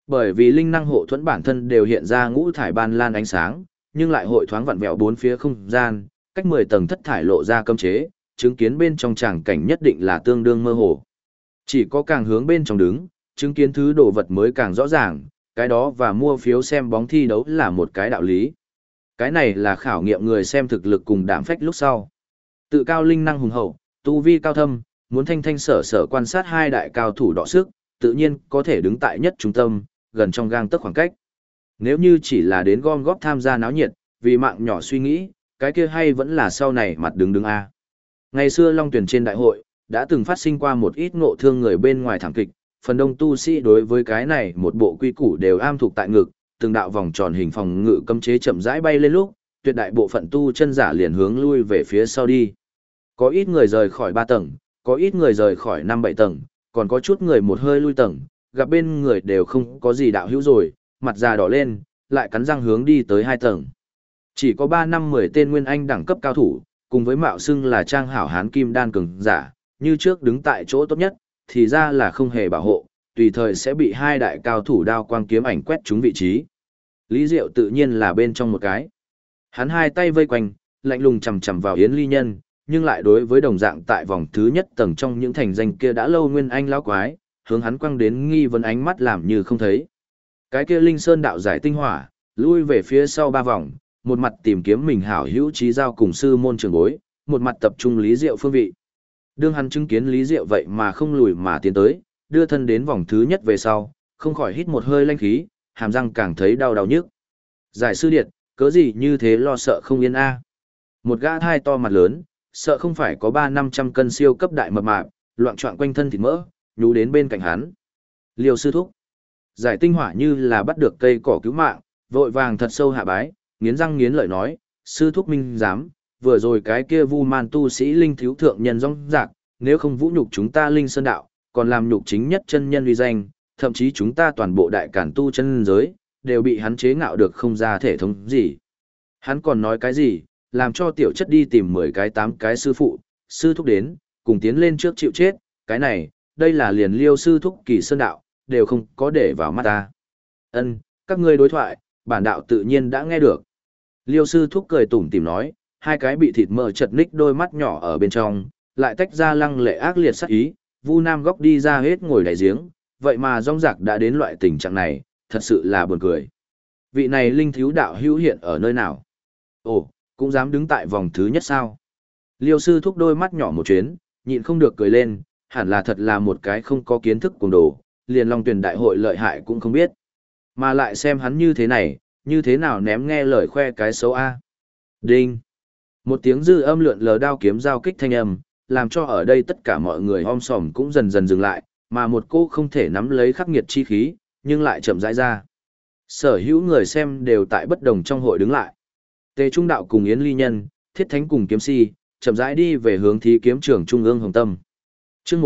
Bởi vì linh năng hộ thuẫn bản thân đều hiện ra ngũ thải ban lan ánh sáng, nhưng lại hội thoáng vặn vẹo bốn phía không gian, cách 10 tầng thất thải lộ ra cấm chế, chứng kiến bên trong tràng cảnh nhất định là tương đương mơ hồ. Chỉ có càng hướng bên trong đứng, chứng kiến thứ đồ vật mới càng rõ ràng, cái đó và mua phiếu xem bóng thi đấu là một cái đạo lý. Cái này là khảo nghiệm người xem thực lực cùng đảm phách lúc sau. Tự cao linh năng hùng hậu, tu vi cao thâm, muốn thanh thanh sở sở quan sát hai đại cao thủ đọ sức, tự nhiên có thể đứng tại nhất trung tâm, gần trong gang tấc khoảng cách. Nếu như chỉ là đến gom góp tham gia náo nhiệt, vì mạng nhỏ suy nghĩ, cái kia hay vẫn là sau này mặt đứng đứng A. Ngày xưa Long Tuyển trên đại hội, đã từng phát sinh qua một ít ngộ thương người bên ngoài thảm kịch, phần đông tu sĩ đối với cái này một bộ quy củ đều am thuộc tại ngực, từng đạo vòng tròn hình phòng ngự cấm chế chậm rãi bay lên lúc, tuyệt đại bộ phận tu chân giả liền hướng lui về phía sau đi. Có ít người rời khỏi 3 tầng, có ít người rời khỏi 5-7 tầng, còn có chút người một hơi lui tầng, gặp bên người đều không có gì đạo hữu rồi, mặt già đỏ lên, lại cắn răng hướng đi tới 2 tầng. Chỉ có 3-5-10 tên nguyên anh đẳng cấp cao thủ, cùng với mạo xưng là trang hảo hán kim đan cường giả, như trước đứng tại chỗ tốt nhất, thì ra là không hề bảo hộ, tùy thời sẽ bị hai đại cao thủ đao quang kiếm ảnh quét trúng vị trí. Lý Diệu tự nhiên là bên trong một cái. Hắn hai tay vây quanh, lạnh lùng chầm chầm vào Yến Ly Nhân, nhưng lại đối với đồng dạng tại vòng thứ nhất tầng trong những thành danh kia đã lâu nguyên anh lão quái, hướng hắn quăng đến nghi vấn ánh mắt làm như không thấy. Cái kia Linh Sơn đạo giải tinh hỏa, lui về phía sau 3 vòng, một mặt tìm kiếm mình hảo hữu trí giao cùng sư môn trường bối, một mặt tập trung Lý Diệu phương vị. Đương hắn chứng kiến Lý Diệu vậy mà không lùi mà tiến tới, đưa thân đến vòng thứ nhất về sau, không khỏi hít một hơi lanh khí, hàm răng càng thấy đau đau nhức. Giải sư điệt, cớ gì như thế lo sợ không yên a? Một gã thai to mặt lớn, sợ không phải có 300-500 cân siêu cấp đại mập mạp, loạn trọn quanh thân thịt mỡ, nhú đến bên cạnh hắn. Liêu sư thúc. Giải tinh hỏa như là bắt được cây cỏ cứu mạng, vội vàng thật sâu hạ bái, nghiến răng nghiến lợi nói, sư thúc minh dám, vừa rồi cái kia vu man tu sĩ linh thiếu thượng nhân rong rạc, nếu không vũ nhục chúng ta linh sơn đạo, còn làm nhục chính nhất chân nhân uy danh, thậm chí chúng ta toàn bộ đại cản tu chân giới, đều bị hắn chế ngạo được không ra thể thống gì. Hắn còn nói cái gì, làm cho tiểu chất đi tìm 10 cái 8 cái sư phụ, sư thúc đến, cùng tiến lên trước chịu chết, cái này, đây là liền Liêu sư thúc kỳ sơn đạo, đều không có để vào mắt ta. Ân, các ngươi đối thoại, bản đạo tự nhiên đã nghe được. Liêu sư thúc cười tủm tỉm nói, hai cái bị thịt mỡ chật ních đôi mắt nhỏ ở bên trong, lại tách ra lăng lệ ác liệt sắc ý, Vu Nam góc đi ra hết ngồi đại giếng, vậy mà rong rạc đã đến loại tình trạng này, thật sự là buồn cười. Vị này linh thiếu đạo hữu hiện ở nơi nào? Ồ, cũng dám đứng tại vòng thứ nhất sao? Liêu sư thúc đôi mắt nhỏ một chuyến, nhịn không được cười lên, hẳn là thật là một cái không có kiến thức cuồng đồ, liền Long Tuyển đại hội lợi hại cũng không biết. Mà lại xem hắn như thế này, như thế nào ném nghe lời khoe cái xấu a. Đinh. Một tiếng dư âm lượn lờ đao kiếm giao kích thanh âm, làm cho ở đây tất cả mọi người om sòm cũng dần dần dừng lại, mà một cô không thể nắm lấy khắc nghiệt chi khí, nhưng lại chậm rãi ra. Sở hữu người xem đều tại bất đồng trong hội đứng lại. Tề Trung đạo cùng Yến Ly Nhân, Thiết Thánh cùng Kiếm Si, chậm rãi đi về hướng thí kiếm trường Trung ương Hồng Tâm. Chương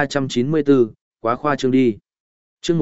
1394, quá khoa trương đi. Chương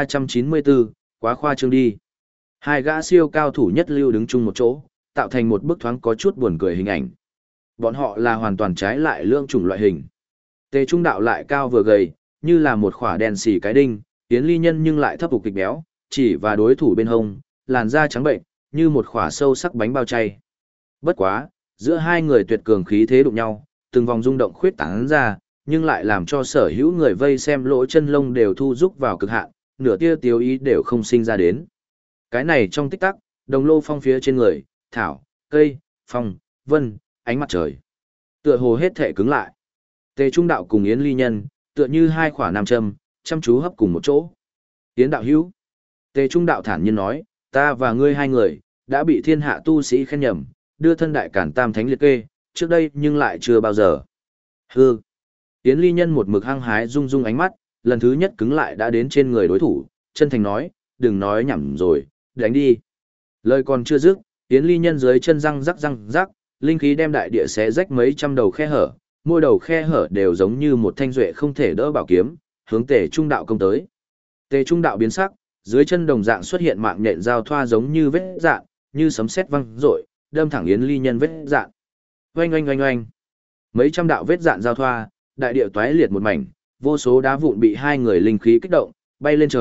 1394, quá khoa trương đi. Hai gã siêu cao thủ nhất lưu đứng chung một chỗ, tạo thành một bức thoáng có chút buồn cười hình ảnh. Bọn họ là hoàn toàn trái lại lương chủng loại hình. Tề Trung đạo lại cao vừa gầy, như là một khỏa đèn xì cái đinh, Yến Ly Nhân nhưng lại thấp phục kịch béo, chỉ và đối thủ bên hông, làn da trắng bệnh, như một khỏa sâu sắc bánh bao chay. Bất quá, giữa hai người tuyệt cường khí thế đụng nhau, từng vòng rung động khuyết tán ra, nhưng lại làm cho sở hữu người vây xem lỗ chân lông đều thu rúc vào cực hạn, nửa tia tiêu ý đều không sinh ra đến. Cái này trong tích tắc, đồng lô phong phía trên người, thảo, cây, phong, vân, ánh mặt trời. Tựa hồ hết thể cứng lại. Tề Trung đạo cùng Yến Ly Nhân, tựa như hai khỏa nam châm, chăm chú hấp cùng một chỗ. Yến đạo hữu. Tề Trung đạo thản nhiên nói, ta và ngươi hai người, đã bị thiên hạ tu sĩ khen nhầm, đưa thân đại cản tam thánh liệt kê, trước đây nhưng lại chưa bao giờ. Hư. Yến Ly Nhân một mực hăng hái rung rung ánh mắt, lần thứ nhất cứng lại đã đến trên người đối thủ, chân thành nói, đừng nói nhảm rồi, đánh đi. Lời còn chưa dứt, Yến Ly Nhân dưới chân răng rắc, linh khí đem đại địa xé rách mấy trăm đầu khe hở, mỗi đầu khe hở đều giống như một thanh duệ không thể đỡ bảo kiếm, hướng Tề Trung đạo công tới. Tề Trung đạo biến sắc, dưới chân đồng dạng xuất hiện mạng nhện giao thoa giống như vết dạn, như sấm sét văng rội, đâm thẳng Yến Ly Nhân vết dạn. Oanh oanh oanh oanh. Mấy trăm đạo vết dạn giao thoa, đại địa toái liệt một mảnh, vô số đá vụn bị hai người linh khí kích động, bay lên trời,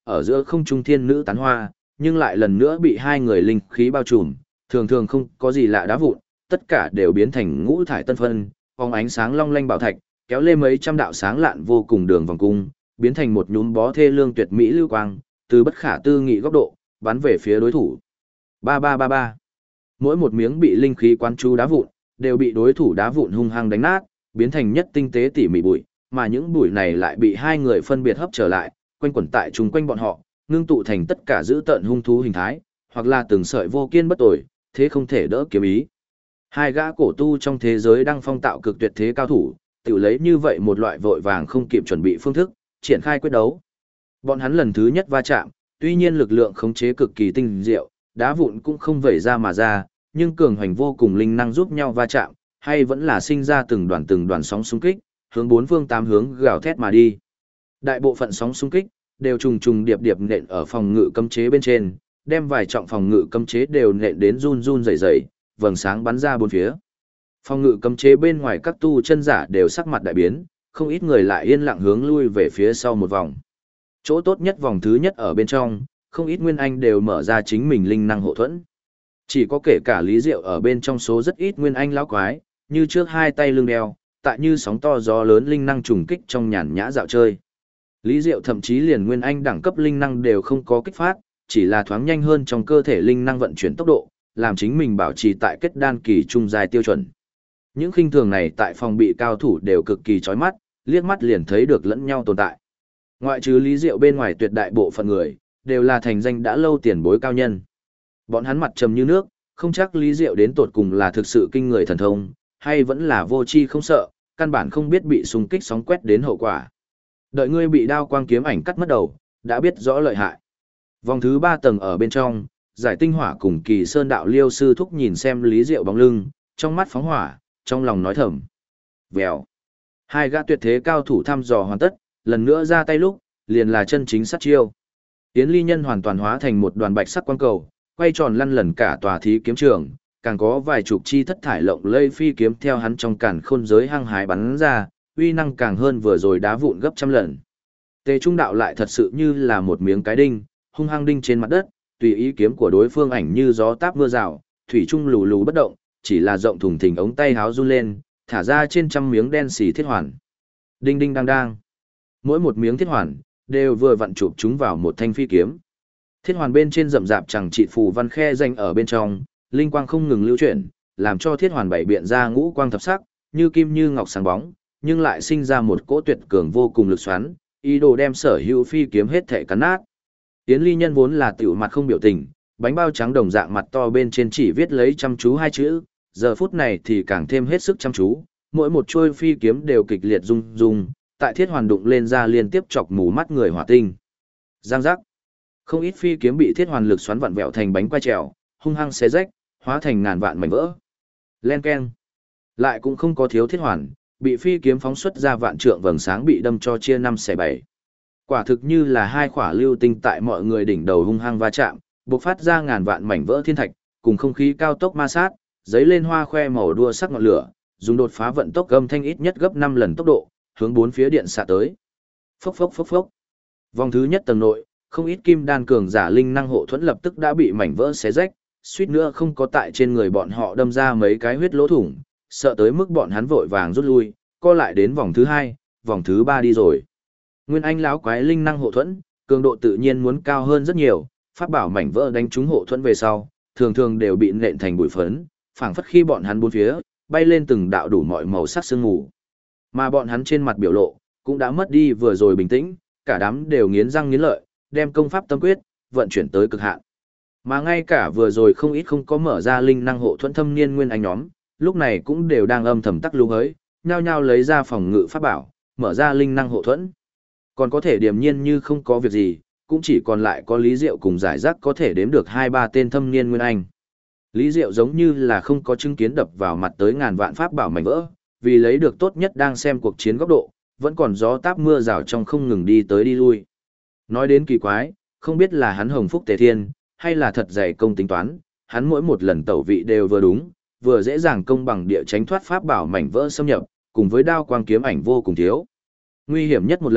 ở giữa không trung thiên nữ tán hoa, nhưng lại lần nữa bị hai người linh khí bao trùm, thường thường không có gì lạ đá vụn, tất cả đều biến thành ngũ thải tân phân, phóng ánh sáng long lanh bảo thạch, kéo lê mấy trăm đạo sáng lạn vô cùng đường vòng cung, biến thành một nhúm bó thê lương tuyệt mỹ lưu quang, từ bất khả tư nghị góc độ, bắn về phía đối thủ. Ba ba ba ba. Mỗi một miếng bị linh khí quán chú đá vụn, đều bị đối thủ đá vụn hung hăng đánh nát, biến thành nhất tinh tế tỉ mỉ bụi, mà những bụi này lại bị hai người phân biệt hấp trở lại, quanh quẩn tại chung quanh bọn họ, ngưng tụ thành tất cả dữ tợn hung thú hình thái, hoặc là từng sợi vô kiên bất tồi, thế không thể đỡ kiếm ý. Hai gã cổ tu trong thế giới đang phong tạo cực tuyệt thế cao thủ, tự lấy như vậy một loại vội vàng không kịp chuẩn bị phương thức, triển khai quyết đấu. Bọn hắn lần thứ nhất va chạm, tuy nhiên lực lượng khống chế cực kỳ tinh diệu, đá vụn cũng không vẩy ra mà ra, nhưng cường hoành vô cùng linh năng giúp nhau va chạm, hay vẫn là sinh ra từng đoàn sóng xung kích, hướng bốn phương tám hướng gào thét mà đi. Đại bộ phận sóng xung kích đều trùng trùng điệp điệp nện ở phòng ngự cấm chế bên trên, đem vài trọng phòng ngự cấm chế đều nện đến run run rẩy rẩy, vầng sáng bắn ra bốn phía. Phòng ngự cấm chế bên ngoài các tu chân giả đều sắc mặt đại biến, không ít người lại yên lặng hướng lui về phía sau một vòng. Chỗ tốt nhất vòng thứ nhất ở bên trong, không ít nguyên anh đều mở ra chính mình linh năng hộ thuẫn. Chỉ có kể cả Lý Diệu ở bên trong số rất ít nguyên anh lão quái, như trước hai tay lưng đeo, tại như sóng to gió lớn linh năng trùng kích trong nhàn nhã dạo chơi. Lý Diệu thậm chí liền nguyên anh đẳng cấp linh năng đều không có kích phát, chỉ là thoáng nhanh hơn trong cơ thể linh năng vận chuyển tốc độ, làm chính mình bảo trì tại kết đan kỳ trung dài tiêu chuẩn. Những khinh thường này tại phòng bị cao thủ đều cực kỳ chói mắt, liếc mắt liền thấy được lẫn nhau tồn tại. Ngoại trừ Lý Diệu bên ngoài tuyệt đại bộ phận người, đều là thành danh đã lâu tiền bối cao nhân. Bọn hắn mặt trầm như nước, không chắc Lý Diệu đến tột cùng là thực sự kinh người thần thông, hay vẫn là vô tri không sợ, căn bản không biết bị xung kích sóng quét đến hậu quả. Đợi ngươi bị đao quang kiếm ảnh cắt mất đầu, đã biết rõ lợi hại. Vòng thứ 3 tầng ở bên trong, Giải Tinh Hỏa cùng Kỳ Sơn đạo Liêu sư thúc nhìn xem Lý Diệu bóng lưng, trong mắt phóng hỏa, trong lòng nói thầm. Vèo. Hai gã tuyệt thế cao thủ thăm dò hoàn tất, lần nữa ra tay lúc, liền là chân chính sát chiêu. Yến Ly Nhân hoàn toàn hóa thành một đoàn bạch sắc quang cầu, quay tròn lăn lần cả tòa thí kiếm trường, càng có vài chục chi thất thải lộng lây phi kiếm theo hắn trong càn khôn giới hăng hái bắn ra, uy năng càng hơn vừa rồi đá vụn gấp trăm lần. Tề Trung đạo lại thật sự như là một miếng cái đinh, hung hăng đinh trên mặt đất, tùy ý kiếm của đối phương ảnh như gió táp mưa rào, thủy trung lù lù bất động, chỉ là rộng thùng thình ống tay háo run lên, thả ra trên trăm miếng đen xì thiết hoàn. Đinh đinh đang đang. Mỗi một miếng thiết hoàn đều vừa vặn chụp chúng vào một thanh phi kiếm. Thiết hoàn bên trên rậm rạp chẳng trị phù văn khe danh ở bên trong, linh quang không ngừng lưu chuyển, làm cho thiết hoàn bảy biện ra ngũ quang thập sắc, như kim như ngọc sáng bóng, nhưng lại sinh ra một cỗ tuyệt cường vô cùng lực xoắn, ý đồ đem sở hữu phi kiếm hết thể cắn nát. Yến Ly Nhân vốn là tiểu mặt không biểu tình, bánh bao trắng đồng dạng mặt to bên trên chỉ viết lấy chăm chú hai chữ, giờ phút này thì càng thêm hết sức chăm chú, mỗi một chuôi phi kiếm đều kịch liệt rung rung, tại thiết hoàn đụng lên ra liên tiếp chọc mù mắt người hỏa tinh. Giang giác. Không ít phi kiếm bị thiết hoàn lực xoắn vặn vẹo thành bánh quai trèo, hung hăng xé rách, hóa thành ngàn vạn mảnh vỡ. Len keng. Lại cũng không có thiếu thiết hoàn, bị phi kiếm phóng xuất ra vạn trượng vầng sáng bị đâm cho chia 5 xẻ 7. Quả thực như là hai quả lưu tinh tại mọi người đỉnh đầu hung hăng va chạm, bộc phát ra ngàn vạn mảnh vỡ thiên thạch, cùng không khí cao tốc ma sát, giấy lên hoa khoe màu đua sắc ngọn lửa, dùng đột phá vận tốc âm thanh ít nhất gấp 5 lần tốc độ, hướng bốn phía điện xạ tới. Phốc phốc phốc phốc. Vòng thứ nhất tầng nội, không ít kim đan cường giả linh năng hộ thuẫn lập tức đã bị mảnh vỡ xé rách, suýt nữa không có tại trên người bọn họ đâm ra mấy cái huyết lỗ thủng, sợ tới mức bọn hắn vội vàng rút lui, co lại đến vòng thứ 2, vòng thứ 3 đi rồi. Nguyên Anh lão quái linh năng hộ thuẫn, cường độ tự nhiên muốn cao hơn rất nhiều, pháp bảo mảnh vỡ đánh trúng hộ thuẫn về sau, thường thường đều bị nện thành bụi phấn, phảng phất khi bọn hắn bốn phía bay lên từng đạo đủ mọi màu sắc sương mù. Mà bọn hắn trên mặt biểu lộ cũng đã mất đi vừa rồi bình tĩnh, cả đám đều nghiến răng nghiến lợi, đem công pháp tâm quyết vận chuyển tới cực hạn. Mà ngay cả vừa rồi không ít không có mở ra linh năng hộ thuẫn thâm niên nguyên anh nhóm, lúc này cũng đều đang âm thầm tắc lú hới, nhao nhao lấy ra phòng ngự pháp bảo, mở ra linh năng hộ thuẫn. Còn có thể điềm nhiên như không có việc gì, cũng chỉ còn lại có Lý Diệu cùng giải rác có thể đếm được 2-3 tên thâm niên nguyên anh. Lý Diệu giống như là không có chứng kiến đập vào mặt tới ngàn vạn pháp bảo mảnh vỡ, vì lấy được tốt nhất đang xem cuộc chiến góc độ, vẫn còn gió táp mưa rào trong không ngừng đi tới đi lui. Nói đến kỳ quái, không biết là hắn hồng phúc tề thiên, hay là thật dày công tính toán, hắn mỗi một lần tẩu vị đều vừa đúng, vừa dễ dàng công bằng địa tránh thoát pháp bảo mảnh vỡ xâm nhập, cùng với đao quang kiếm ảnh vô cùng thiếu. Nguy hiểm nhất một lần,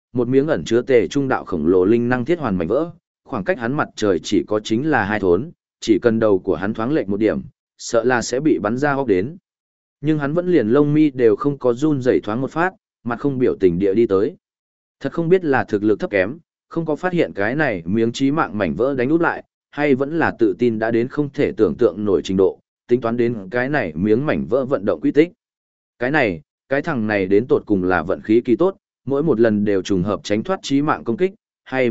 một miếng ẩn chứa tề trung đạo khổng lồ linh năng thiết hoàn mảnh vỡ, khoảng cách hắn mặt trời chỉ có chính là 2 thốn, chỉ cần đầu của hắn thoáng lệch một điểm, sợ là sẽ bị bắn ra hốc đến. Nhưng hắn vẫn liền lông mi đều không có run rẩy thoáng một phát, mặt không biểu tình địa đi tới. Thật không biết là thực lực thấp kém, không có phát hiện cái này miếng chí mạng mảnh vỡ đánh úp lại, hay vẫn là tự tin đã đến không thể tưởng tượng nổi trình độ, tính toán đến cái này miếng mảnh vỡ vận động quy tích. Cái thằng này đến tột cùng là vận khí kỳ tốt, mỗi một lần đều trùng hợp tránh thoát chí mạng công kích,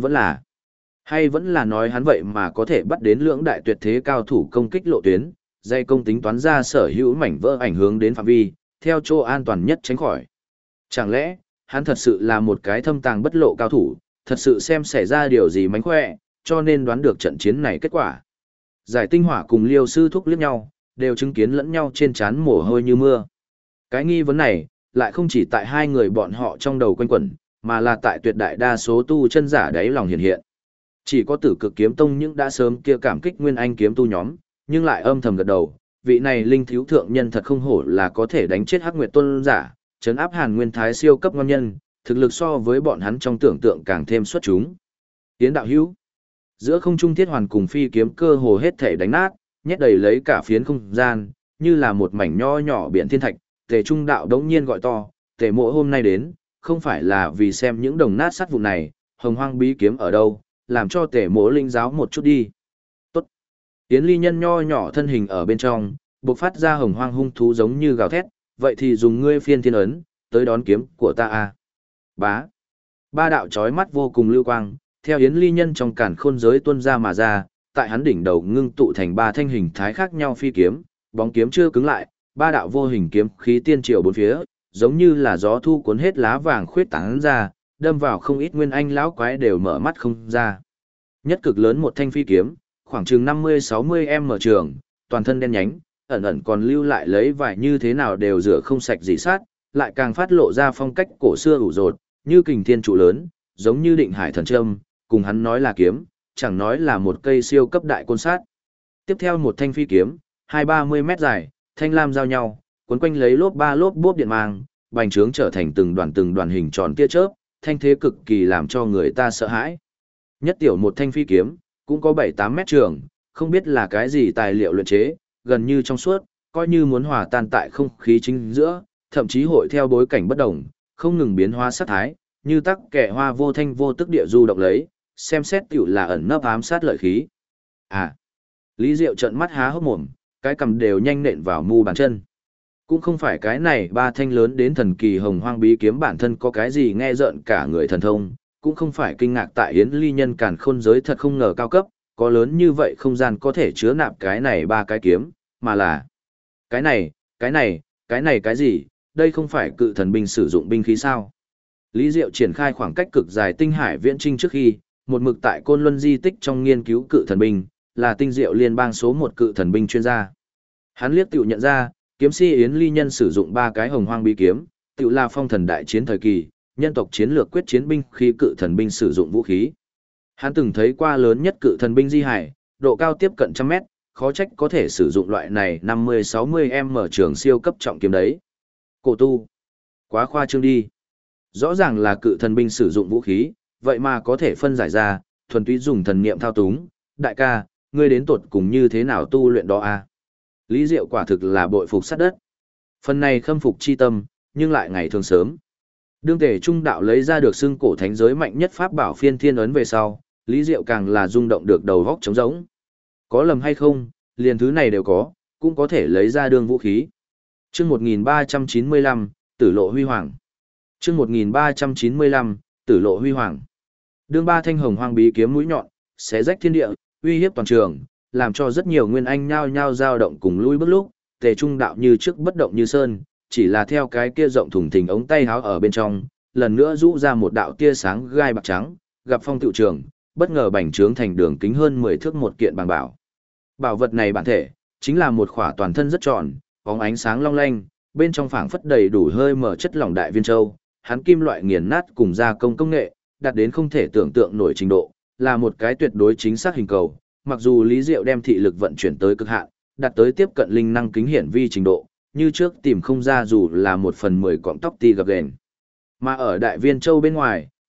hay vẫn là nói hắn vậy mà có thể bắt đến lưỡng đại tuyệt thế cao thủ công kích lộ tuyến, dây công tính toán ra sở hữu mảnh vỡ ảnh hưởng đến phạm vi, theo chỗ an toàn nhất tránh khỏi. Chẳng lẽ, hắn thật sự là một cái thâm tàng bất lộ cao thủ, thật sự xem xảy ra điều gì mánh khỏe, cho nên đoán được trận chiến này kết quả. Giải Tinh Hỏa cùng Liêu sư thúc liếc nhau, đều chứng kiến lẫn nhau trên trán mồ hôi như mưa. Cái nghi vấn này, lại không chỉ tại hai người bọn họ trong đầu quanh quẩn, mà là tại tuyệt đại đa số tu chân giả đáy lòng hiện hiện. Chỉ có Tử Cực Kiếm Tông những đã sớm kia cảm kích nguyên anh kiếm tu nhóm, nhưng lại âm thầm gật đầu, vị này linh thiếu thượng nhân thật không hổ là có thể đánh chết Hắc Nguyệt tôn giả, trấn áp Hàn Nguyên Thái siêu cấp ngon nhân, thực lực so với bọn hắn trong tưởng tượng càng thêm xuất chúng. Tiến đạo hữu, giữa không trung thiết hoàn cùng phi kiếm cơ hồ hết thể đánh nát, nhét đầy lấy cả phiến không gian, như là một mảnh nho nhỏ biển thiên thạch. Tề Trung đạo đống nhiên gọi to, Tề Mộ hôm nay đến, không phải là vì xem những đồng nát sắt vụn này, Hồng Hoang bí kiếm ở đâu, làm cho Tề Mộ linh giáo một chút đi. Tốt. Yến Ly Nhân nho nhỏ thân hình ở bên trong, bộc phát ra Hồng Hoang hung thú giống như gào thét, vậy thì dùng ngươi phiên thiên ấn, tới đón kiếm của ta a. Bá. Ba đạo chói mắt vô cùng lưu quang, theo Yến Ly Nhân trong càn khôn giới tuôn ra mà ra, tại hắn đỉnh đầu ngưng tụ thành ba thanh hình thái khác nhau phi kiếm, bóng kiếm chưa cứng lại, ba đạo vô hình kiếm khí tiên triều bốn phía, giống như là gió thu cuốn hết lá vàng khuyết tán ra, đâm vào không ít nguyên anh lão quái đều mở mắt không ra. Nhất cực lớn một thanh phi kiếm, khoảng chừng 50-60 m trường, toàn thân đen nhánh, ẩn ẩn còn lưu lại lấy vải như thế nào đều rửa không sạch gì sát, lại càng phát lộ ra phong cách cổ xưa ủ rột, như kình thiên trụ lớn, giống như định hải thần trâm, cùng hắn nói là kiếm, chẳng nói là một cây siêu cấp đại côn sát. Tiếp theo một thanh phi kiếm, 20-30 mét dài, thanh lam giao nhau, cuốn quanh lấy lốp bốp điện mang, bành trướng trở thành từng đoàn hình tròn tia chớp, thanh thế cực kỳ làm cho người ta sợ hãi. Nhất tiểu một thanh phi kiếm, cũng có 7-8 mét trường, không biết là cái gì tài liệu luyện chế, gần như trong suốt, coi như muốn hòa tan tại không khí chính giữa, thậm chí hội theo bối cảnh bất đồng, không ngừng biến hóa sắc thái, như tắc kẻ hoa vô thanh vô tức địa du động lấy, xem xét tiểu là ẩn nấp ám sát lợi khí. À, Lý Diệu trợn mắt há hốc mồm, cái cầm đều nhanh nện vào mu bàn chân. Cũng không phải cái này ba thanh lớn đến thần kỳ Hồng Hoang bí kiếm bản thân có cái gì nghe rợn cả người thần thông, cũng không phải kinh ngạc tại Yến Ly Nhân càn khôn giới thật không ngờ cao cấp, có lớn như vậy không gian có thể chứa nạp cái này ba cái kiếm, mà là cái gì, đây không phải cự thần binh sử dụng binh khí sao? Lý Diệu triển khai khoảng cách cực dài tinh hải viễn trinh trước khi, một mực tại Côn Luân di tích trong nghiên cứu cự thần binh, là tinh diệu liên bang số 1 cự thần binh chuyên gia. Hắn liếc tiểu nhận ra, kiếm si Yến Ly Nhân sử dụng ba cái Hồng Hoang bí kiếm, tiểu là phong thần đại chiến thời kỳ, nhân tộc chiến lược quyết chiến binh khi cự thần binh sử dụng vũ khí. Hắn từng thấy qua lớn nhất cự thần binh di hải, độ cao tiếp cận 100 mét, khó trách có thể sử dụng loại này 50-60 m trường siêu cấp trọng kiếm đấy. Cổ tu, quá khoa trương đi. Rõ ràng là cự thần binh sử dụng vũ khí, vậy mà có thể phân giải ra, thuần túy dùng thần niệm thao túng. Đại ca, ngươi đến tột cùng như thế nào tu luyện đó a? Lý Diệu quả thực là bội phục sát đất. Phần này khâm phục chi tâm, nhưng lại ngày thường sớm. Đương Tề Trung đạo lấy ra được xưng cổ thánh giới mạnh nhất pháp bảo phiên thiên ấn về sau, Lý Diệu càng là rung động được đầu góc trống rỗng. Có lầm hay không, liền thứ này đều có, cũng có thể lấy ra đương vũ khí. Chương 1395, Tử lộ huy hoàng. Chương 1395, Tử lộ huy hoàng. Đương ba thanh Hồng Hoang bí kiếm mũi nhọn, xé rách thiên địa, uy hiếp toàn trường, làm cho rất nhiều nguyên anh nhao nhao dao động cùng lui bước lúc, Tề Trung đạo như trước bất động như sơn, chỉ là theo cái kia rộng thùng thình ống tay háo ở bên trong, lần nữa rũ ra một đạo tia sáng gai bạc trắng, gặp phong tựu trường, bất ngờ bành trướng thành đường kính hơn 10 thước một kiện bằng bảo. Bảo vật này bản thể, chính là một khỏa toàn thân rất tròn, bóng ánh sáng long lanh, bên trong phảng phất đầy đủ hơi mở chất lỏng đại viên châu, hắn kim loại nghiền nát cùng gia công công nghệ, đạt đến không thể tưởng tượng nổi trình độ, là một cái tuyệt đối chính xác hình cầu, mặc dù Lý Diệu đem thị lực vận chuyển tới cực hạn, đạt tới tiếp cận linh năng kính hiển vi trình độ, như trước tìm không ra dù là 1/10 cọng tóc ti gập ghềnh. Mà ở đại viên châu bên ngoài,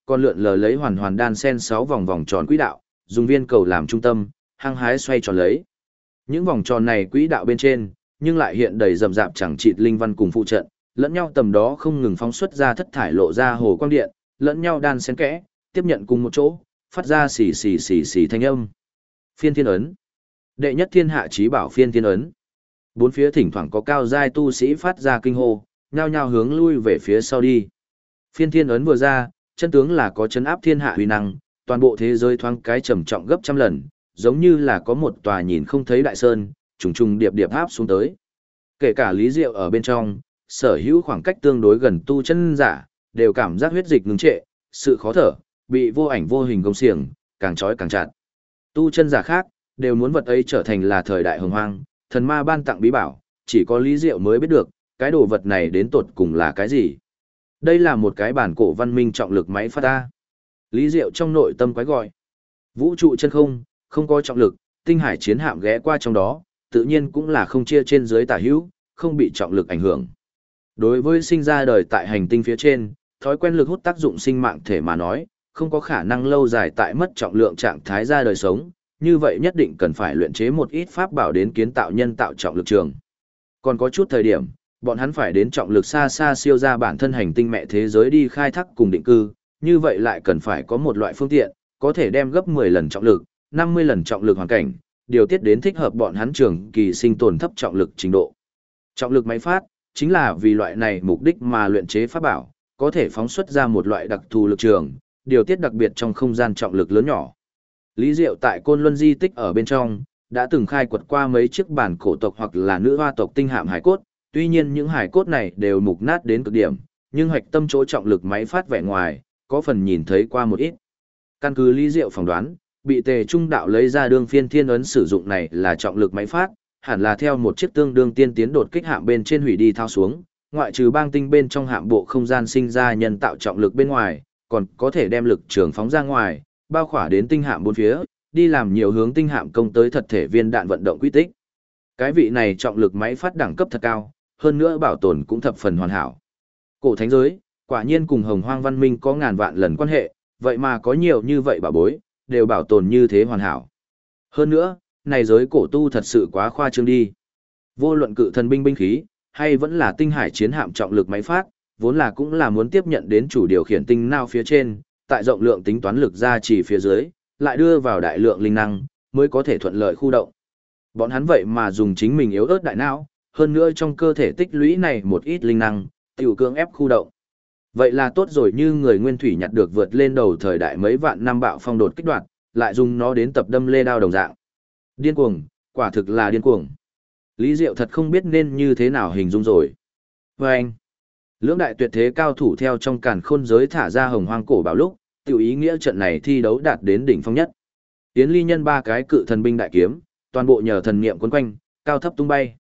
còn lượn lờ lấy hoàn hoàn đan sen 6 vòng vòng tròn quỹ đạo, dùng viên cầu làm trung tâm, hăng hái xoay tròn lấy. Những vòng tròn này quỹ đạo bên trên, nhưng lại hiện đầy rậm rạp chẳng chịt linh văn cùng phụ trận, lẫn nhau tầm đó không ngừng phóng xuất ra thất thải lộ ra hồ quang điện, lẫn nhau đan xen kẽ, tiếp nhận cùng một chỗ, phát ra xì xì xì xì thanh âm. Phiên thiên ấn. Đệ nhất thiên hạ chí bảo phiên thiên ấn. Bốn phía thỉnh thoảng có cao giai tu sĩ phát ra kinh hô, nhao nhao hướng lui về phía sau đi. Phiên thiên ấn vừa ra, chân tướng là có chấn áp thiên hạ uy năng, toàn bộ thế giới thoáng cái trầm trọng gấp trăm lần, giống như là có một tòa nhìn không thấy đại sơn, trùng trùng điệp điệp áp xuống tới. Kể cả Lý Diệu ở bên trong, sở hữu khoảng cách tương đối gần tu chân giả, đều cảm giác huyết dịch ngừng trệ, sự khó thở, bị vô ảnh vô hình gông xiềng, càng trói càng chặt. Tu chân giả khác, đều muốn vật ấy trở thành là thời đại hồng hoang, thần ma ban tặng bí bảo, chỉ có Lý Diệu mới biết được, cái đồ vật này đến tột cùng là cái gì. Đây là một cái bản cổ văn minh trọng lực máy phát ra. Lý Diệu trong nội tâm quái gọi. Vũ trụ chân không, không có trọng lực, tinh hải chiến hạm ghé qua trong đó, tự nhiên cũng là không chia trên dưới tả hữu, không bị trọng lực ảnh hưởng. Đối với sinh ra đời tại hành tinh phía trên, thói quen lực hút tác dụng sinh mạng thể mà nói, không có khả năng lâu dài tại mất trọng lượng trạng thái ra đời sống, như vậy nhất định cần phải luyện chế một ít pháp bảo đến kiến tạo nhân tạo trọng lực trường. Còn có chút thời điểm, bọn hắn phải đến trọng lực xa xa siêu ra bản thân hành tinh mẹ thế giới đi khai thác cùng định cư, như vậy lại cần phải có một loại phương tiện, có thể đem gấp 10 lần trọng lực, 50 lần trọng lực hoàn cảnh, điều tiết đến thích hợp bọn hắn trường kỳ sinh tồn thấp trọng lực trình độ. Trọng lực máy phát, chính là vì loại này mục đích mà luyện chế pháp bảo, có thể phóng xuất ra một loại đặc thù lực trường, điều tiết đặc biệt trong không gian trọng lực lớn nhỏ. Lý Diệu tại Côn Luân di tích ở bên trong, đã từng khai quật qua mấy chiếc bản cổ tộc hoặc là nữ hoa tộc tinh hạm hải cốt, tuy nhiên những hải cốt này đều mục nát đến cực điểm, nhưng hoạch tâm chỗ trọng lực máy phát vẻ ngoài, có phần nhìn thấy qua một ít. Căn cứ Lý Diệu phỏng đoán, bị Tề Trung Đạo lấy ra đương phiên thiên ấn sử dụng này là trọng lực máy phát, hẳn là theo một chiếc tương đương tiên tiến đột kích hạm bên trên hủy đi thao xuống, ngoại trừ bang tinh bên trong hạm bộ không gian sinh ra nhân tạo trọng lực bên ngoài, còn có thể đem lực trường phóng ra ngoài, bao khỏa đến tinh hạm bốn phía, đi làm nhiều hướng tinh hạm công tới thật thể viên đạn vận động quy tích. Cái vị này trọng lực máy phát đẳng cấp thật cao, hơn nữa bảo tồn cũng thập phần hoàn hảo. Cổ thánh giới, quả nhiên cùng Hồng Hoang văn minh có ngàn vạn lần quan hệ, vậy mà có nhiều như vậy bảo bối, đều bảo tồn như thế hoàn hảo. Hơn nữa, này giới cổ tu thật sự quá khoa trương đi. Vô luận cự thần binh binh khí, hay vẫn là tinh hải chiến hạm trọng lực máy phát, vốn là cũng là muốn tiếp nhận đến chủ điều khiển tinh não phía trên, tại rộng lượng tính toán lực ra chỉ phía dưới, lại đưa vào đại lượng linh năng, mới có thể thuận lợi khu động. Bọn hắn vậy mà dùng chính mình yếu ớt đại não, hơn nữa trong cơ thể tích lũy này một ít linh năng, tiểu cưỡng ép khu động. Vậy là tốt rồi, như người nguyên thủy nhặt được vượt lên đầu thời đại mấy vạn năm bạo phong đột kích đoạt, lại dùng nó đến tập đâm lê đao đồng dạng. Điên cuồng, quả thực là điên cuồng. Lý Diệu thật không biết nên như thế nào hình dung rồi. Và anh, lưỡng đại tuyệt thế cao thủ theo trong càn khôn giới thả ra hồng hoang cổ bảo lúc, tiểu ý nghĩa trận này thi đấu đạt đến đỉnh phong nhất. Tiến ly nhân ba cái cự thần binh đại kiếm, toàn bộ nhờ thần niệm quấn quanh, cao thấp tung bay.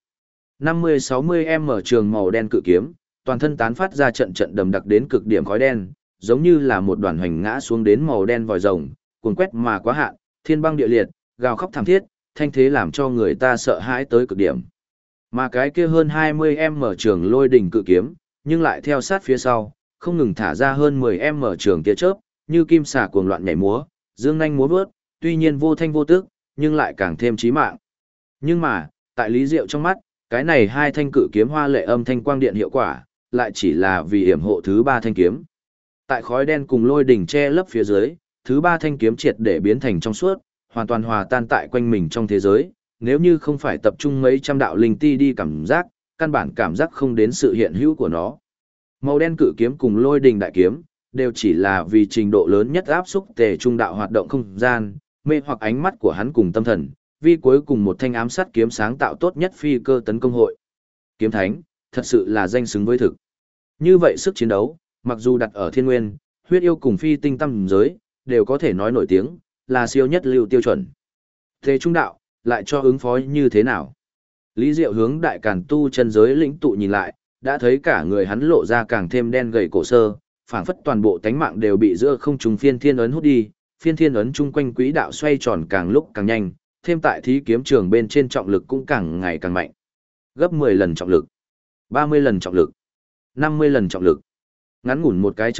50-60m trường màu đen cự kiếm, toàn thân tán phát ra trận trận đầm đặc đến cực điểm khói đen, giống như là một đoàn hoành ngã xuống đến màu đen vòi rồng, cuồn quét mà quá hạn, thiên băng địa liệt, gào khóc thảm thiết, thanh thế làm cho người ta sợ hãi tới cực điểm. Mà cái kia hơn 20m trường lôi đỉnh cự kiếm, nhưng lại theo sát phía sau, không ngừng thả ra hơn 10m trường tia chớp, như kim xà cuồng loạn nhảy múa, dương nhanh múa vớt, tuy nhiên vô thanh vô tức, nhưng lại càng thêm chí mạng. Nhưng mà, tại Lý Diệu trong mắt, cái này hai thanh cự kiếm hoa lệ âm thanh quang điện hiệu quả, lại chỉ là vì yểm hộ thứ ba thanh kiếm. Tại khói đen cùng lôi đỉnh che lấp phía dưới, thứ ba thanh kiếm triệt để biến thành trong suốt, hoàn toàn hòa tan tại quanh mình trong thế giới, nếu như không phải tập trung mấy trăm đạo linh ti đi cảm giác, căn bản cảm giác không đến sự hiện hữu của nó. Màu đen cự kiếm cùng lôi đỉnh đại kiếm, đều chỉ là vì trình độ lớn nhất áp xúc Tề Trung Đạo hoạt động không gian, mê hoặc ánh mắt của hắn cùng tâm thần, vì cuối cùng một thanh ám sát kiếm sáng tạo tốt nhất phi cơ tấn công hội. Kiếm thánh, thật sự là danh xứng với thực. Như vậy sức chiến đấu, mặc dù đặt ở thiên nguyên, huyết yêu cùng phi tinh tâm giới, đều có thể nói nổi tiếng, là siêu nhất lưu tiêu chuẩn. Tề Trung Đạo, lại cho ứng phó như thế nào? Lý Diệu hướng đại càn tu chân giới lĩnh tụ nhìn lại, đã thấy cả người hắn lộ ra càng thêm đen gầy cổ sơ, phảng phất toàn bộ tánh mạng đều bị giữa không trùng phiên thiên ấn hút đi, phiên thiên ấn chung quanh quỹ đạo xoay tròn càng lúc càng nhanh, thêm tại thí kiếm trường bên trên trọng lực cũng càng ngày càng mạnh. Gấp 10 lần trọng lực, 30 lần trọng lực, 50 lần trọng lực. Ngắn ngủn một cái trước mắt,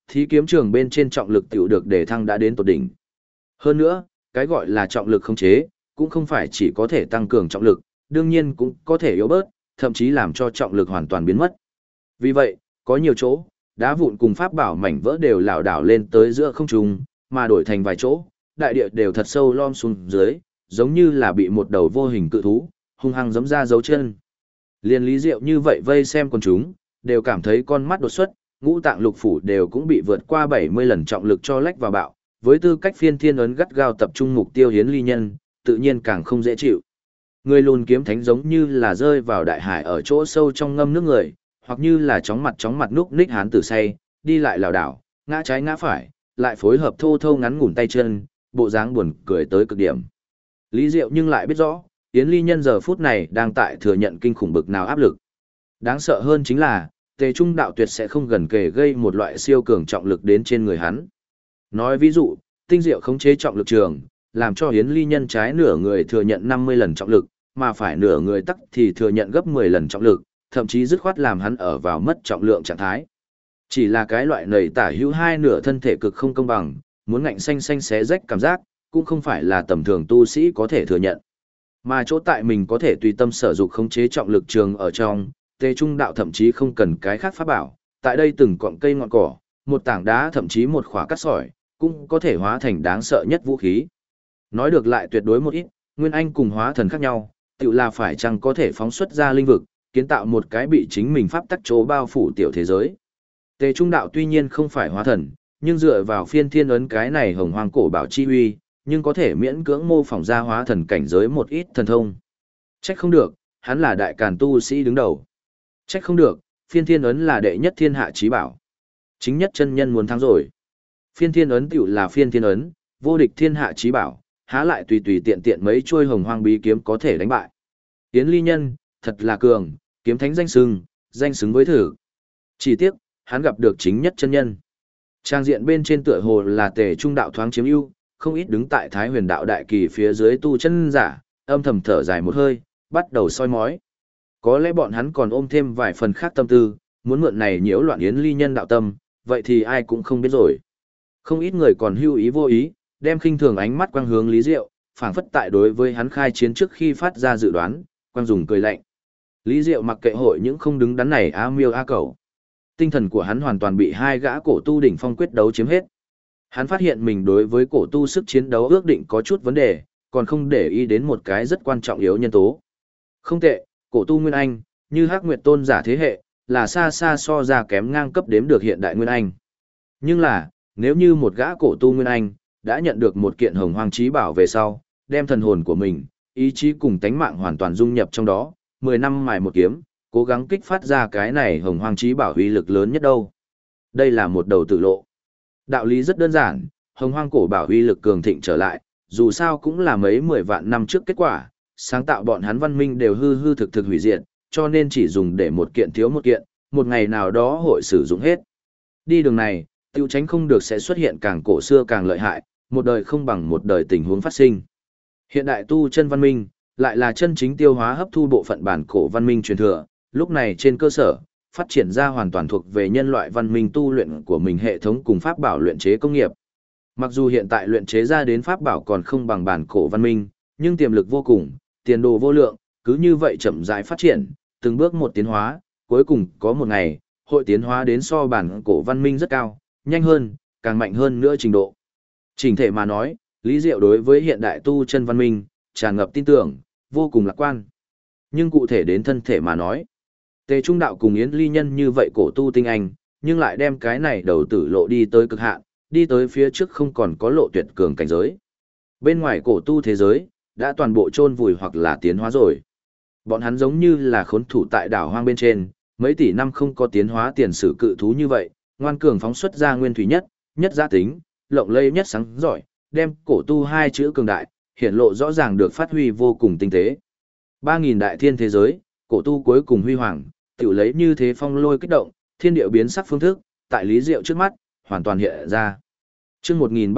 Thí kiếm trường bên trên trọng lực tiểu được đề thăng đã đến tột đỉnh. Hơn nữa, cái gọi là trọng lực khống chế, cũng không phải chỉ có thể tăng cường trọng lực, đương nhiên cũng có thể yếu bớt, thậm chí làm cho trọng lực hoàn toàn biến mất. Vì vậy, có nhiều chỗ, đá vụn cùng pháp bảo mảnh vỡ đều lảo đảo lên tới giữa không trung, mà đổi thành vài chỗ, đại địa đều thật sâu lom xuống dưới, giống như là bị một đầu vô hình cự thú hung hăng giẫm ra dấu chân. Liên Lý Diệu như vậy vây xem con chúng, đều cảm thấy con mắt đột xuất, ngũ tạng lục phủ đều cũng bị vượt qua 70 lần trọng lực cho lách vào bạo, với tư cách phiên thiên ấn gắt gao tập trung mục tiêu hiến ly nhân, tự nhiên càng không dễ chịu. Người lùn kiếm thánh giống như là rơi vào đại hải ở chỗ sâu trong ngâm nước người, hoặc như là chóng mặt núp ních hán tử say, đi lại lảo đảo, ngã trái ngã phải, lại phối hợp thô thô ngắn ngủn tay chân, bộ dáng buồn cười tới cực điểm. Lý Diệu nhưng lại biết rõ, Yến Ly Nhân giờ phút này đang tại thừa nhận kinh khủng bực nào áp lực. Đáng sợ hơn chính là, Tề Trung Đạo tuyệt sẽ không gần kề gây một loại siêu cường trọng lực đến trên người hắn. Nói ví dụ, tinh diệu khống chế trọng lực trường, làm cho Yến Ly Nhân trái nửa người thừa nhận 50 lần trọng lực, mà phải nửa người tắc thì thừa nhận gấp 10 lần trọng lực, thậm chí dứt khoát làm hắn ở vào mất trọng lượng trạng thái. Chỉ là cái loại nầy tả hữu hai nửa thân thể cực không công bằng, muốn ngạnh xanh xanh xé rách cảm giác, cũng không phải là tầm thường tu sĩ có thể thừa nhận. Mà chỗ tại mình có thể tùy tâm sở dục khống chế trọng lực trường ở trong, Tề Trung Đạo thậm chí không cần cái khác pháp bảo, tại đây từng cọng cây ngọn cỏ, một tảng đá thậm chí một khỏa cát sỏi, cũng có thể hóa thành đáng sợ nhất vũ khí. Nói được lại tuyệt đối một ít, Nguyên Anh cùng hóa thần khác nhau, tự là phải chăng có thể phóng xuất ra linh vực, kiến tạo một cái bị chính mình pháp tắc chỗ bao phủ tiểu thế giới. Tề Trung Đạo tuy nhiên không phải hóa thần, nhưng dựa vào phiên thiên ấn cái này hồng hoang cổ bảo chi uy, nhưng có thể miễn cưỡng mô phỏng ra hóa thần cảnh giới một ít thần thông. Trách không được, hắn là đại càn tu sĩ đứng đầu. Trách không được, phiên thiên ấn là đệ nhất thiên hạ chí bảo. Chính nhất chân nhân muốn thắng rồi. Phiên thiên ấn tiểu là phiên thiên ấn, vô địch thiên hạ chí bảo, há lại tùy tùy tiện tiện mấy chuôi hồng hoang bí kiếm có thể đánh bại. Yến Ly Nhân, thật là cường, kiếm thánh danh xứng với thử. Chỉ tiếc, hắn gặp được chính nhất chân nhân. Trang diện bên trên tựa hồ là Tề Trung Đạo thoáng chiếm ưu, không ít đứng tại Thái Huyền Đạo đại kỳ phía dưới tu chân giả, âm thầm thở dài một hơi, bắt đầu soi mói. Có lẽ bọn hắn còn ôm thêm vài phần khác tâm tư, muốn mượn này nhiễu loạn Yến Ly Nhân đạo tâm, vậy thì ai cũng không biết rồi. Không ít người còn hưu ý vô ý, đem khinh thường ánh mắt quang hướng Lý Diệu, phảng phất tại đối với hắn khai chiến trước khi phát ra dự đoán, quang dùng cười lạnh. Lý Diệu mặc kệ hội những không đứng đắn này a miêu a cẩu. Tinh thần của hắn hoàn toàn bị hai gã cổ tu đỉnh phong quyết đấu chiếm hết. Hắn phát hiện mình đối với cổ tu sức chiến đấu ước định có chút vấn đề, còn không để ý đến một cái rất quan trọng yếu nhân tố. Không tệ, cổ tu Nguyên Anh, như Hắc Nguyệt Tôn giả thế hệ, là xa xa so ra kém ngang cấp đếm được hiện đại Nguyên Anh. Nhưng là, nếu như một gã cổ tu Nguyên Anh, đã nhận được một kiện hồng hoang chí bảo về sau, đem thần hồn của mình, ý chí cùng tánh mạng hoàn toàn dung nhập trong đó, 10 năm mài một kiếm, cố gắng kích phát ra cái này hồng hoang chí bảo uy lực lớn nhất đâu. Đây là một đầu tử lộ. Đạo lý rất đơn giản, hồng hoang cổ bảo uy lực cường thịnh trở lại, dù sao cũng là mấy 10 vạn năm trước kết quả, sáng tạo bọn hắn văn minh đều hư hư thực thực hủy diệt, cho nên chỉ dùng để một kiện thiếu một kiện, một ngày nào đó hội sử dụng hết. Đi đường này, tiêu tránh không được sẽ xuất hiện càng cổ xưa càng lợi hại, một đời không bằng một đời tình huống phát sinh. Hiện đại tu chân văn minh, lại là chân chính tiêu hóa hấp thu bộ phận bản cổ văn minh truyền thừa, lúc này trên cơ sở, phát triển ra hoàn toàn thuộc về nhân loại văn minh tu luyện của mình hệ thống cùng pháp bảo luyện chế công nghiệp. Mặc dù hiện tại luyện chế ra đến pháp bảo còn không bằng bản cổ văn minh, nhưng tiềm lực vô cùng, tiền đồ vô lượng, cứ như vậy chậm rãi phát triển, từng bước một tiến hóa, cuối cùng có một ngày, hội tiến hóa đến so bản cổ văn minh rất cao, nhanh hơn, càng mạnh hơn nữa trình độ. Chỉnh thể mà nói, Lý Diệu đối với hiện đại tu chân văn minh, tràn ngập tin tưởng, vô cùng lạc quan. Nhưng cụ thể đến thân thể mà nói, Tề Trung Đạo cùng Yến Ly Nhân như vậy cổ tu tinh anh, nhưng lại đem cái này đầu tử lộ đi tới cực hạn, đi tới phía trước không còn có lộ tuyệt cường cảnh giới. Bên ngoài cổ tu thế giới, đã toàn bộ chôn vùi hoặc là tiến hóa rồi. Bọn hắn giống như là khốn thủ tại đảo hoang bên trên, mấy tỷ năm không có tiến hóa tiền sử cự thú như vậy, ngoan cường phóng xuất ra nguyên thủy nhất giá tính, lộng lẫy nhất sáng giỏi, đem cổ tu hai chữ cường đại, hiển lộ rõ ràng được phát huy vô cùng tinh tế. 3000 đại thiên thế giới, cổ tu cuối cùng huy hoàng, tiểu lấy như thế phong lôi kích động, thiên địa biến sắc phương thức, tại Lý Diệu trước mắt, hoàn toàn hiện ra. Chương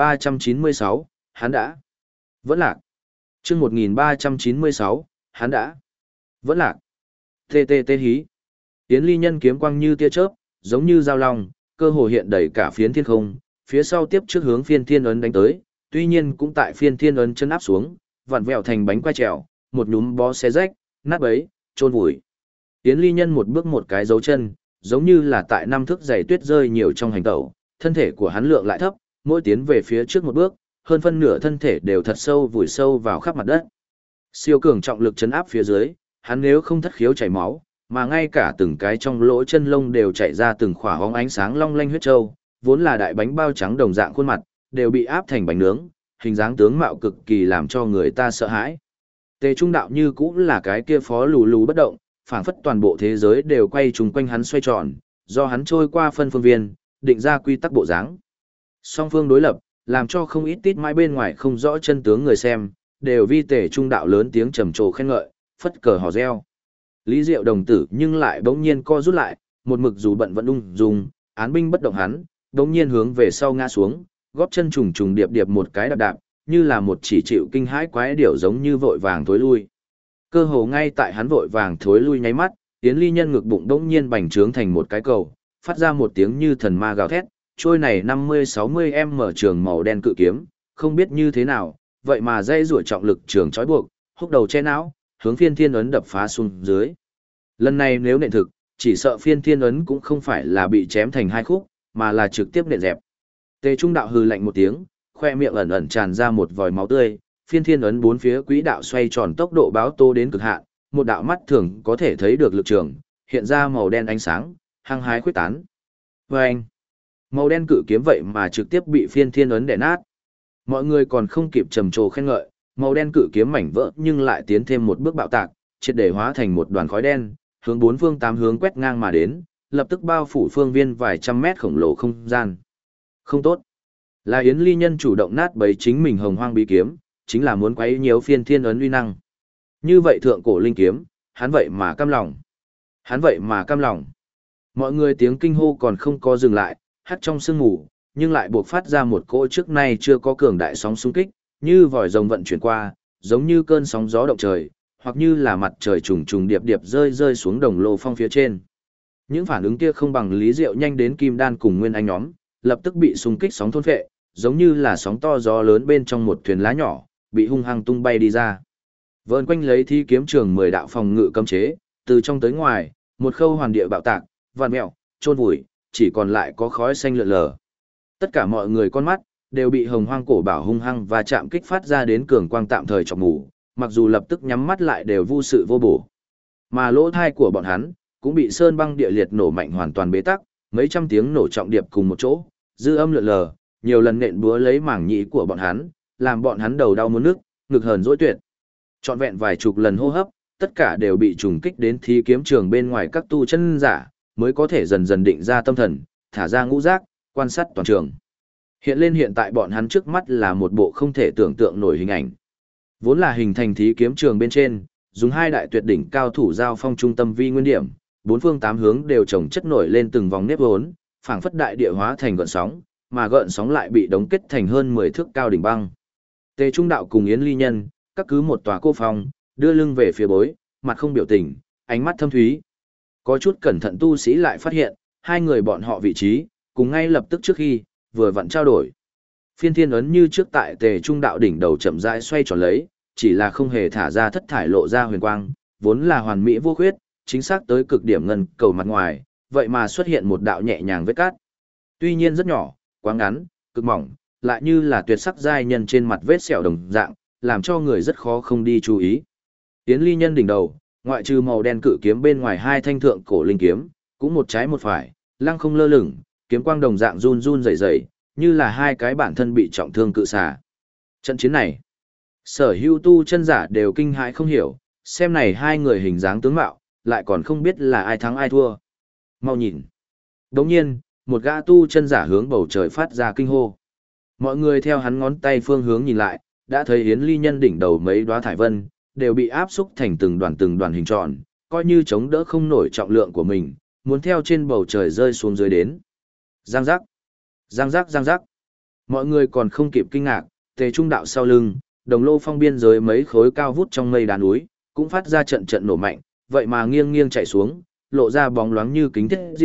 1396, hắn đã vẫn lạc. Chương 1396, hắn đã vẫn lạc. Tê hí. Tiến Ly Nhân kiếm quang như tia chớp, giống như dao long, cơ hồ hiện đầy cả phiến thiên không, phía sau tiếp trước hướng phiên thiên ấn đánh tới, tuy nhiên cũng tại phiên thiên ấn chân áp xuống, vặn vẹo thành bánh quai trèo, một nhúm bó xé rách, nát bấy, trôn vùi. Yến Ly Nhân một bước một cái dấu chân, giống như là tại năm thước dày tuyết rơi nhiều trong hành tẩu, thân thể của hắn lượng lại thấp, mỗi tiến về phía trước một bước, hơn phân nửa thân thể đều thật sâu vùi sâu vào khắp mặt đất. Siêu cường trọng lực chấn áp phía dưới, hắn nếu không thất khiếu chảy máu, mà ngay cả từng cái trong lỗ chân lông đều chảy ra từng khỏa hóng ánh sáng long lanh huyết châu, vốn là đại bánh bao trắng đồng dạng khuôn mặt, đều bị áp thành bánh nướng, hình dáng tướng mạo cực kỳ làm cho người ta sợ hãi. Tề Trung Đạo như cũng là cái kia phó lù lù bất động, phảng phất toàn bộ thế giới đều quay trùng quanh hắn xoay tròn, do hắn trôi qua phân phương viên, định ra quy tắc bộ dáng. Song phương đối lập, làm cho không ít tít mãi bên ngoài không rõ chân tướng người xem, đều vi Tề Trung Đạo lớn tiếng trầm trồ khen ngợi, phất cờ hò reo. Lý Diệu đồng tử nhưng lại bỗng nhiên co rút lại, một mực dù bận vẫn ung dung, án binh bất động hắn, bỗng nhiên hướng về sau ngã xuống, góp chân trùng trùng điệp điệp một cái đạp đạp, như là một chỉ chịu kinh hãi quái điểu giống như vội vàng thối lui. Cơ hồ ngay tại hắn vội vàng thối lui nháy mắt, Yến Ly Nhân ngực bụng bỗng nhiên bành trướng thành một cái cầu, phát ra một tiếng như thần ma gào thét, trôi này 50-60m trường màu đen cự kiếm, không biết như thế nào, vậy mà dây rủa trọng lực trường trói buộc, húc đầu che não, hướng phiên thiên ấn đập phá xuống dưới. Lần này nếu nện thực, chỉ sợ phiên thiên ấn cũng không phải là bị chém thành hai khúc, mà là trực tiếp nện dẹp. Tề Trung Đạo hừ lạnh một tiếng, khoe miệng ẩn ẩn tràn ra một vòi máu tươi, phiên thiên ấn bốn phía quỹ đạo xoay tròn tốc độ báo tô đến cực hạn, một đạo mắt thường có thể thấy được lực trường, hiện ra màu đen ánh sáng, hăng hái khuếch tán. Vâng! Màu đen cự kiếm vậy mà trực tiếp bị phiên thiên ấn đè nát. Mọi người còn không kịp trầm trồ khen ngợi, màu đen cự kiếm mảnh vỡ nhưng lại tiến thêm một bước bạo tạc, triệt để hóa thành một đoàn khói đen, hướng bốn phương tám hướng quét ngang mà đến, lập tức bao phủ phương viên vài trăm mét khổng lồ không gian. Không tốt. Là Yến Ly Nhân chủ động nát bấy chính mình hồng hoang bí kiếm, chính là muốn quấy nhiễu phiên thiên ấn uy năng. Như vậy thượng cổ linh kiếm, hắn vậy mà cam lòng. Hắn vậy mà cam lòng. Mọi người tiếng kinh hô còn không có dừng lại, hắt trong sương mù, nhưng lại buộc phát ra một cỗ trước nay chưa có cường đại sóng xung kích, như vòi rồng vận chuyển qua, giống như cơn sóng gió động trời, hoặc như là mặt trời trùng trùng điệp điệp rơi rơi xuống đồng lô phong phía trên. Những phản ứng kia không bằng Lý Diệu nhanh đến Kim Đan cùng Nguyên Anh nhóm, lập tức bị xung kích sóng thôn phệ, giống như là sóng to gió lớn bên trong một thuyền lá nhỏ, bị hung hăng tung bay đi ra. Vờn quanh lấy thi kiếm trường 10 đạo phòng ngự cấm chế, từ trong tới ngoài, một khâu hoàn địa bạo tạc, vạn mẹo, trôn vùi, chỉ còn lại có khói xanh lượn lờ. Tất cả mọi người con mắt đều bị hồng hoang cổ bảo hung hăng và chạm kích phát ra đến cường quang tạm thời chọc ngủ, mặc dù lập tức nhắm mắt lại đều vô sự vô bổ. Mà lỗ thai của bọn hắn cũng bị sơn băng địa liệt nổ mạnh hoàn toàn bế tắc, mấy trăm tiếng nổ trọng điệp cùng một chỗ, dư âm lượn lờ, nhiều lần nện búa lấy mảng nhĩ của bọn hắn, làm bọn hắn đầu đau muốn nức, ngực hờn dỗi tuyệt. Trọn vẹn vài chục lần hô hấp, tất cả đều bị trùng kích đến thi kiếm trường bên ngoài các tu chân giả, mới có thể dần dần định ra tâm thần, thả ra ngũ giác, quan sát toàn trường. Hiện lên hiện tại bọn hắn trước mắt là một bộ không thể tưởng tượng nổi hình ảnh. Vốn là hình thành thí kiếm trường bên trên, dùng hai đại tuyệt đỉnh cao thủ giao phong trung tâm vi nguyên điểm, bốn phương tám hướng đều chồng chất nổi lên từng vòng nếp vốn, phảng phất đại địa hóa thành gợn sóng, mà gợn sóng lại bị đóng kết thành hơn 10 thước cao đỉnh băng. Tề Trung Đạo cùng Yến Ly Nhân, các cứ một tòa cô phòng, đưa lưng về phía bối, mặt không biểu tình, ánh mắt thâm thúy. Có chút cẩn thận tu sĩ lại phát hiện, hai người bọn họ vị trí, cùng ngay lập tức trước khi, vừa vặn trao đổi. Phiên thiên ấn như trước tại Tề Trung Đạo đỉnh đầu chậm rãi xoay tròn lấy, chỉ là không hề thả ra thất thải lộ ra huyền quang, vốn là hoàn mỹ vô khuyết, chính xác tới cực điểm ngân cầu mặt ngoài, vậy mà xuất hiện một đạo nhẹ nhàng vết cát. Tuy nhiên rất nhỏ, quá ngắn, cực mỏng, lại như là tuyệt sắc giai nhân trên mặt vết sẹo đồng dạng, làm cho người rất khó không đi chú ý. Yến Ly Nhân đỉnh đầu, ngoại trừ màu đen cự kiếm bên ngoài hai thanh thượng cổ linh kiếm, cũng một trái một phải, lăng không lơ lửng, kiếm quang đồng dạng run run rẩy rẩy, như là hai cái bản thân bị trọng thương cự xà. Trận chiến này, sở hữu tu chân giả đều kinh hãi không hiểu, xem này hai người hình dáng tướng mạo, lại còn không biết là ai thắng ai thua. Mau nhìn. Đồng nhiên, một gã tu chân giả hướng bầu trời phát ra kinh hô. Mọi người theo hắn ngón tay phương hướng nhìn lại, đã thấy Yến Ly Nhân đỉnh đầu mấy đóa thải vân, đều bị áp xúc thành từng đoàn hình tròn, coi như chống đỡ không nổi trọng lượng của mình, muốn theo trên bầu trời rơi xuống dưới đến. Giang giác, giang giác, giang giác. Mọi người còn không kịp kinh ngạc, Tề Trung Đạo sau lưng, đồng lô phong biên giới mấy khối cao vút trong mây đá núi, cũng phát ra trận trận nổ mạnh, vậy mà nghiêng nghiêng chạy xuống, lộ ra bóng loáng như kính thiết diện,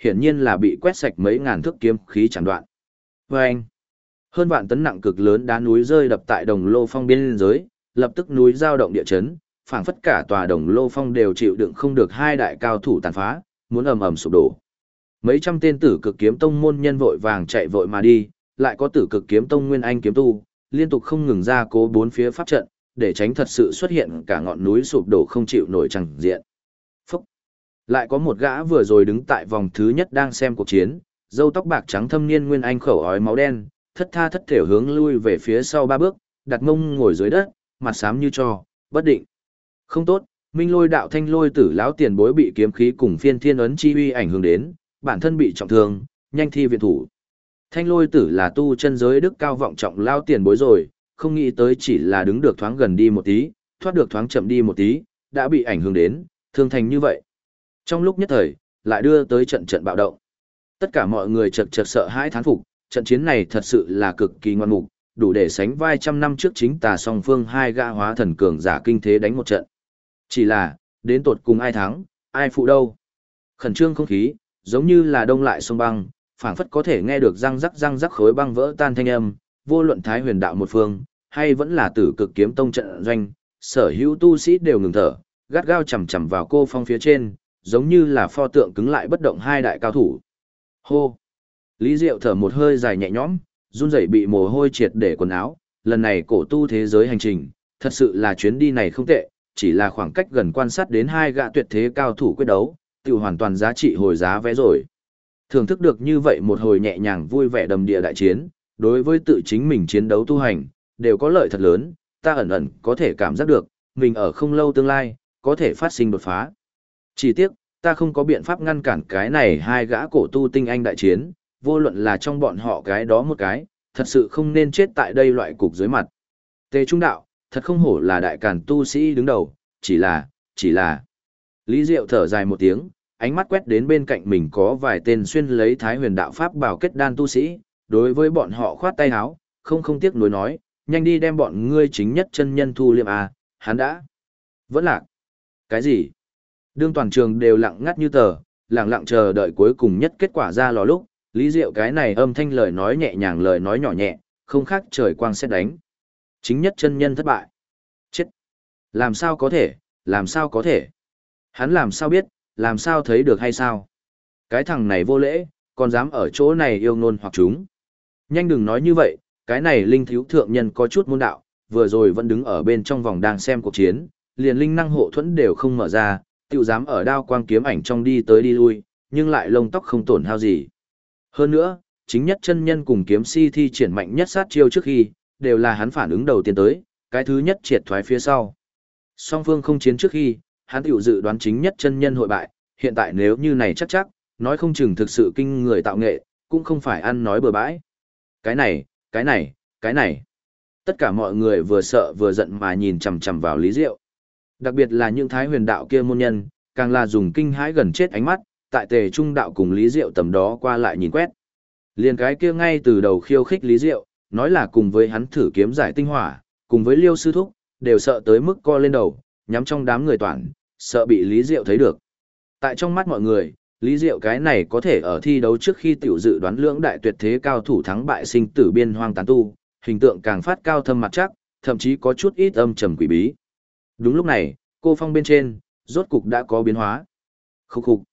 hiển nhiên là bị quét sạch mấy ngàn thước kiếm khí chẳng đoạn. Và anh, hơn vạn tấn nặng cực lớn đá núi rơi đập tại Đồng Lô Phong biên giới, lập tức núi giao động địa chấn, phảng phất cả tòa Đồng Lô Phong đều chịu đựng không được hai đại cao thủ tàn phá, muốn ầm ầm sụp đổ. Mấy trăm tên Tử Cực Kiếm Tông môn nhân vội vàng chạy vội mà đi, lại có Tử Cực Kiếm Tông nguyên anh kiếm tu, liên tục không ngừng ra cố bốn phía pháp trận, để tránh thật sự xuất hiện cả ngọn núi sụp đổ không chịu nổi chẳng diện. Phúc! Lại có một gã vừa rồi đứng tại vòng thứ nhất đang xem cuộc chiến, râu tóc bạc trắng thâm niên nguyên anh khẩu ói máu đen, thất tha thất thểu hướng lui về phía sau ba bước, đặt mông ngồi dưới đất, mặt xám như tro, bất định. Không tốt, Minh Lôi đạo Thanh Lôi tử lão tiền bối bị kiếm khí cùng phiên thiên ấn chi uy ảnh hưởng đến, bản thân bị trọng thương, nhanh thi viện thủ. Thanh Lôi tử là tu chân giới đức cao vọng trọng lao tiền bối rồi, không nghĩ tới chỉ là đứng được thoáng gần đi một tí, thoát được thoáng chậm đi một tí, đã bị ảnh hưởng đến, thương thành như vậy. Trong lúc nhất thời, lại đưa tới trận trận bạo động. Tất cả mọi người chật chật sợ hãi thán phục, trận chiến này thật sự là cực kỳ ngoan mục, đủ để sánh vai trăm năm trước chính tà song phương hai gã hóa thần cường giả kinh thế đánh một trận. Chỉ là, đến tột cùng ai thắng, ai phụ đâu. Khẩn trương không khí, giống như là đông lại sông băng, phảng phất có thể nghe được răng rắc khối băng vỡ tan thanh âm, vô luận Thái Huyền đạo một phương, hay vẫn là Tử Cực Kiếm Tông trận doanh, sở hữu tu sĩ đều ngừng thở, gắt gao chằm chằm vào cô phong phía trên, giống như là pho tượng cứng lại bất động hai đại cao thủ. Hô! Lý Diệu thở một hơi dài nhẹ nhõm, run rẩy bị mồ hôi triệt để quần áo, lần này cổ tu thế giới hành trình, thật sự là chuyến đi này không tệ, chỉ là khoảng cách gần quan sát đến hai gã tuyệt thế cao thủ quyết đấu, tự hoàn toàn giá trị hồi giá vé rồi. Thưởng thức được như vậy một hồi nhẹ nhàng vui vẻ đầm địa đại chiến, đối với tự chính mình chiến đấu tu hành, đều có lợi thật lớn, ta ẩn ẩn có thể cảm giác được, mình ở không lâu tương lai, có thể phát sinh đột phá. Chỉ tiếc, ta không có biện pháp ngăn cản cái này hai gã cổ tu tinh anh đại chiến, vô luận là trong bọn họ cái đó một cái, thật sự không nên chết tại đây loại cục dưới mặt. Tề Trung Đạo, thật không hổ là đại càn tu sĩ đứng đầu, chỉ là. Lý Diệu thở dài một tiếng, ánh mắt quét đến bên cạnh mình có vài tên xuyên lấy Thái Huyền đạo pháp bảo kết đan tu sĩ, đối với bọn họ khoát tay áo, không tiếc nuối nói, nhanh đi đem bọn ngươi chính nhất chân nhân thu liệm à, hắn đã. Vẫn lạc. Cái gì? Đương toàn trường đều lặng ngắt như tờ, lặng lặng chờ đợi cuối cùng nhất kết quả ra lò lúc, Lý Diệu cái này âm thanh lời nói nhẹ nhàng lời nói nhỏ nhẹ, không khác trời quang xét đánh. Chính nhất chân nhân thất bại. Chết. Làm sao có thể, làm sao có thể? Hắn làm sao biết, làm sao thấy được hay sao? Cái thằng này vô lễ, còn dám ở chỗ này yêu ngôn hoặc chúng. Nhanh đừng nói như vậy, cái này linh thiếu thượng nhân có chút môn đạo, vừa rồi vẫn đứng ở bên trong vòng đang xem cuộc chiến, liền linh năng hộ thuẫn đều không mở ra, tiểu dám ở đao quang kiếm ảnh trong đi tới đi lui, nhưng lại lông tóc không tổn hao gì. Hơn nữa, chính nhất chân nhân cùng kiếm si thi triển mạnh nhất sát chiêu trước khi, đều là hắn phản ứng đầu tiên tới, cái thứ nhất triệt thoái phía sau. Song phương không chiến trước khi, hắn tiểu dự đoán chính nhất chân nhân hội bại, hiện tại nếu như này chắc, nói không chừng thực sự kinh người tạo nghệ, cũng không phải ăn nói bừa bãi. Cái này. Tất cả mọi người vừa sợ vừa giận mà nhìn chằm chằm vào Lý Diệu. Đặc biệt là những Thái Huyền đạo kia môn nhân, càng là dùng kinh hãi gần chết ánh mắt, tại Tề Trung đạo cùng Lý Diệu tầm đó qua lại nhìn quét. Liền cái kia ngay từ đầu khiêu khích Lý Diệu, nói là cùng với hắn thử kiếm giải tinh hỏa, cùng với Liêu sư thúc, đều sợ tới mức co lên đầu, nhắm trong đám người toàn, sợ bị Lý Diệu thấy được. Tại trong mắt mọi người, Lý Diệu cái này có thể ở thi đấu trước khi tiểu dự đoán lưỡng đại tuyệt thế cao thủ thắng bại sinh tử biên hoang tán tu, hình tượng càng phát cao thâm mặt chắc, thậm chí có chút ít âm trầm quỷ bí. Đúng lúc này, cô phong bên trên, rốt cục đã có biến hóa. Khục.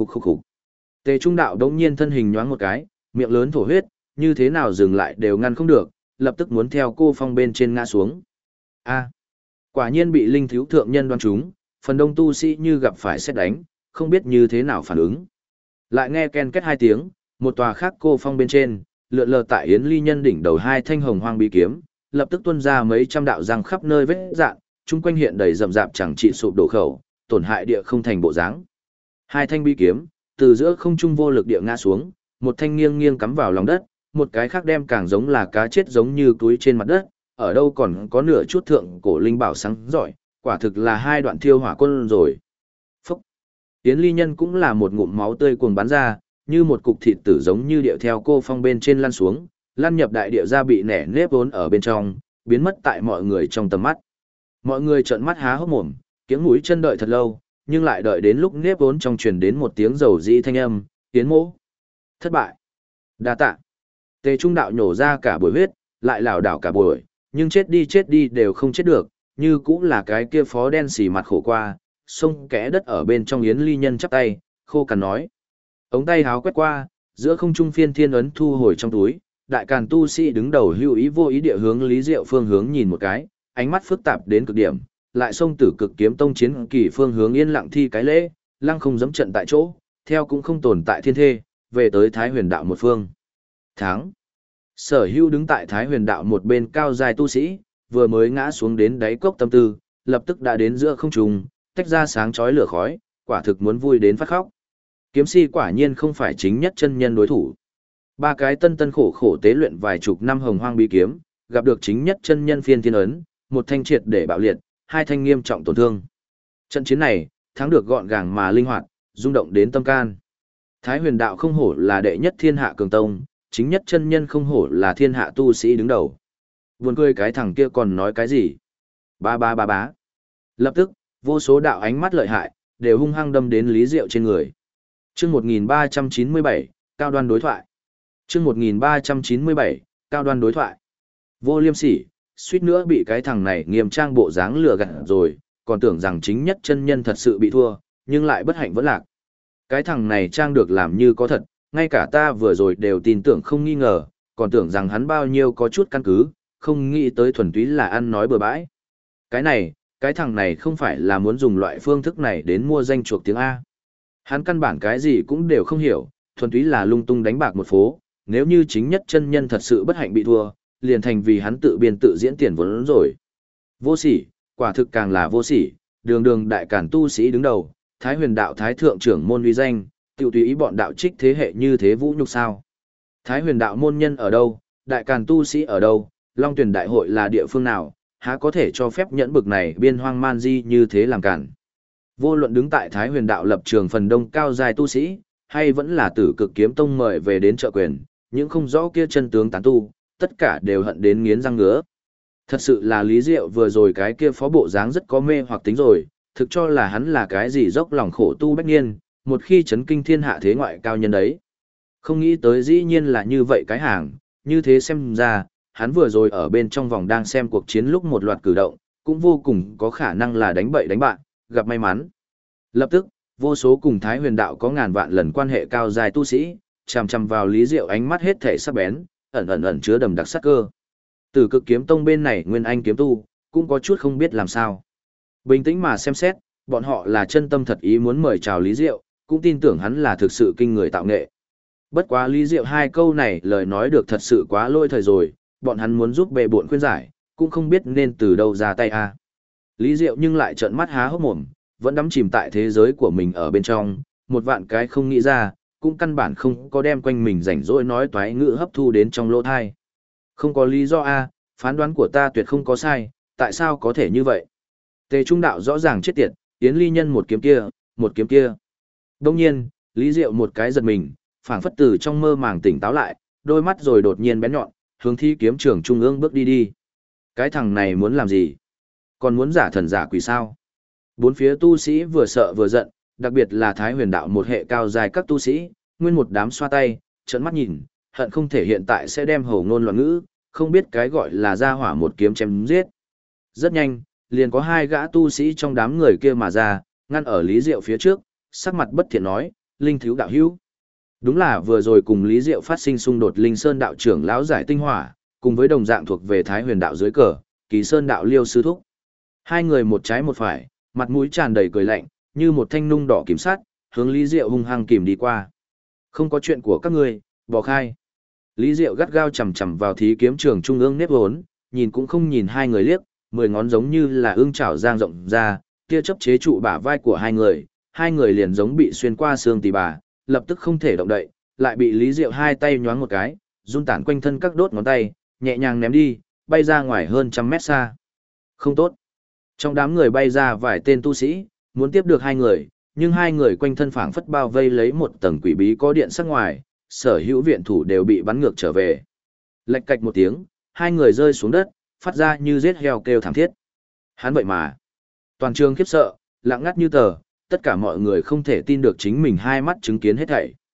Tề Trung đạo đống nhiên thân hình nhoáng một cái, miệng lớn thổ huyết, như thế nào dừng lại đều ngăn không được, lập tức muốn theo cô phong bên trên ngã xuống. Quả nhiên bị linh thiếu thượng nhân đoán trúng, phần đông tu sĩ như gặp phải sét đánh, không biết như thế nào phản ứng. Lại nghe ken két hai tiếng, một tòa khác cô phong bên trên, lượn lờ tại Yến Ly Nhân đỉnh đầu hai thanh hồng hoang bí kiếm, lập tức tuôn ra mấy trăm đạo răng khắp nơi vết dạn, chung quanh hiện đầy rậm rạp chẳng trị sụp đổ khẩu, tổn hại địa không thành bộ dáng. Hai thanh bí kiếm, từ giữa không trung vô lực địa ngã xuống, một thanh nghiêng nghiêng cắm vào lòng đất, một cái khác đem càng giống là cá chết giống như túi trên mặt đất, ở đâu còn có nửa chút thượng cổ linh bảo sáng giỏi, quả thực là hai đoạn thiêu hỏa quân rồi. Phúc! Yến Ly Nhân cũng là một ngụm máu tươi cuồng bắn ra, như một cục thịt tử giống như điệu theo cô phong bên trên lăn xuống, lăn nhập đại địa ra bị nẻ nếp vốn ở bên trong, biến mất tại mọi người trong tầm mắt. Mọi người trợn mắt há hốc mồm, kiếng mũi chân đợi thật lâu, nhưng lại đợi đến lúc nếp vốn trong truyền đến một tiếng dầu dĩ thanh âm, Yến mỗ. Thất bại. Đa tạ. Tề Trung đạo nhổ ra cả buổi huyết, lại lảo đảo cả buổi, nhưng chết đi đều không chết được, như cũng là cái kia phó đen xì mặt khổ qua, xông kẽ đất ở bên trong Yến Ly Nhân chắp tay, khô cằn nói. Ống tay háo quét qua, giữa không trung phiên thiên ấn thu hồi trong túi, đại càn tu sĩ đứng đầu hữu ý vô ý địa hướng Lý Diệu phương hướng nhìn một cái, ánh mắt phức tạp đến cực điểm, lại xông Tử Cực Kiếm Tông chiến kỳ phương hướng yên lặng thi cái lễ, lăng không dẫm trận tại chỗ, theo cũng không tồn tại thiên thê, về tới Thái Huyền đạo một phương. Thắng. Sở Hữu đứng tại Thái Huyền đạo một bên cao dài tu sĩ, vừa mới ngã xuống đến đáy cốc tâm tư, lập tức đã đến giữa không trung, tách ra sáng chói lửa khói, quả thực muốn vui đến phát khóc. Kiếm si quả nhiên không phải chính nhất chân nhân đối thủ. Ba cái tân tân khổ khổ tế luyện vài chục năm hồng hoang bí kiếm, gặp được chính nhất chân nhân phiên thiên ấn, một thanh triệt để bạo liệt, hai thanh nghiêm trọng tổn thương. Trận chiến này, thắng được gọn gàng mà linh hoạt, rung động đến tâm can. Thái Huyền đạo không hổ là đệ nhất thiên hạ cường tông, chính nhất chân nhân không hổ là thiên hạ tu sĩ đứng đầu. Buồn cười cái thằng kia còn nói cái gì? Ba ba ba bá. Lập tức, vô số đạo ánh mắt lợi hại, đều hung hăng đâm đến Lý Diệu trên người. Chương 1397, cao đoan đối thoại. Chương 1397, cao đoan đối thoại. Vô Liêm Sỉ, suýt nữa bị cái thằng này nghiêm trang bộ dáng lừa gạt rồi, còn tưởng rằng chính nhất chân nhân thật sự bị thua, nhưng lại bất hạnh vẫn lạc. Cái thằng này trang được làm như có thật, ngay cả ta vừa rồi đều tin tưởng không nghi ngờ, còn tưởng rằng hắn bao nhiêu có chút căn cứ, không nghĩ tới thuần túy là ăn nói bừa bãi. Cái thằng này không phải là muốn dùng loại phương thức này đến mua danh chuộc tiếng A. Hắn căn bản cái gì cũng đều không hiểu, thuần túy là lung tung đánh bạc một phố, nếu như chính nhất chân nhân thật sự bất hạnh bị thua, liền thành vì hắn tự biên tự diễn tiền vốn rồi. Vô sỉ, quả thực càng là vô sỉ, đường đường đại càn tu sĩ đứng đầu, Thái Huyền đạo thái thượng trưởng môn uy danh, tiêu tùy ý bọn đạo trích thế hệ như thế vũ nhục sao. Thái Huyền đạo môn nhân ở đâu, đại càn tu sĩ ở đâu, Long Tuyển đại hội là địa phương nào, há có thể cho phép nhẫn bực này biên hoang man di như thế làm cản. Vô luận đứng tại Thái Huyền đạo lập trường phần đông cao dài tu sĩ, hay vẫn là Tử Cực Kiếm Tông mời về đến trợ quyền, những không rõ kia chân tướng tán tu, tất cả đều hận đến nghiến răng ngứa. Thật sự là Lý Diệu vừa rồi cái kia phó bộ dáng rất có mê hoặc tính rồi, thực cho là hắn là cái gì dốc lòng khổ tu bách nhiên, một khi chấn kinh thiên hạ thế ngoại cao nhân đấy. Không nghĩ tới dĩ nhiên là như vậy cái hàng, như thế xem ra, hắn vừa rồi ở bên trong vòng đang xem cuộc chiến lúc một loạt cử động, cũng vô cùng có khả năng là đánh bậy đánh bạn, gặp may mắn. Lập tức, vô số cùng Thái Huyền đạo có ngàn vạn lần quan hệ cao dài tu sĩ, chằm chằm vào Lý Diệu ánh mắt hết thể sắc bén, ẩn chứa đầm đặc sắc cơ. Từ Cực Kiếm Tông bên này Nguyên Anh kiếm tu, cũng có chút không biết làm sao. Bình tĩnh mà xem xét, bọn họ là chân tâm thật ý muốn mời chào Lý Diệu, cũng tin tưởng hắn là thực sự kinh người tạo nghệ. Bất quá Lý Diệu hai câu này lời nói được thật sự quá lôi thời rồi, bọn hắn muốn giúp bệ bộn khuyên giải, cũng không biết nên từ đâu ra tay a. Lý Diệu nhưng lại trợn mắt há hốc mồm, vẫn đắm chìm tại thế giới của mình ở bên trong, một vạn cái không nghĩ ra, cũng căn bản không có đem quanh mình rảnh rỗi nói toái ngữ hấp thu đến trong lỗ thai. Không có lý do a, phán đoán của ta tuyệt không có sai, tại sao có thể như vậy? Tề Trung đạo rõ ràng chết tiệt, Yến Ly Nhân một kiếm kia, một kiếm kia. Đông nhiên, Lý Diệu một cái giật mình, phảng phất từ trong mơ màng tỉnh táo lại, đôi mắt rồi đột nhiên bén nhọn, hướng Thi kiếm trường trung ương bước đi. Cái thằng này muốn làm gì? Còn muốn giả thần giả quỷ sao? Bốn phía tu sĩ vừa sợ vừa giận, đặc biệt là Thái Huyền đạo một hệ cao dài các tu sĩ, nguyên một đám xoa tay, trợn mắt nhìn, hận không thể hiện tại sẽ đem hổ ngôn loạn ngữ, không biết cái gọi là ra hỏa một kiếm chém giết. Rất nhanh, liền có hai gã tu sĩ trong đám người kia mà ra, ngăn ở Lý Diệu phía trước, sắc mặt bất thiện nói, Linh thiếu đạo hữu. Đúng là vừa rồi cùng Lý Diệu phát sinh xung đột Linh Sơn đạo trưởng lão giải tinh hỏa, cùng với đồng dạng thuộc về Thái Huyền đạo dưới cờ, Kỳ Sơn đạo Liêu sư thúc. Hai người một trái một phải, mặt mũi tràn đầy cười lạnh, như một thanh nung đỏ kiếm sát, hướng Lý Diệu hung hăng kìm đi qua. Không có chuyện của các ngươi, bỏ khai. Lý Diệu gắt gao chầm chầm vào thí kiếm trường trung ương nếp vốn, nhìn cũng không nhìn hai người liếc, 10 ngón giống như là ương chảo giang rộng ra, tia chớp chế trụ bả vai của hai người liền giống bị xuyên qua xương tỳ bà, lập tức không thể động đậy, lại bị Lý Diệu hai tay nhoáng một cái, run tản quanh thân các đốt ngón tay, nhẹ nhàng ném đi, bay ra ngoài hơn trăm mét xa. Không tốt. Trong đám người bay ra vài tên tu sĩ, muốn tiếp được hai người, nhưng hai người quanh thân phảng phất bao vây lấy một tầng quỷ bí có điện sắc ngoài, sở hữu viện thủ đều bị bắn ngược trở về. Lạch cạch một tiếng, hai người rơi xuống đất, phát ra như giết heo kêu thảm thiết. Hắn vậy mà. Toàn trường khiếp sợ, lặng ngắt như tờ, tất cả mọi người không thể tin được chính mình hai mắt chứng kiến hết thảy.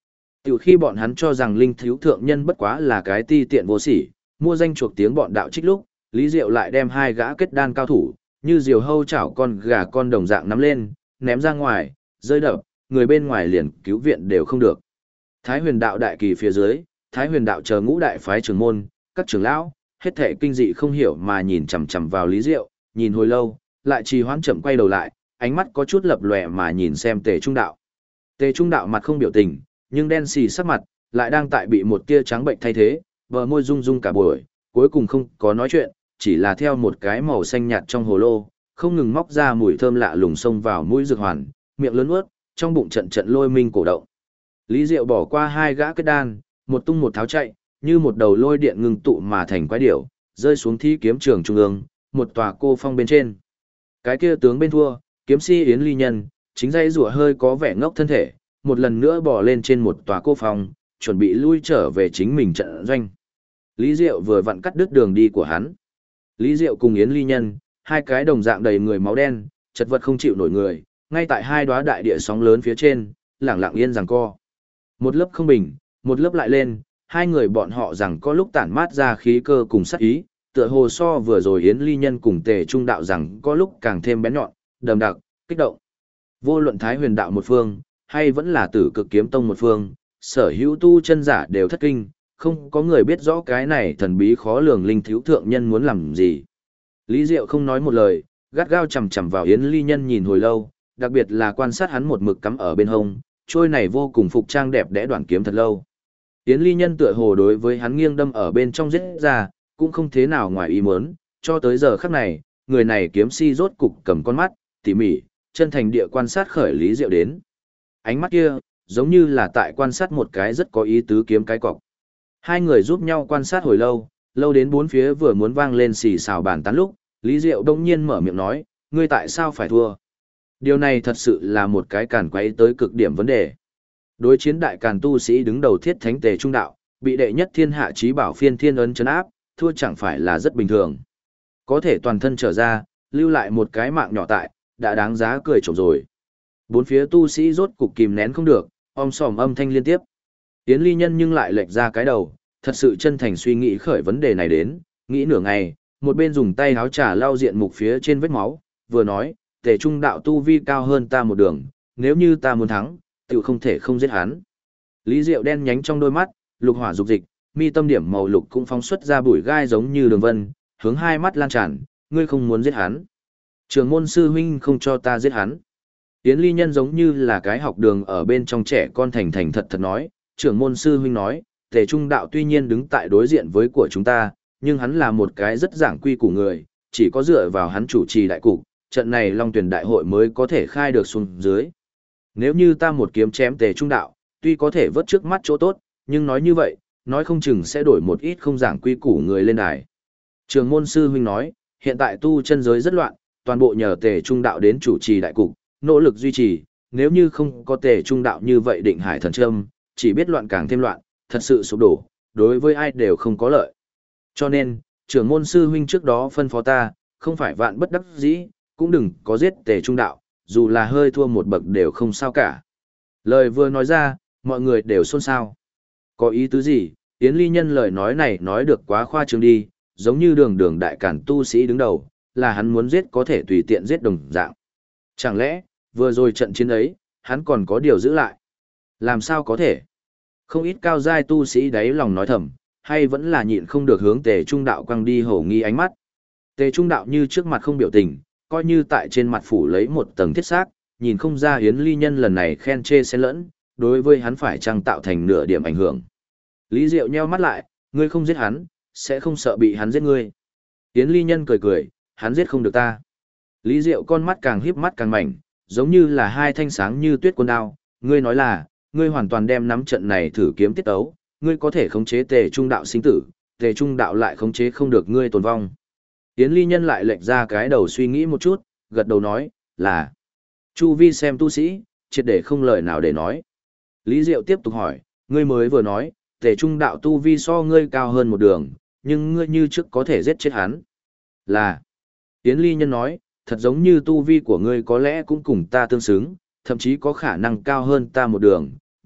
Tiểu khi bọn hắn cho rằng linh thiếu thượng nhân bất quá là cái ti tiện vô sỉ, mua danh chuộc tiếng bọn đạo trích lúc, Lý Diệu lại đem hai gã kết đan cao thủ, như diều hâu chảo con gà con đồng dạng nắm lên, ném ra ngoài, rơi đập, người bên ngoài liền cứu viện đều không được. Thái Huyền đạo đại kỳ phía dưới, Thái Huyền đạo chờ ngũ đại phái trưởng môn, các trưởng lão, hết thảy kinh dị không hiểu mà nhìn chằm chằm vào Lý Diệu, nhìn hồi lâu, lại trì hoãn chậm quay đầu lại, ánh mắt có chút lập lòe mà nhìn xem Tề Trung đạo. Tề Trung đạo mặt không biểu tình, nhưng đen xì sắc mặt, lại đang tại bị một tia trắng bệnh thay thế, bờ môi rung rung cả buổi, cuối cùng không có nói chuyện, chỉ là theo một cái màu xanh nhạt trong hồ lô, không ngừng móc ra mùi thơm lạ lùng xông vào mũi dược hoàn, miệng lớn uất, trong bụng trận trận lôi minh cổ động. Lý Diệu bỏ qua hai gã kết đan, một tung một tháo chạy, như một đầu lôi điện ngưng tụ mà thành quái điểu, rơi xuống thi kiếm trường trung ương, một tòa cô phong bên trên. Cái kia tướng bên thua, kiếm si Yến Ly Nhân, chính dây rùa hơi có vẻ ngốc thân thể, một lần nữa bò lên trên một tòa cô phong, chuẩn bị lui trở về chính mình trận doanh. Lý Diệu vừa vặn cắt đứt đường đi của hắn. Lý Diệu cùng Yến Ly Nhân, hai cái đồng dạng đầy người máu đen, chật vật không chịu nổi người, ngay tại hai đóa đại địa sóng lớn phía trên, lẳng lặng yên giằng co. Một lớp không bình, một lớp lại lên, hai người bọn họ rằng có lúc tản mát ra khí cơ cùng sát ý, tựa hồ so vừa rồi Yến Ly Nhân cùng Tề Trung đạo rằng có lúc càng thêm bén nhọn, đầm đặc, kích động. Vô luận Thái Huyền đạo một phương, hay vẫn là Tử Cực Kiếm Tông một phương, sở hữu tu chân giả đều thất kinh, không có người biết rõ cái này thần bí khó lường linh thiếu thượng nhân muốn làm gì. Lý Diệu không nói một lời, gắt gao chằm chằm vào Yến Ly Nhân nhìn hồi lâu, đặc biệt là quan sát hắn một mực cắm ở bên hông, trôi này vô cùng phục trang đẹp đẽ đoạn kiếm thật lâu. Yến Ly Nhân tựa hồ đối với hắn nghiêng đâm ở bên trong giết ra, cũng không thế nào ngoài ý muốn, cho tới giờ khắc này, người này kiếm si rốt cục cầm con mắt, tỉ mỉ, chân thành địa quan sát khởi Lý Diệu đến. Ánh mắt kia, giống như là tại quan sát một cái rất có ý tứ kiếm cái cọc. Hai người giúp nhau quan sát hồi lâu, lâu đến bốn phía vừa muốn vang lên xì xào bàn tán lúc, Lý Diệu đông nhiên mở miệng nói, ngươi tại sao phải thua? Điều này thật sự là một cái càn quấy tới cực điểm vấn đề. Đối chiến đại càn tu sĩ đứng đầu thiết thánh Tề Trung đạo, bị đệ nhất thiên hạ chí bảo phiên thiên ấn trấn áp, thua chẳng phải là rất bình thường. Có thể toàn thân trở ra, lưu lại một cái mạng nhỏ tại, đã đáng giá cười trộm rồi. Bốn phía tu sĩ rốt cục kìm nén không được, om sòm âm thanh liên tiếp. Yến Ly Nhân nhưng lại lệch ra cái đầu, thật sự chân thành suy nghĩ khởi vấn đề này đến, nghĩ nửa ngày, một bên dùng tay háo trà lau diện mục phía trên vết máu, vừa nói, Tề Trung đạo tu vi cao hơn ta một đường, nếu như ta muốn thắng, tự không thể không giết hắn. Lý Diệu đen nhánh trong đôi mắt, lục hỏa dục dịch, mi tâm điểm màu lục cũng phóng xuất ra bụi gai giống như đường vân, hướng hai mắt lan tràn, ngươi không muốn giết hắn. Trường môn sư huynh không cho ta giết hắn. Yến Ly Nhân giống như là cái học đường ở bên trong trẻ con thành thành thật thật nói, trưởng môn sư huynh nói, Tề Trung đạo tuy nhiên đứng tại đối diện với của chúng ta, nhưng hắn là một cái rất giảng quy của người, chỉ có dựa vào hắn chủ trì đại cục, trận này Long Tuyển đại hội mới có thể khai được xuống dưới. Nếu như ta một kiếm chém Tề Trung đạo, tuy có thể vớt trước mắt chỗ tốt, nhưng nói như vậy, nói không chừng sẽ đổi một ít không giảng quy củ người lên đài. Trường môn sư huynh nói, hiện tại tu chân giới rất loạn, toàn bộ nhờ Tề Trung đạo đến chủ trì đại cục, nỗ lực duy trì, nếu như không có Tề Trung đạo như vậy định hải thần châm, chỉ biết loạn càng thêm loạn, thật sự sụp đổ, đối với ai đều không có lợi. Cho nên, trưởng môn sư huynh trước đó phân phó ta, không phải vạn bất đắc dĩ, cũng đừng có giết Tề Trung đạo, dù là hơi thua một bậc đều không sao cả. Lời vừa nói ra, mọi người đều xôn xao. Có ý tứ gì, Yến Ly Nhân lời nói này nói được quá khoa trương đi, giống như đường đường đại cản tu sĩ đứng đầu, là hắn muốn giết có thể tùy tiện giết đồng dạng. Chẳng lẽ, vừa rồi trận chiến ấy, hắn còn có điều giữ lại? Làm sao có thể? Không ít cao giai tu sĩ đáy lòng nói thầm, hay vẫn là nhịn không được hướng Tề Trung đạo quăng đi hổ nghi ánh mắt. Tề Trung đạo như trước mặt không biểu tình, coi như tại trên mặt phủ lấy một tầng thiết xác, nhìn không ra Yến Ly Nhân lần này khen chê xen lẫn, đối với hắn phải chăng tạo thành nửa điểm ảnh hưởng. Lý Diệu nheo mắt lại, ngươi không giết hắn, sẽ không sợ bị hắn giết ngươi. Yến Ly Nhân cười cười, hắn giết không được ta. Lý Diệu con mắt càng híp mắt càng mảnh, giống như là hai thanh sáng như tuyết quân đao, ngươi nói là, ngươi hoàn toàn đem nắm trận này thử kiếm tiết ấu, ngươi có thể khống chế Tề Trung đạo sinh tử, Tề Trung đạo lại khống chế không được ngươi tồn vong. Yến Ly Nhân lại lệch ra cái đầu suy nghĩ một chút, gật đầu nói, là chu vi xem tu sĩ, triệt để không lời nào để nói. Lý Diệu tiếp tục hỏi, ngươi mới vừa nói, Tề Trung đạo tu vi so ngươi cao hơn một đường, nhưng ngươi như trước có thể giết chết hắn. Là, Yến Ly Nhân nói, thật giống như tu vi của ngươi có lẽ cũng cùng ta tương xứng, thậm chí có khả năng cao hơn ta một đường,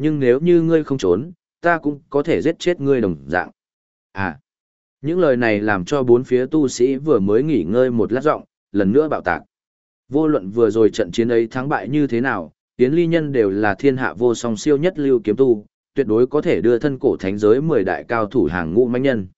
nhưng nếu như ngươi không trốn, ta cũng có thể giết chết ngươi đồng dạng. À, những lời này làm cho bốn phía tu sĩ vừa mới nghỉ ngơi một lát giọng, lần nữa bạo tạc. Vô luận vừa rồi trận chiến ấy thắng bại như thế nào, Yến Ly Nhân đều là thiên hạ vô song siêu nhất lưu kiếm tu, tuyệt đối có thể đưa thân cổ thánh giới 10 đại cao thủ hàng ngũ mãnh nhân.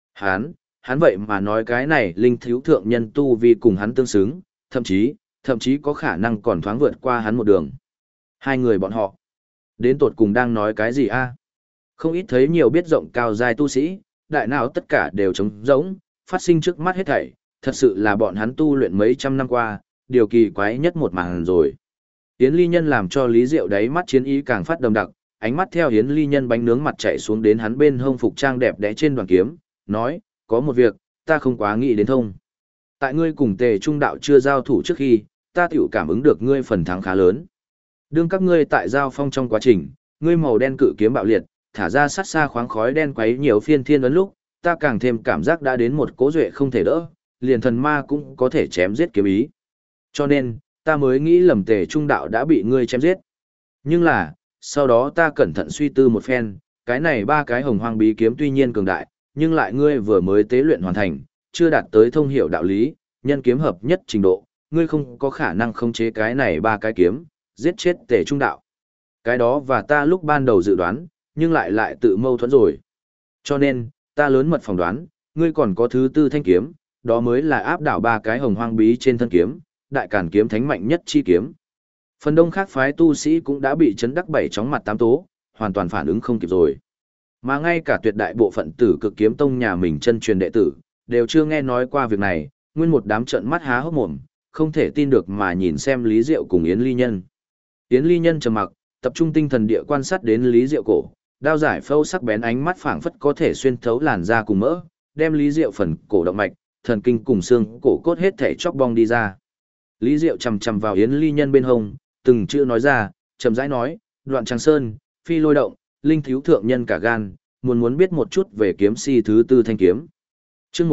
Hắn vậy mà nói cái này linh thiếu thượng nhân tu vi cùng hắn tương xứng, thậm chí có khả năng còn thoáng vượt qua hắn một đường. Hai người bọn họ, đến tột cùng đang nói cái gì a? Không ít thấy nhiều biết rộng cao giai tu sĩ, đại não tất cả đều trống rỗng, phát sinh trước mắt hết thảy, thật sự là bọn hắn tu luyện mấy trăm năm qua, điều kỳ quái nhất một màn rồi. Yến Ly Nhân làm cho Lý Diệu đáy mắt chiến ý càng phát đậm đặc, ánh mắt theo Yến Ly Nhân bánh nướng mặt chạy xuống đến hắn bên hông phục trang đẹp đẽ trên đoàn kiếm, nói, có một việc, ta không quá nghĩ đến thông. Tại ngươi cùng Tề Trung đạo chưa giao thủ trước khi, ta tiểu cảm ứng được ngươi phần thắng khá lớn. Đương các ngươi tại giao phong trong quá trình, ngươi màu đen cự kiếm bạo liệt, thả ra sát xa khoáng khói đen quấy nhiều phiên thiên ấn lúc, ta càng thêm cảm giác đã đến một cố duệ không thể đỡ, liền thần ma cũng có thể chém giết kiếm ý. Cho nên, ta mới nghĩ lầm Tề Trung đạo đã bị ngươi chém giết. Nhưng là, sau đó ta cẩn thận suy tư một phen, cái này ba cái hồng hoang bí kiếm tuy nhiên cường đại, nhưng lại ngươi vừa mới tế luyện hoàn thành, chưa đạt tới thông hiểu đạo lý, nhân kiếm hợp nhất trình độ, ngươi không có khả năng khống chế cái này ba cái kiếm, giết chết Tề Trung đạo. Cái đó và ta lúc ban đầu dự đoán, nhưng lại tự mâu thuẫn rồi. Cho nên, ta lớn mật phỏng đoán, ngươi còn có thứ tư thanh kiếm, đó mới là áp đảo ba cái hồng hoang bí trên thân kiếm, đại càn kiếm thánh mạnh nhất chi kiếm. Phần đông khác phái tu sĩ cũng đã bị chấn đắc bảy chóng mặt tám tố, hoàn toàn phản ứng không kịp rồi. Mà ngay cả tuyệt đại bộ phận tử cực kiếm tông nhà mình chân truyền đệ tử, đều chưa nghe nói qua việc này, nguyên một đám trợn mắt há hốc mồm, không thể tin được mà nhìn xem Lý Diệu cùng Yến Ly Nhân. Yến Ly Nhân trầm mặc, tập trung tinh thần địa quan sát đến Lý Diệu cổ, đao giải phâu sắc bén ánh mắt phảng phất có thể xuyên thấu làn da cùng mỡ, đem Lý Diệu phần cổ động mạch, thần kinh cùng xương cổ cốt hết thể chóc bong đi ra. Lý Diệu chầm chầm vào Yến Ly Nhân bên hông, từng chữ nói ra, chậm rãi nói, Đoạn Tràng Sơn, Phi Lôi Động, linh thiếu thượng nhân cả gan, muốn biết một chút về kiếm si thứ tư thanh kiếm. Chương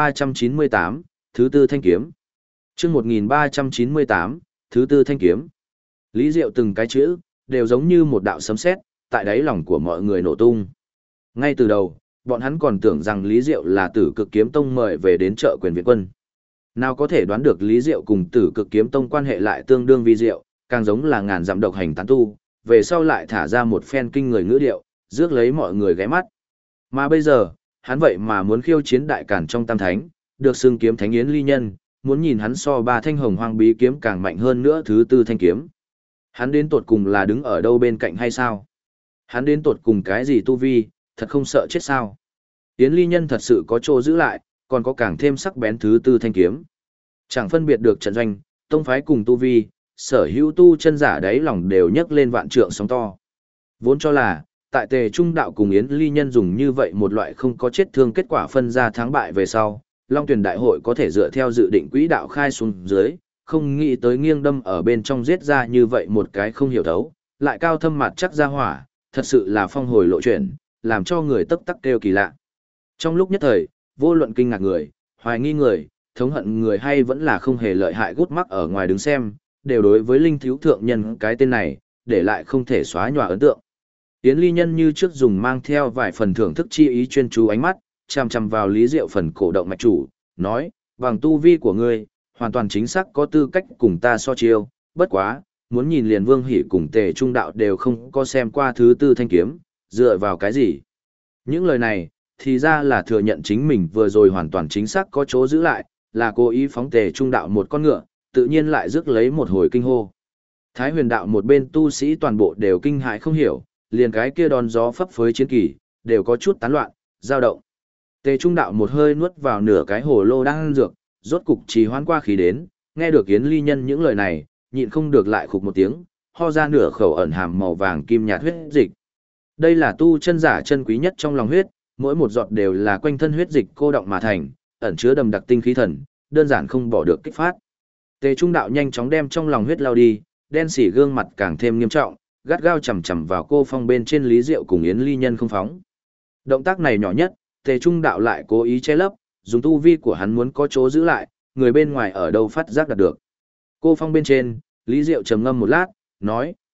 1398, thứ tư thanh kiếm. Chương 1398, thứ tư thanh kiếm. Lý Diệu từng cái chữ đều giống như một đạo sấm sét, tại đáy lòng của mọi người nổ tung. Ngay từ đầu, bọn hắn còn tưởng rằng Lý Diệu là Tử Cực Kiếm Tông mời về đến trợ quyền viện quân. Nào có thể đoán được Lý Diệu cùng Tử Cực Kiếm Tông quan hệ lại tương đương vi diệu, càng giống là ngàn dặm độc hành tán tu, về sau lại thả ra một phen kinh người ngữ điệu, rước lấy mọi người ghé mắt. Mà bây giờ, hắn vậy mà muốn khiêu chiến đại càn trong tam thánh, được xưng kiếm thánh Yến Ly Nhân, muốn nhìn hắn so ba thanh hồng hoang bí kiếm càng mạnh hơn nữa thứ tư thanh kiếm. Hắn đến tột cùng là đứng ở đâu bên cạnh hay sao? Hắn đến tột cùng cái gì tu vi, thật không sợ chết sao? Yến Ly Nhân thật sự có chỗ giữ lại, còn có càng thêm sắc bén thứ tư thanh kiếm. Chẳng phân biệt được trận doanh, tông phái cùng tu vi, sở hữu tu chân giả đáy lòng đều nhấc lên vạn trượng sóng to. Vốn cho là, tại Tề Trung đạo cùng Yến Ly Nhân dùng như vậy một loại không có chết thương kết quả phân ra thắng bại về sau, Long Tuyển Đại hội có thể dựa theo dự định quỹ đạo khai xuống dưới, không nghĩ tới nghiêng đâm ở bên trong giết ra như vậy một cái không hiểu thấu, lại cao thâm mặt chắc ra hỏa, thật sự là phong hồi lộ chuyển, làm cho người tấp tắc kêu kỳ lạ. Trong lúc nhất thời, vô luận kinh ngạc người, hoài nghi người, thống hận người hay vẫn là không hề lợi hại gút mắc ở ngoài đứng xem, đều đối với linh thiếu thượng nhân cái tên này, để lại không thể xóa nhòa ấn tượng. Yến Ly Nhân như trước dùng mang theo vài phần thưởng thức chi ý chuyên chú ánh mắt, chằm chằm vào Lý Diệu phần cổ động mạch chủ, nói, bằng tu vi của ngươi, hoàn toàn chính xác có tư cách cùng ta so chiêu, bất quá, muốn nhìn liền Vương Hỷ cùng Tề Trung đạo đều không có xem qua thứ tư thanh kiếm, dựa vào cái gì? Những lời này, thì ra là thừa nhận chính mình vừa rồi hoàn toàn chính xác có chỗ giữ lại, là cố ý phóng Tề Trung đạo một con ngựa, tự nhiên lại rước lấy một hồi kinh hô. Thái Huyền đạo một bên tu sĩ toàn bộ đều kinh hãi không hiểu, liền cái kia đòn gió phấp phới chiến kỳ, đều có chút tán loạn, dao động. Tề Trung đạo một hơi nuốt vào nửa cái hồ lô đang ăn dược, rốt cục trì hoãn qua khí đến, nghe được Yến Ly Nhân những lời này, nhịn không được lại khục một tiếng, ho ra nửa khẩu ẩn hàm màu vàng kim nhạt huyết dịch. Đây là tu chân giả chân quý nhất trong lòng huyết, mỗi một giọt đều là quanh thân huyết dịch cô động mà thành, ẩn chứa đầm đặc tinh khí thần, đơn giản không bỏ được kích phát. Tề Trung đạo nhanh chóng đem trong lòng huyết lao đi, đen xỉ gương mặt càng thêm nghiêm trọng, gắt gao chầm chầm vào cô phong bên trên Lý Diệu cùng Yến Ly Nhân không phóng. Động tác này nhỏ nhất, Tề Trung đạo lại cố ý che lấp, dùng tu vi của hắn muốn có chỗ giữ lại, người bên ngoài ở đâu phát giác đạt được. Cô phong bên trên, Lý Diệu trầm ngâm một lát, nói,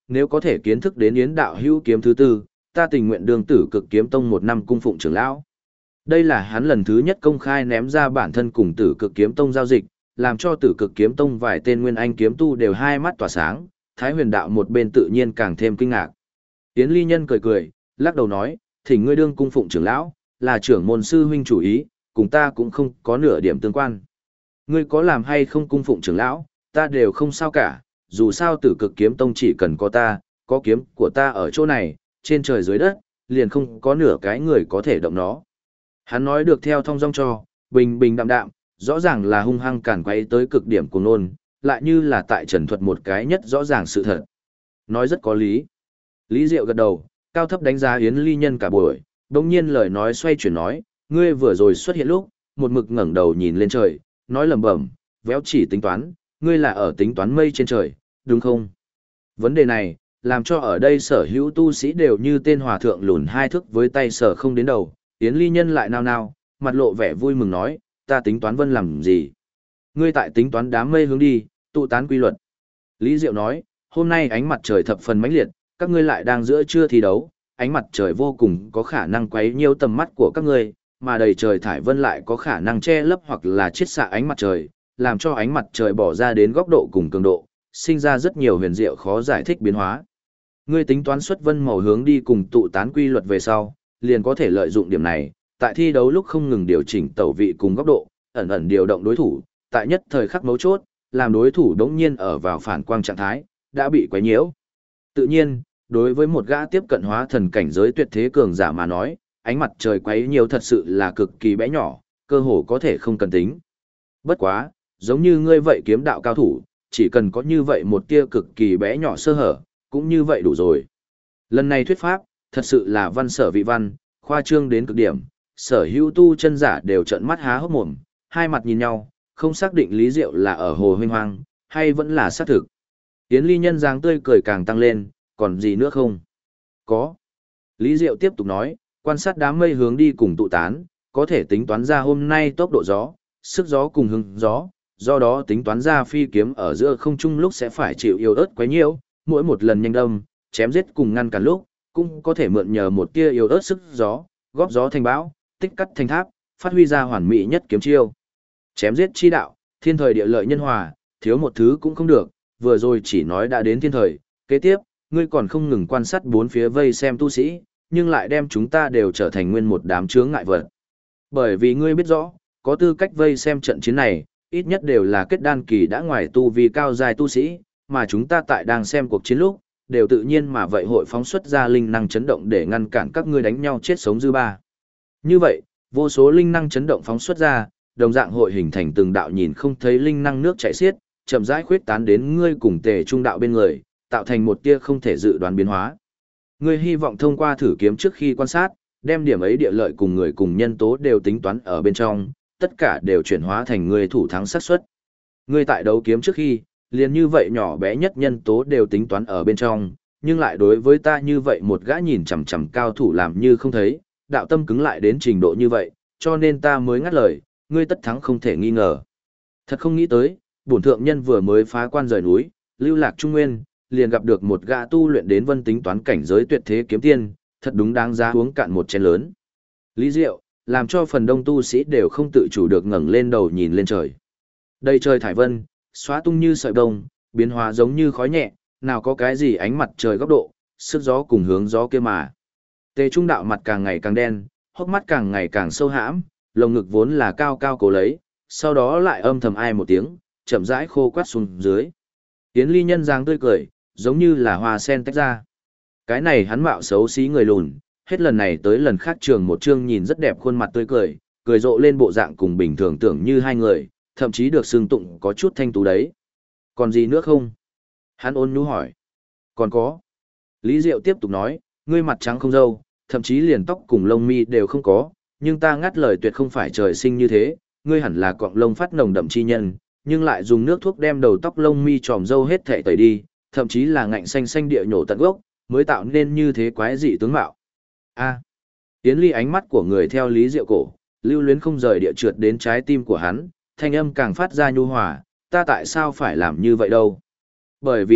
nếu có thể kiến thức đến Yến đạo hữu kiếm thứ tư, ta tình nguyện đương Tử Cực Kiếm Tông 1 năm cung phụng trưởng lão. Đây là hắn lần thứ nhất công khai ném ra bản thân cùng Tử Cực Kiếm Tông giao dịch, làm cho Tử Cực Kiếm Tông vài tên nguyên anh kiếm tu đều hai mắt tỏa sáng, Thái Huyền đạo một bên tự nhiên càng thêm kinh ngạc. Yến Ly Nhân cười cười, lắc đầu nói, thỉnh ngươi đương cung phụng trưởng lão, là trưởng môn sư huynh chủ ý, cùng ta cũng không có nửa điểm tương quan. Ngươi có làm hay không cung phụng trưởng lão, ta đều không sao cả, dù sao Tử Cực Kiếm Tông chỉ cần có ta, có kiếm của ta ở chỗ này, trên trời dưới đất, liền không có nửa cái người có thể động nó. Hắn nói được theo thong dong cho, bình bình đạm đạm, rõ ràng là hung hăng cản quay tới cực điểm của nôn, lại như là tại trần thuật một cái nhất rõ ràng sự thật. Nói rất có lý. Lý Diệu gật đầu, cao thấp đánh giá Yến Ly Nhân cả buổi, đồng nhiên lời nói xoay chuyển nói, ngươi vừa rồi xuất hiện lúc, một mực ngẩng đầu nhìn lên trời, nói lẩm bẩm, véo chỉ tính toán, ngươi là ở tính toán mây trên trời, đúng không? Vấn đề này, làm cho ở đây sở hữu tu sĩ đều như tên hòa thượng lùn hai thước với tay sở không đến đầu, Yến Ly Nhân lại nao nao, mặt lộ vẻ vui mừng nói, ta tính toán vân làm gì? Ngươi tại tính toán đám mây hướng đi, tụ tán quy luật. Lý Diệu nói, hôm nay ánh mặt trời thập phần mãnh liệt, các ngươi lại đang giữa trưa thi đấu, ánh mặt trời vô cùng có khả năng quấy nhiễu tầm mắt của các ngươi, mà đầy trời thải vân lại có khả năng che lấp hoặc là chiết xạ ánh mặt trời, làm cho ánh mặt trời bỏ ra đến góc độ cùng cường độ, sinh ra rất nhiều huyền diệu khó giải thích biến hóa. Ngươi tính toán xuất vân màu hướng đi cùng tụ tán quy luật về sau, liền có thể lợi dụng điểm này, tại thi đấu lúc không ngừng điều chỉnh tẩu vị cùng góc độ, ẩn ẩn điều động đối thủ, tại nhất thời khắc mấu chốt, làm đối thủ đống nhiên ở vào phản quang trạng thái, đã bị quấy nhiễu. Tự nhiên, đối với một gã tiếp cận hóa thần cảnh giới tuyệt thế cường giả mà nói, ánh mặt trời quấy nhiễu thật sự là cực kỳ bé nhỏ, cơ hồ có thể không cần tính. Bất quá, giống như ngươi vậy kiếm đạo cao thủ, chỉ cần có như vậy một tia cực kỳ bé nhỏ sơ hở, cũng như vậy đủ rồi. Lần này thuyết pháp, thật sự là văn sở vị văn, khoa trương đến cực điểm, sở hữu tu chân giả đều trợn mắt há hốc mồm, hai mặt nhìn nhau, không xác định Lý Diệu là ở hồ huynh hoang, hay vẫn là xác thực. Yến Ly Nhân dáng tươi cười càng tăng lên, còn gì nữa không? Có. Lý Diệu tiếp tục nói, quan sát đám mây hướng đi cùng tụ tán, có thể tính toán ra hôm nay tốc độ gió, sức gió cùng hướng gió, do đó tính toán ra phi kiếm ở giữa không trung lúc sẽ phải chịu yếu ớt quấy nhiễu, mỗi một lần nhanh đâm, chém giết cùng ngăn cản lúc, cũng có thể mượn nhờ một tia yếu ớt sức gió, góp gió thành bão, tích cắt thành tháp, phát huy ra hoàn mỹ nhất kiếm chiêu. Chém giết chi đạo, thiên thời địa lợi nhân hòa, thiếu một thứ cũng không được, vừa rồi chỉ nói đã đến thiên thời, kế tiếp, ngươi còn không ngừng quan sát bốn phía vây xem tu sĩ, nhưng lại đem chúng ta đều trở thành nguyên một đám chướng ngại vật. Bởi vì ngươi biết rõ, có tư cách vây xem trận chiến này, ít nhất đều là kết đan kỳ đã ngoài tu vi cao dài tu sĩ, mà chúng ta tại đang xem cuộc chiến lúc, đều tự nhiên mà vậy hội phóng xuất ra linh năng chấn động để ngăn cản các ngươi đánh nhau chết sống dư ba. Như vậy, vô số linh năng chấn động phóng xuất ra, đồng dạng hội hình thành từng đạo nhìn không thấy linh năng nước chảy xiết, chậm rãi khuyết tán đến ngươi cùng tề trung đạo bên người, tạo thành một tia không thể dự đoán biến hóa. Ngươi hy vọng thông qua thử kiếm trước khi quan sát, đem điểm ấy địa lợi cùng người cùng nhân tố đều tính toán ở bên trong, tất cả đều chuyển hóa thành ngươi thủ thắng xác suất. Ngươi tại đấu kiếm trước khi, liền như vậy nhỏ bé nhất nhân tố đều tính toán ở bên trong, nhưng lại đối với ta như vậy một gã nhìn chằm chằm cao thủ làm như không thấy, đạo tâm cứng lại đến trình độ như vậy, cho nên ta mới ngắt lời, ngươi tất thắng không thể nghi ngờ. Thật không nghĩ tới, bổn thượng nhân vừa mới phá quan rời núi, lưu lạc trung nguyên, liền gặp được một gã tu luyện đến vân tính toán cảnh giới tuyệt thế kiếm tiên, thật đúng đáng giá uống cạn một chén lớn. Lý Diệu, làm cho phần đông tu sĩ đều không tự chủ được ngẩng lên đầu nhìn lên trời. Đây trời thải vân, xóa tung như sợi bông, biến hóa giống như khói nhẹ, nào có cái gì ánh mặt trời góc độ, sức gió cùng hướng gió kia mà. Tề Trung đạo mặt càng ngày càng đen, hốc mắt càng ngày càng sâu hãm, lồng ngực vốn là cao cao cố lấy, sau đó lại âm thầm ai một tiếng, chậm rãi khô quắt xuống dưới. Yến Ly Nhân dáng tươi cười, giống như là hoa sen tách ra. Cái này hắn mạo xấu xí người lùn, hết lần này tới lần khác trường một chương nhìn rất đẹp khuôn mặt tươi cười, cười rộ lên bộ dạng cùng bình thường tưởng như hai người, thậm chí được xưng tụng có chút thanh tú đấy. Còn gì nữa không? Hắn ôn nhu hỏi. Còn có. Lý Diệu tiếp tục nói, ngươi mặt trắng không râu, thậm chí liền tóc cùng lông mi đều không có, nhưng ta ngắt lời tuyệt không phải trời sinh như thế, ngươi hẳn là cọng lông phát nồng đậm chi nhân, nhưng lại dùng nước thuốc đem đầu tóc lông mi tròm râu hết thể tẩy đi, thậm chí là ngạnh xanh xanh địa nhổ tận gốc, mới tạo nên như thế quái dị tướng mạo. A. Yến Ly ánh mắt của người theo Lý Diệu cổ, lưu luyến không rời địa trượt đến trái tim của hắn, thanh âm càng phát ra nhu hòa, ta tại sao phải làm như vậy đâu? Bởi vì tóc,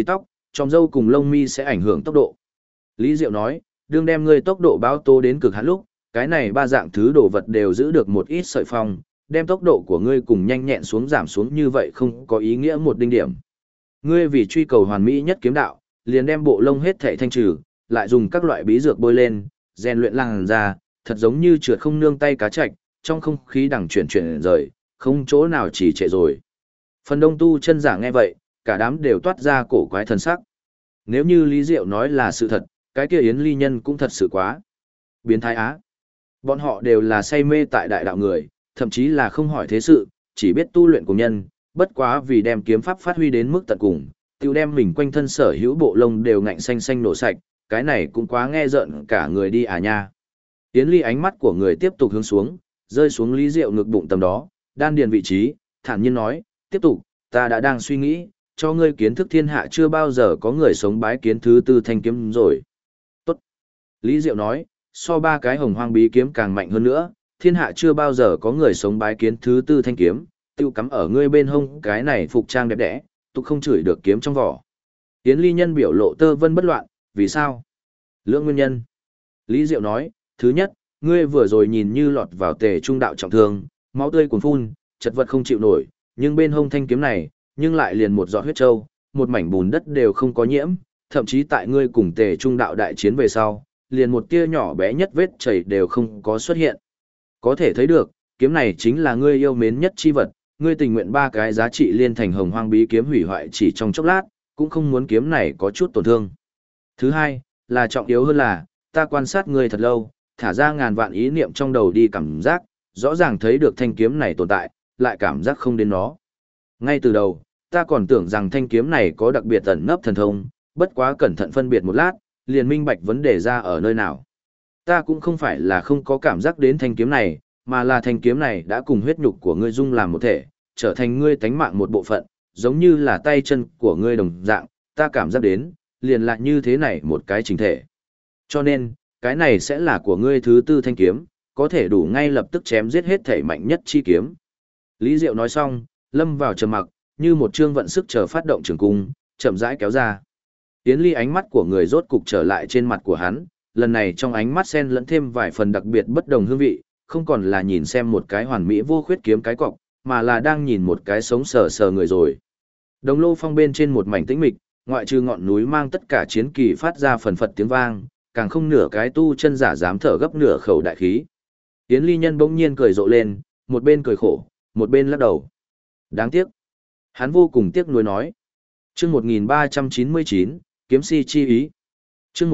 tròm râu cùng lông mi sẽ ảnh hưởng tốc độ. Lý Diệu nói, đương đem ngươi tốc độ báo tố đến cực hạn lúc, cái này ba dạng thứ đồ vật đều giữ được một ít sợi phong, đem tốc độ của ngươi cùng nhanh nhẹn xuống giảm xuống như vậy không có ý nghĩa một đinh điểm. Ngươi vì truy cầu hoàn mỹ nhất kiếm đạo, liền đem bộ lông hết thảy thanh trừ, lại dùng các loại bí dược bôi lên, rèn luyện làn da, thật giống như trượt không nương tay cá trạch, trong không khí đằng chuyển rời, không chỗ nào chỉ trệ rồi. Phần đông tu chân giả nghe vậy, cả đám đều toát ra cổ quái thần sắc. Nếu như Lý Diệu nói là sự thật, cái kia Yến Ly Nhân cũng thật sự quá biến thái á. Bọn họ đều là say mê tại đại đạo người, thậm chí là không hỏi thế sự, chỉ biết tu luyện cùng nhân, bất quá vì đem kiếm pháp phát huy đến mức tận cùng, tiêu đem mình quanh thân sở hữu bộ lông đều ngạnh xanh xanh nổ sạch, cái này cũng quá nghe rợn cả người đi à nha. Yến Ly ánh mắt của người tiếp tục hướng xuống, rơi xuống Lý Diệu ngực bụng tầm đó, đan điền vị trí, thản nhiên nói, tiếp tục, ta đã đang suy nghĩ, cho ngươi kiến thức thiên hạ chưa bao giờ có người sống bái kiến thứ tư thanh kiếm rồi. Tốt. Lý Diệu nói, so ba cái hồng hoang bí kiếm càng mạnh hơn nữa, thiên hạ chưa bao giờ có người sống bái kiến thứ tư thanh kiếm, tiêu cắm ở ngươi bên hông cái này phục trang đẹp đẽ, tục không chửi được kiếm trong vỏ. Yến Ly Nhân biểu lộ tơ vân bất loạn, vì sao? Lưỡng nguyên nhân. Lý Diệu nói, thứ nhất, ngươi vừa rồi nhìn như lọt vào tề trung đạo trọng thương, máu tươi cuồn phun, chật vật không chịu nổi, nhưng bên hông thanh kiếm này, nhưng lại liền một giọt huyết trâu, một mảnh bùn đất đều không có nhiễm, thậm chí tại ngươi cùng tề trung đạo đại chiến về sau, liền một tia nhỏ bé nhất vết chảy đều không có xuất hiện. Có thể thấy được, kiếm này chính là ngươi yêu mến nhất chi vật, ngươi tình nguyện ba cái giá trị liên thành hồng hoang bí kiếm hủy hoại chỉ trong chốc lát, cũng không muốn kiếm này có chút tổn thương. Thứ hai, là trọng yếu hơn là, ta quan sát ngươi thật lâu, thả ra ngàn vạn ý niệm trong đầu đi cảm giác, rõ ràng thấy được thanh kiếm này tồn tại, lại cảm giác không đến nó. Ngay từ đầu, ta còn tưởng rằng thanh kiếm này có đặc biệt ẩn nấp thần thông, bất quá cẩn thận phân biệt một lát, liền minh bạch vấn đề ra ở nơi nào. Ta cũng không phải là không có cảm giác đến thanh kiếm này, mà là thanh kiếm này đã cùng huyết nhục của ngươi dung làm một thể, trở thành ngươi tánh mạng một bộ phận, giống như là tay chân của ngươi đồng dạng, ta cảm giác đến, liền lại như thế này một cái chính thể. Cho nên, cái này sẽ là của ngươi thứ tư thanh kiếm, có thể đủ ngay lập tức chém giết hết thể mạnh nhất chi kiếm. Lý Diệu nói xong, lâm vào trầm mặc, như một chương vận sức chờ phát động trường cung, chậm rãi kéo ra. Yến Ly ánh mắt của người rốt cục trở lại trên mặt của hắn, lần này trong ánh mắt xen lẫn thêm vài phần đặc biệt bất đồng hương vị, không còn là nhìn xem một cái hoàn mỹ vô khuyết kiếm cái cọc, mà là đang nhìn một cái sống sờ sờ người rồi. Đồng lô phong bên trên một mảnh tĩnh mịch, ngoại trừ ngọn núi mang tất cả chiến kỳ phát ra phần phật tiếng vang, càng không nửa cái tu chân giả dám thở gấp nửa khẩu đại khí. Yến Ly Nhân bỗng nhiên cười rộ lên, một bên cười khổ, một bên lắc đầu. Đáng tiếc. Hắn vô cùng tiếc nuối nói. Chương 1399, kiếm si chi ý. Chương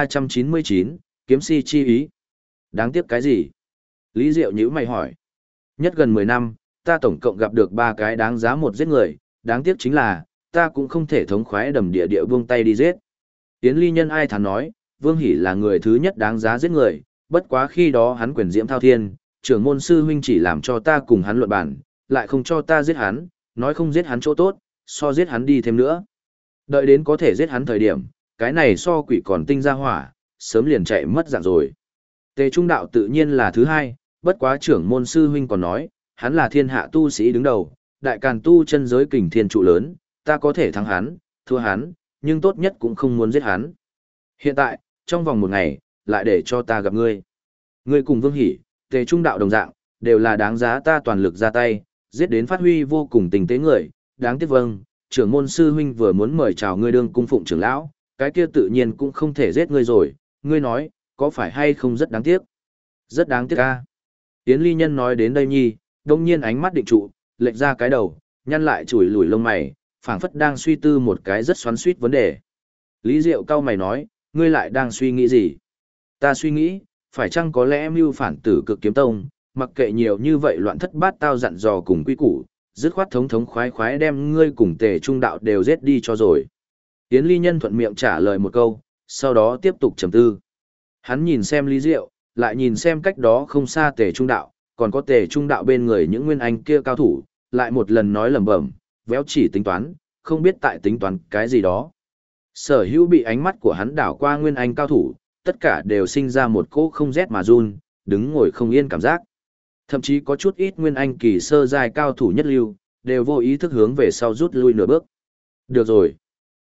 1399, kiếm si chi ý. Đáng tiếc cái gì? Lý Diệu nhíu mày hỏi. Nhất gần 10 năm, ta tổng cộng gặp được 3 cái đáng giá một giết người, đáng tiếc chính là, ta cũng không thể thống khoái đầm địa địa buông tay đi giết. Yến Ly Nhân ai thán nói, Vương Hỷ là người thứ nhất đáng giá giết người, bất quá khi đó hắn quyền diễm thao thiên, trưởng môn sư huynh chỉ làm cho ta cùng hắn luận bản, lại không cho ta giết hắn, nói không giết hắn chỗ tốt, so giết hắn đi thêm nữa. Đợi đến có thể giết hắn thời điểm, cái này so quỷ còn tinh ra hỏa, sớm liền chạy mất dạng rồi. Tề Trung Đạo tự nhiên là thứ hai, bất quá trưởng môn sư huynh còn nói, hắn là thiên hạ tu sĩ đứng đầu, đại càn tu chân giới kình thiên trụ lớn, ta có thể thắng hắn, thua hắn, nhưng tốt nhất cũng không muốn giết hắn. Hiện tại, trong vòng một ngày, lại để cho ta gặp ngươi. Ngươi cùng Vương Hỷ, Tề Trung Đạo đồng dạng, đều là đáng giá ta toàn lực ra tay, giết đến phát huy vô cùng tình tế người, đáng tiếc vâng, trưởng môn sư huynh vừa muốn mời chào ngươi đương cung phụng trưởng lão, cái kia tự nhiên cũng không thể giết ngươi rồi, ngươi nói, có phải hay không rất đáng tiếc? Rất đáng tiếc a. Yến Ly Nhân nói đến đây nhi, đông nhiên ánh mắt định trụ, lệch ra cái đầu, nhăn lại chùi lùi lông mày, phảng phất đang suy tư một cái rất xoắn xuýt vấn đề. Lý Diệu cau mày nói, ngươi lại đang suy nghĩ gì? Ta suy nghĩ, phải chăng có lẽ mưu phản tử cực kiếm tông, mặc kệ nhiều như vậy loạn thất bát tao dặn dò cùng quy củ, dứt khoát thống thống khoái khoái đem ngươi cùng Tề Trung Đạo đều giết đi cho rồi. Yến Ly Nhân thuận miệng trả lời một câu, sau đó tiếp tục trầm tư. Hắn nhìn xem Lý Diệu, lại nhìn xem cách đó không xa Tề Trung Đạo, còn có Tề Trung Đạo bên người những nguyên anh kia cao thủ, lại một lần nói lẩm bẩm, véo chỉ tính toán, không biết tại tính toán cái gì đó. Sở hữu bị ánh mắt của hắn đảo qua nguyên anh cao thủ, tất cả đều sinh ra một cỗ không rét mà run, đứng ngồi không yên cảm giác. Thậm chí có chút ít nguyên anh kỳ sơ giai cao thủ nhất lưu, đều vô ý thức hướng về sau rút lui nửa bước. Được rồi.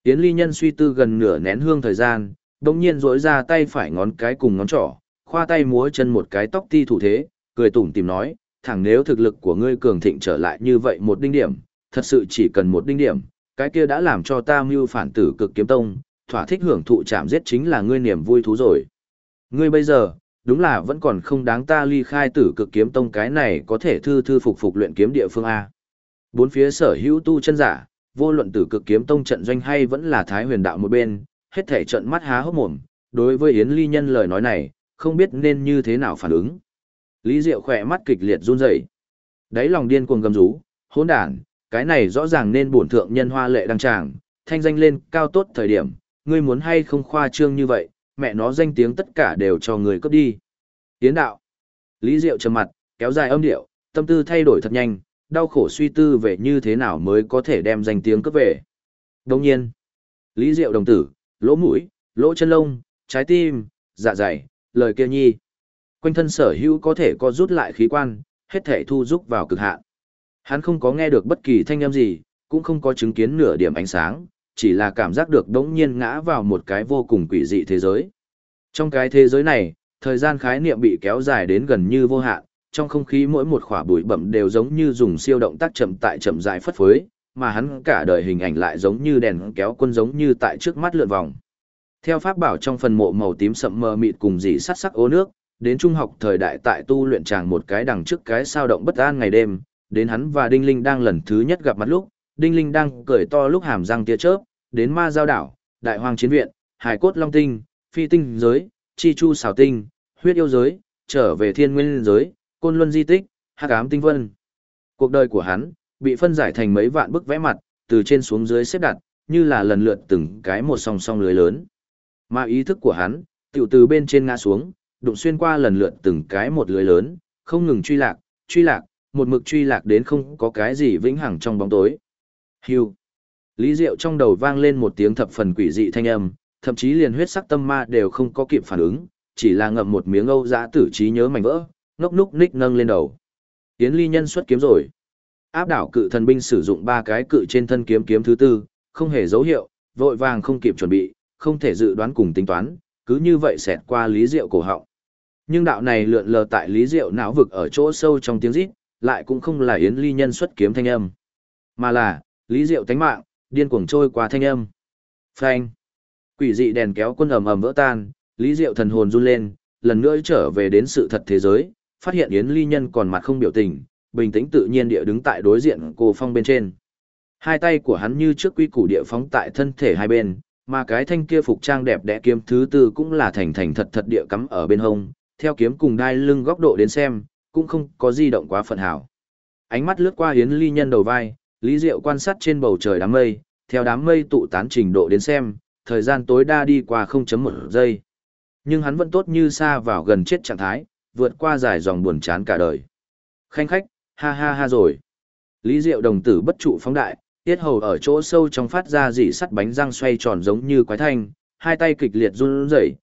Yến Ly Nhân suy tư gần nửa nén hương thời gian, đồng nhiên rỗi ra tay phải ngón cái cùng ngón trỏ, khoa tay múa chân một cái tóc ti thủ thế, cười tủm tìm nói, thẳng nếu thực lực của ngươi cường thịnh trở lại như vậy một đinh điểm, thật sự chỉ cần một đinh điểm, cái kia đã làm cho ta mưu phản tử cực kiếm tông, thỏa thích hưởng thụ chạm giết chính là ngươi niềm vui thú rồi. Ngươi bây giờ, đúng là vẫn còn không đáng ta ly khai tử cực kiếm tông cái này có thể thư thư phục phục luyện kiếm địa phương A. Bốn phía sở hữu tu chân giả, vô luận tử cực kiếm tông trận doanh hay vẫn là thái huyền đạo một bên, hết thể trận mắt há hốc mồm, đối với Yến Ly Nhân lời nói này, không biết nên như thế nào phản ứng. Lý Diệu khỏe mắt kịch liệt run rẩy, đáy lòng điên cuồng gầm rú, hỗn đản, cái này rõ ràng nên bổn thượng nhân hoa lệ đăng tràng, thanh danh lên cao tốt thời điểm, ngươi muốn hay không khoa trương như vậy, mẹ nó danh tiếng tất cả đều cho người cướp đi. Yến đạo. Lý Diệu trầm mặt, kéo dài âm điệu, tâm tư thay đổi thật nhanh, đau khổ suy tư về như thế nào mới có thể đem danh tiếng cướp về. Đồng nhiên, Lý Diệu đồng tử, lỗ mũi, lỗ chân lông, trái tim, dạ dày, lời kia nhi. Quanh thân sở hữu có thể co rút lại khí quan, hết thể thu rút vào cực hạn. Hắn không có nghe được bất kỳ thanh âm gì, cũng không có chứng kiến nửa điểm ánh sáng, chỉ là cảm giác được đống nhiên ngã vào một cái vô cùng quỷ dị thế giới. Trong cái thế giới này, thời gian khái niệm bị kéo dài đến gần như vô hạn, trong không khí mỗi một khỏa bụi bặm đều giống như dùng siêu động tác chậm rãi phất phới, mà hắn cả đời hình ảnh lại giống như đèn kéo quân giống như tại trước mắt lượn vòng. Theo pháp bảo trong phần mộ màu tím sậm mờ mịt cùng dị sắt sắc ố nước, đến trung học thời đại tại tu luyện tràng một cái đằng trước cái sao động bất an ngày đêm, đến hắn và Đinh Linh đang lần thứ nhất gặp mặt lúc, Đinh Linh đang cười to lúc hàm răng tia chớp, đến Ma Giao đảo, Đại Hoang chiến viện, Hải cốt Long tinh, Phi tinh giới, Chi chu xảo tinh, Huyết yêu giới, trở về Thiên Nguyên giới, Côn Luân di tích, Hắc ám tinh vân. Cuộc đời của hắn bị phân giải thành mấy vạn bức vẽ mặt, từ trên xuống dưới xếp đặt, như là lần lượt từng cái một song song lưới lớn. Mà ý thức của hắn, tiểu từ bên trên ngã xuống, đụng xuyên qua lần lượt từng cái một lưới lớn, không ngừng truy lạc, một mực truy lạc đến không có cái gì vĩnh hằng trong bóng tối. Hưu. Lý Diệu trong đầu vang lên một tiếng thập phần quỷ dị thanh âm, thậm chí liền huyết sắc tâm ma đều không có kịp phản ứng, chỉ là ngậm một miếng âu dã tử trí nhớ mảnh vỡ, ngốc núc ních nâng lên đầu. Yến Ly Nhân xuất kiếm rồi. Áp đảo cự thần binh sử dụng ba cái cự trên thân kiếm kiếm thứ tư, không hề dấu hiệu, vội vàng không kịp chuẩn bị, không thể dự đoán cùng tính toán, cứ như vậy xẹt qua Lý Diệu cổ họng. Nhưng đạo này lượn lờ tại Lý Diệu não vực ở chỗ sâu trong tiếng rít, lại cũng không là Yến Ly Nhân xuất kiếm thanh âm, mà là Lý Diệu tánh mạng điên cuồng trôi qua thanh âm. Phanh! Quỷ dị đèn kéo quân ầm ầm vỡ tan, Lý Diệu thần hồn run lên, lần nữa trở về đến sự thật thế giới, phát hiện Yến Ly Nhân còn mặt không biểu tình, bình tĩnh tự nhiên địa đứng tại đối diện cô phong bên trên. Hai tay của hắn như trước quy củ địa phóng tại thân thể hai bên, mà cái thanh kia phục trang đẹp đẽ kiếm thứ tư cũng là thành thành thật thật địa cắm ở bên hông, theo kiếm cùng đai lưng góc độ đến xem, cũng không có di động quá phần hảo. Ánh mắt lướt qua Yến Ly Nhân đầu vai, Lý Diệu quan sát trên bầu trời đám mây, theo đám mây tụ tán trình độ đến xem, thời gian tối đa đi qua 0.1 giây. Nhưng hắn vẫn tốt như xa vào gần chết trạng thái, vượt qua dài dòng buồn chán cả đời. Khanh khách, ha ha ha rồi. Lý Diệu đồng tử bất trụ phóng đại, tiết hầu ở chỗ sâu trong phát ra dị sắt bánh răng xoay tròn giống như quái thanh, hai tay kịch liệt run rẩy,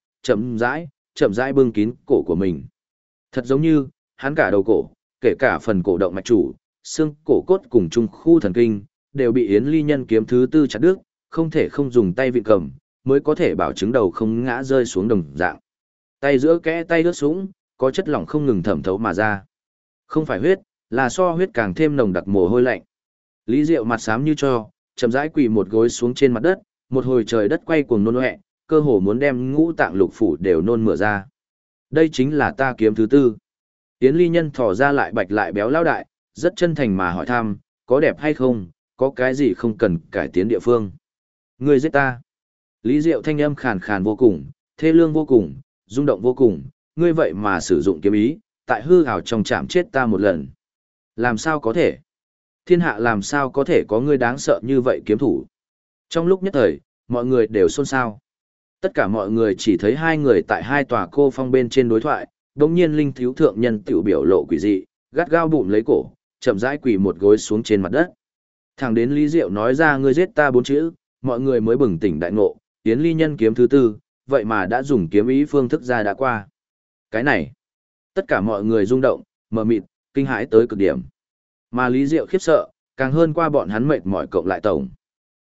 chậm rãi bưng kín cổ của mình. Thật giống như, hắn cả đầu cổ, kể cả phần cổ động mạch chủ, xương cổ cốt cùng trung khu thần kinh, đều bị Yến Ly Nhân kiếm thứ tư chặt đứt, không thể không dùng tay vịn cầm, mới có thể bảo chứng đầu không ngã rơi xuống đồng dạng. Tay giữa kẽ tay ướt sũng, có chất lỏng không ngừng thẩm thấu mà ra. Không phải huyết, là so huyết càng thêm nồng đặc mồ hôi lạnh. Lý Diệu mặt xám như cho, chậm rãi quỳ một gối xuống trên mặt đất, một hồi trời đất quay cuồng nôn ọe, cơ hồ muốn đem ngũ tạng lục phủ đều nôn mửa ra. Đây chính là ta kiếm thứ tư. Yến Ly Nhân thỏ ra lại bạch lại béo lao đại, rất chân thành mà hỏi thăm, có đẹp hay không, có cái gì không cần cải tiến địa phương. Ngươi giết ta. Lý Diệu thanh âm khàn khàn vô cùng, thê lương vô cùng, rung động vô cùng, ngươi vậy mà sử dụng kiếm ý, tại hư ảo trong chạm chết ta một lần. Làm sao có thể? Thiên hạ làm sao có thể có ngươi đáng sợ như vậy kiếm thủ? Trong lúc nhất thời, mọi người đều xôn xao. Tất cả mọi người chỉ thấy hai người tại hai tòa cô phong bên trên đối thoại, đồng nhiên linh thiếu thượng nhân tiểu biểu lộ quỷ dị, gắt gao bụng lấy cổ, chậm rãi quỳ một gối xuống trên mặt đất. Thẳng đến Lý Diệu nói ra ngươi giết ta 4 chữ, mọi người mới bừng tỉnh đại ngộ, Yến Ly Nhân kiếm thứ tư, vậy mà đã dùng kiếm ý phương thức ra đã qua. Cái này, tất cả mọi người rung động, mờ mịt, kinh hãi tới cực điểm. Mà Lý Diệu khiếp sợ, càng hơn qua bọn hắn mệt mỏi cộng lại tổng.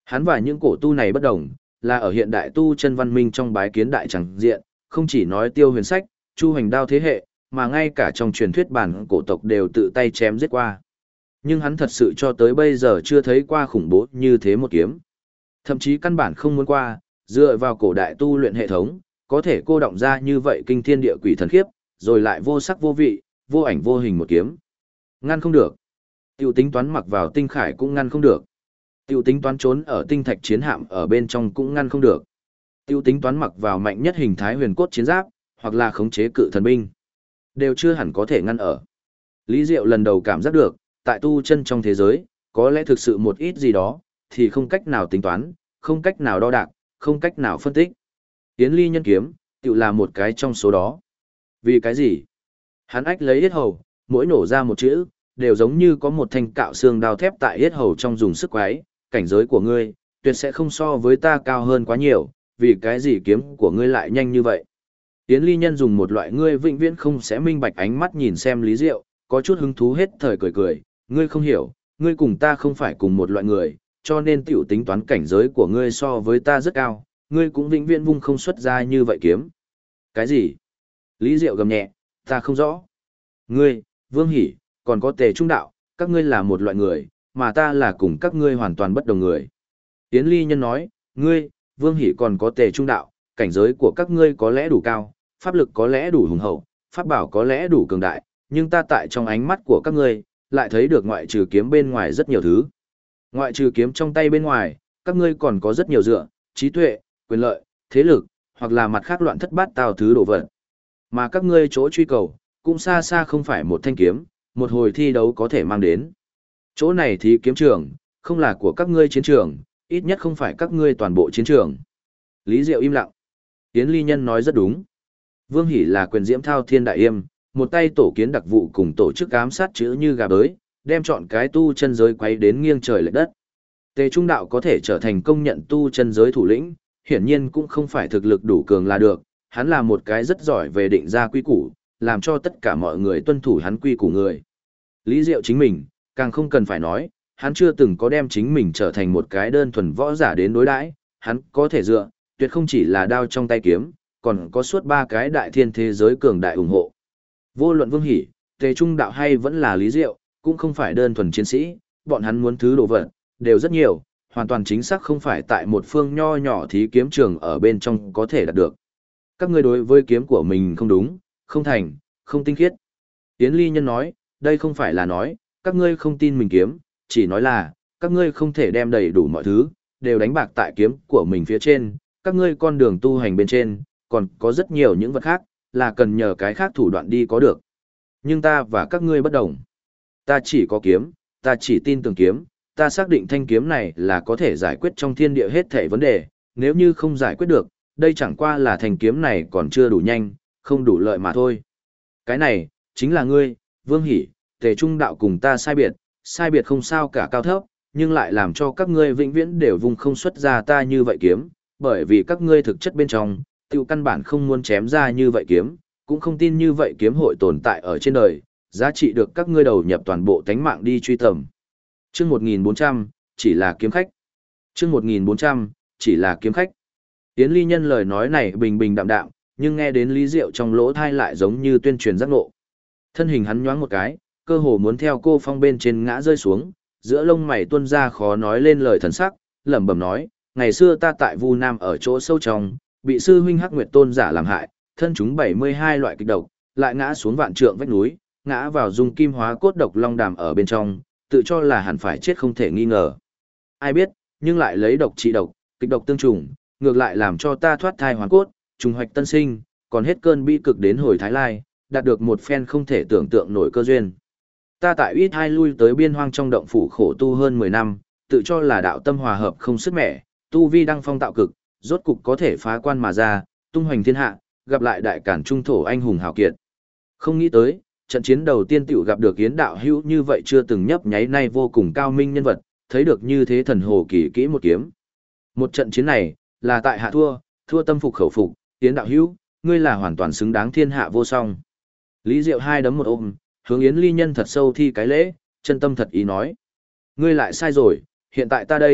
Hắn và những cổ tu này bất đồng, là ở hiện đại tu chân văn minh trong bái kiến đại chẳng diện, không chỉ nói Tiêu Huyền Sách, Chu Hoành Đao thế hệ, mà ngay cả trong truyền thuyết bản cổ tộc đều tự tay chém giết qua. Nhưng hắn thật sự cho tới bây giờ chưa thấy qua khủng bố như thế một kiếm. Thậm chí căn bản không muốn qua, dựa vào cổ đại tu luyện hệ thống, có thể cô động ra như vậy kinh thiên địa quỷ thần khiếp, rồi lại vô sắc vô vị, vô ảnh vô hình một kiếm. Ngăn không được. Tiểu tính toán mặc vào tinh khải cũng ngăn không được. Tiểu tính toán trốn ở tinh thạch chiến hạm ở bên trong cũng ngăn không được. Tiểu tính toán mặc vào mạnh nhất hình thái huyền cốt chiến giáp, hoặc là khống chế cự thần binh, đều chưa hẳn có thể ngăn ở. Lý Diệu lần đầu cảm giác được, tại tu chân trong thế giới, có lẽ thực sự một ít gì đó, thì không cách nào tính toán, không cách nào đo đạc, không cách nào phân tích. Yến Ly nhân kiếm, tự là một cái trong số đó. Vì cái gì? Hắn ách lấy yết hầu, mỗi nổ ra một chữ, đều giống như có một thanh cạo xương đao thép tại yết hầu trong dùng sức quái, cảnh giới của ngươi, tuyệt sẽ không so với ta cao hơn quá nhiều, vì cái gì kiếm của ngươi lại nhanh như vậy? Yến Ly nhân dùng một loại ngươi vĩnh viễn không sẽ minh bạch ánh mắt nhìn xem Lý Diệu, có chút hứng thú hết thời cười cười, ngươi không hiểu, ngươi cùng ta không phải cùng một loại người, cho nên tiểu tính toán cảnh giới của ngươi so với ta rất cao, ngươi cũng vĩnh viễn vung không xuất ra như vậy kiếm. Cái gì? Lý Diệu gầm nhẹ, ta không rõ. Ngươi, Vương Hỷ, còn có Tề Trung Đạo, các ngươi là một loại người, mà ta là cùng các ngươi hoàn toàn bất đồng người. Yến Ly nhân nói, ngươi, Vương Hỷ còn có Tề Trung Đạo, cảnh giới của các ngươi có lẽ đủ cao, pháp lực có lẽ đủ hùng hậu, pháp bảo có lẽ đủ cường đại, nhưng ta tại trong ánh mắt của các ngươi, lại thấy được ngoại trừ kiếm bên ngoài rất nhiều thứ. Ngoại trừ kiếm trong tay bên ngoài, các ngươi còn có rất nhiều dựa, trí tuệ, quyền lợi, thế lực, hoặc là mặt khác loạn thất bát tào thứ đồ vật. Mà các ngươi chỗ truy cầu, cũng xa xa không phải một thanh kiếm, một hồi thi đấu có thể mang đến. Chỗ này thì kiếm trường, không là của các ngươi chiến trường, ít nhất không phải các ngươi toàn bộ chiến trường. Lý Diệu im lặng. Yến Ly nhân nói rất đúng. Vương Hỷ là quyền diễm thao thiên đại yêm, một tay tổ kiến đặc vụ cùng tổ chức ám sát chữ như gà bới, đem chọn cái tu chân giới quay đến nghiêng trời lệch đất. Tề Trung Đạo có thể trở thành công nhận tu chân giới thủ lĩnh, hiển nhiên cũng không phải thực lực đủ cường là được, hắn là một cái rất giỏi về định ra quy củ, làm cho tất cả mọi người tuân thủ hắn quy củ người. Lý Diệu chính mình, càng không cần phải nói, hắn chưa từng có đem chính mình trở thành một cái đơn thuần võ giả đến đối đãi, hắn có thể dựa, tuyệt không chỉ là đao trong tay kiếm, còn có suốt ba cái đại thiên thế giới cường đại ủng hộ. Vô luận Vương Hỷ, Tề Trung Đạo hay vẫn là Lý Diệu, cũng không phải đơn thuần chiến sĩ, bọn hắn muốn thứ đồ vật, đều rất nhiều, hoàn toàn chính xác không phải tại một phương nho nhỏ thí kiếm trường ở bên trong có thể đạt được. Các ngươi đối với kiếm của mình không đúng, không thành, không tinh khiết. Yến Ly nhân nói, đây không phải là nói, các ngươi không tin mình kiếm, chỉ nói là, các ngươi không thể đem đầy đủ mọi thứ, đều đánh bạc tại kiếm của mình phía trên, các ngươi con đường tu hành bên trên, còn có rất nhiều những vật khác, là cần nhờ cái khác thủ đoạn đi có được. Nhưng ta và các ngươi bất đồng. Ta chỉ có kiếm, ta chỉ tin tưởng kiếm, ta xác định thanh kiếm này là có thể giải quyết trong thiên địa hết thảy vấn đề, nếu như không giải quyết được, đây chẳng qua là thanh kiếm này còn chưa đủ nhanh, không đủ lợi mà thôi. Cái này, chính là ngươi, Vương Hỷ, Tề Trung Đạo cùng ta sai biệt không sao cả cao thấp, nhưng lại làm cho các ngươi vĩnh viễn đều vùng không xuất ra ta như vậy kiếm, bởi vì các ngươi thực chất bên trong, tiêu căn bản không muốn chém ra như vậy kiếm, cũng không tin như vậy kiếm hội tồn tại ở trên đời, giá trị được các ngươi đầu nhập toàn bộ tánh mạng đi truy tầm. Chương 1400, chỉ là kiếm khách. Chương 1400, chỉ là kiếm khách. Yến Ly nhân lời nói này bình bình đạm đạm, nhưng nghe đến Lý Diệu trong lỗ thai lại giống như tuyên truyền giác ngộ. Thân hình hắn nhoáng một cái, cơ hồ muốn theo cô phong bên trên ngã rơi xuống, giữa lông mày tuôn ra khó nói lên lời thần sắc, lẩm bẩm nói, ngày xưa ta tại Vu Nam ở chỗ sâu trong, bị sư huynh Hắc Nguyệt Tôn giả làm hại, thân chúng 72 loại kịch độc, lại ngã xuống vạn trượng vách núi, ngã vào dung kim hóa cốt độc long đàm ở bên trong, tự cho là hẳn phải chết không thể nghi ngờ. Ai biết, nhưng lại lấy độc trị độc, kịch độc tương trùng, ngược lại làm cho ta thoát thai hoàn cốt, trùng hoạch tân sinh, còn hết cơn bi cực đến hồi Thái Lai, đạt được một phen không thể tưởng tượng nổi cơ duyên. Ta tại ít hai lui tới biên hoang trong động phủ khổ tu hơn 10 năm, tự cho là đạo tâm hòa hợp không sức mẻ, tu vi đăng phong tạo cực, rốt cục có thể phá quan mà ra, tung hoành thiên hạ, gặp lại đại cản trung thổ anh hùng hào kiệt. Không nghĩ tới, trận chiến đầu tiên tiểu gặp được Yến đạo hữu như vậy chưa từng nhấp nháy nay vô cùng cao minh nhân vật, thấy được như thế thần hồ kỳ kỹ một kiếm. Một trận chiến này, là tại hạ thua tâm phục khẩu phục, Yến đạo hữu, ngươi là hoàn toàn xứng đáng thiên hạ vô song. Lý Diệu hai đấm một ôm, hướng Yến Ly nhân thật sâu thi cái lễ, chân tâm thật ý nói. Ngươi lại sai rồi, hiện tại ta đây,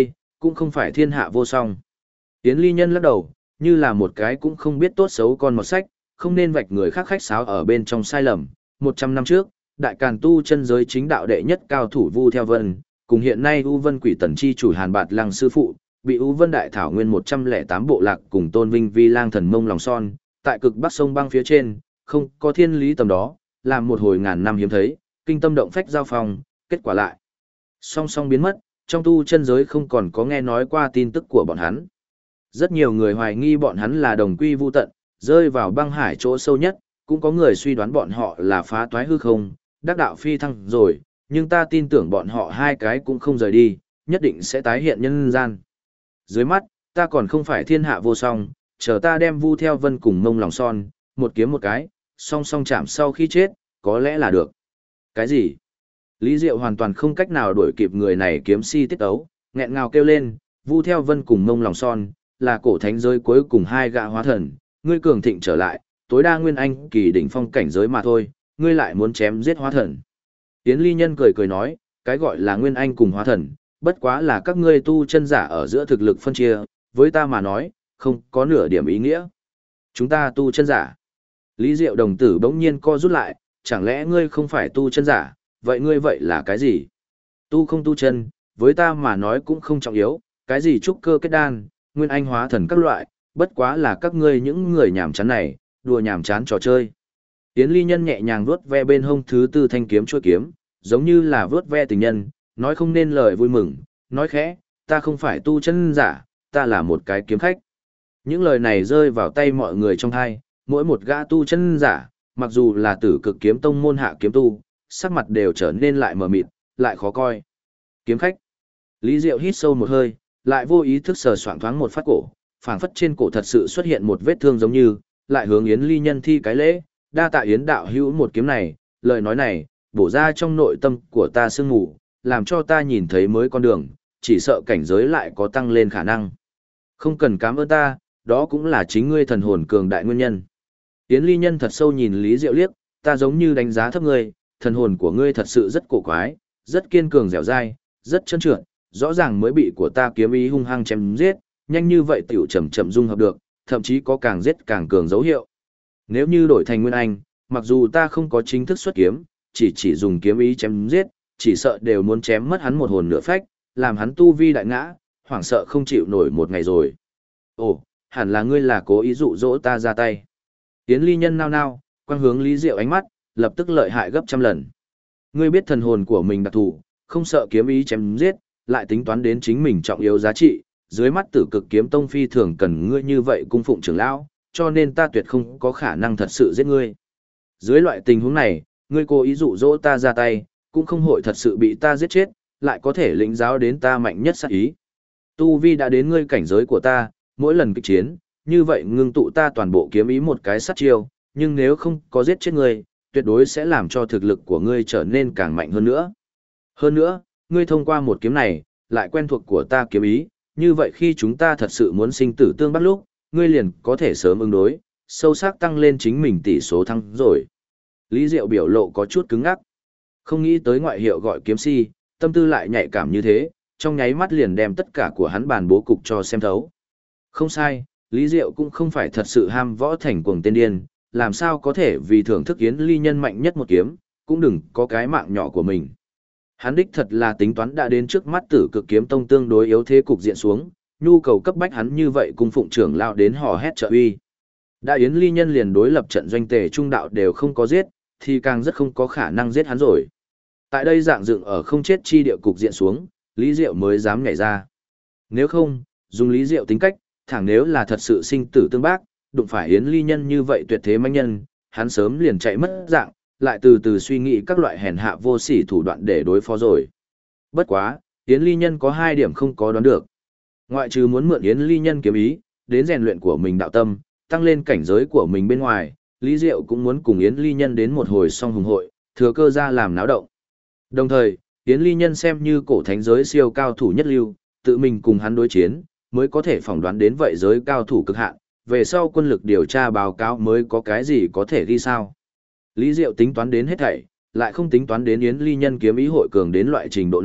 cũng không phải thiên hạ vô song. Yến Ly Nhân lắc đầu, như là một cái cũng không biết tốt xấu con một sách, không nên vạch người khác khách sáo ở bên trong sai lầm. 100 năm trước, đại càn tu chân giới chính đạo đệ nhất cao thủ Vu Theo Vân, cùng hiện nay U Vân Quỷ Tần chi chủ Hàn Bạt Lăng sư phụ, bị U Vân Đại Thảo Nguyên 108 bộ lạc cùng tôn vinh vi lang thần mông lòng son, tại cực bắc sông băng phía trên, không có thiên lý tầm đó, làm một hồi ngàn năm hiếm thấy, kinh tâm động phách giao phong, kết quả lại song song biến mất, trong tu chân giới không còn có nghe nói qua tin tức của bọn hắn. Rất nhiều người hoài nghi bọn hắn là đồng quy vu tận, rơi vào băng hải chỗ sâu nhất, cũng có người suy đoán bọn họ là phá toái hư không, đắc đạo phi thăng rồi, nhưng ta tin tưởng bọn họ hai cái cũng không rời đi, nhất định sẽ tái hiện nhân gian. Dưới mắt, ta còn không phải thiên hạ vô song, chờ ta đem Vu Theo Vân cùng mông lòng son, một kiếm một cái, song song chạm sau khi chết, có lẽ là được. Cái gì? Lý Diệu hoàn toàn không cách nào đuổi kịp người này kiếm si tiết ấu, nghẹn ngào kêu lên, Vu Theo Vân cùng mông lòng son, là cổ thánh giới cuối cùng hai gã hóa thần, ngươi cường thịnh trở lại, tối đa nguyên anh kỳ đỉnh phong cảnh giới mà thôi, ngươi lại muốn chém giết hóa thần. Yến Ly Nhân cười cười nói, cái gọi là nguyên anh cùng hóa thần, bất quá là các ngươi tu chân giả ở giữa thực lực phân chia, với ta mà nói, không có nửa điểm ý nghĩa. Chúng ta tu chân giả. Lý Diệu đồng tử bỗng nhiên co rút lại, chẳng lẽ ngươi không phải tu chân giả, vậy ngươi vậy là cái gì? Tu không tu chân, với ta mà nói cũng không trọng yếu, cái gì trúc cơ kết đan, nguyên anh hóa thần các loại, bất quá là các ngươi những người nhảm chán này, đùa nhảm chán trò chơi. Yến Ly Nhân nhẹ nhàng vuốt ve bên hông thứ tư thanh kiếm chuôi kiếm, giống như là vuốt ve tình nhân, nói không nên lời vui mừng, nói khẽ, ta không phải tu chân giả, ta là một cái kiếm khách. Những lời này rơi vào tay mọi người trong thai, mỗi một gã tu chân giả, mặc dù là tử cực kiếm tông môn hạ kiếm tu, sắc mặt đều trở nên lại mờ mịt, lại khó coi. Kiếm khách. Lý Diệu hít sâu một hơi, lại vô ý thức sờ soạng thoáng một phát cổ, phảng phất trên cổ thật sự xuất hiện một vết thương giống như, lại hướng Yến Ly Nhân thi cái lễ, đa tạ Yến đạo hữu một kiếm này, lời nói này, bổ ra trong nội tâm của ta sương ngủ, làm cho ta nhìn thấy mới con đường, chỉ sợ cảnh giới lại có tăng lên khả năng. Không cần cảm ơn ta, đó cũng là chính ngươi thần hồn cường đại nguyên nhân. Yến Ly Nhân thật sâu nhìn Lý Diệu liếc, ta giống như đánh giá thấp ngươi, thần hồn của ngươi thật sự rất cổ quái, rất kiên cường dẻo dai, rất chân trượt, rõ ràng mới bị của ta kiếm ý hung hăng chém giết, nhanh như vậy tiểu chậm chậm dung hợp được, thậm chí có càng giết càng cường dấu hiệu. Nếu như đổi thành Nguyên Anh, mặc dù ta không có chính thức xuất kiếm, chỉ dùng kiếm ý chém giết, chỉ sợ đều muốn chém mất hắn một hồn nửa phách, làm hắn tu vi đại ngã, hoảng sợ không chịu nổi một ngày rồi. Ồ, hẳn là ngươi là cố ý dụ dỗ ta ra tay. Yến Ly Nhân nao nao, quang hướng Lý Diệu ánh mắt, lập tức lợi hại gấp trăm lần. Ngươi biết thần hồn của mình đặc thù, không sợ kiếm ý chém giết, lại tính toán đến chính mình trọng yếu giá trị, dưới mắt Tử Cực Kiếm Tông phi thường cần ngươi như vậy cung phụng trưởng lão, cho nên ta tuyệt không có khả năng thật sự giết ngươi. Dưới loại tình huống này, ngươi cố ý dụ dỗ ta ra tay, cũng không hội thật sự bị ta giết chết, lại có thể lĩnh giáo đến ta mạnh nhất sát ý. Tu vi đã đến ngươi cảnh giới của ta, mỗi lần kịch chiến, như vậy ngưng tụ ta toàn bộ kiếm ý một cái sát chiêu, nhưng nếu không có giết chết ngươi, tuyệt đối sẽ làm cho thực lực của ngươi trở nên càng mạnh hơn nữa. Hơn nữa, ngươi thông qua một kiếm này, lại quen thuộc của ta kiếm ý, như vậy khi chúng ta thật sự muốn sinh tử tương bắt lúc, ngươi liền có thể sớm ứng đối, sâu sắc tăng lên chính mình tỷ số thắng rồi. Lý Diệu biểu lộ có chút cứng ngắc. Không nghĩ tới ngoại hiệu gọi kiếm si, tâm tư lại nhạy cảm như thế, trong nháy mắt liền đem tất cả của hắn bàn bố cục cho xem thấu. Không sai, Lý Diệu cũng không phải thật sự ham võ thành cuồng tên điên, làm sao có thể vì thưởng thức Yến Ly Nhân mạnh nhất một kiếm, cũng đừng có cái mạng nhỏ của mình. Hắn đích thật là tính toán đã đến trước mắt Tử Cực Kiếm Tông tương đối yếu thế cục diện xuống, nhu cầu cấp bách hắn như vậy cùng phụng trưởng lão đến hò hét trợ uy. Đã Yến Ly Nhân liền đối lập trận doanh tề trung đạo đều không có giết, thì càng rất không có khả năng giết hắn rồi. Tại đây dạng dựng ở không chết chi địa cục diện xuống, Lý Diệu mới dám nhảy ra. Nếu không, dùng Lý Diệu tính cách, thẳng nếu là thật sự sinh tử tương bác, đụng phải Yến Ly Nhân như vậy tuyệt thế manh nhân, hắn sớm liền chạy mất dạng, lại từ từ suy nghĩ các loại hèn hạ vô sỉ thủ đoạn để đối phó rồi. Bất quá, Yến Ly Nhân có hai điểm không có đoán được. Ngoại trừ muốn mượn Yến Ly Nhân kiếm ý, đến rèn luyện của mình đạo tâm, tăng lên cảnh giới của mình bên ngoài, Lý Diệu cũng muốn cùng Yến Ly Nhân đến một hồi song hùng hội, thừa cơ ra làm náo động. Đồng thời, Yến Ly Nhân xem như cổ thánh giới siêu cao thủ nhất lưu, tự mình cùng hắn đối chiến, mới có thể phỏng đoán đến vậy giới cao thủ cực hạn, về sau quân lực điều tra báo cáo mới có cái gì có thể ghi sao. Lý Diệu tính toán đến hết thảy, lại không tính toán đến Yến Ly Nhân kiếm ý hội cường đến loại trình độ này,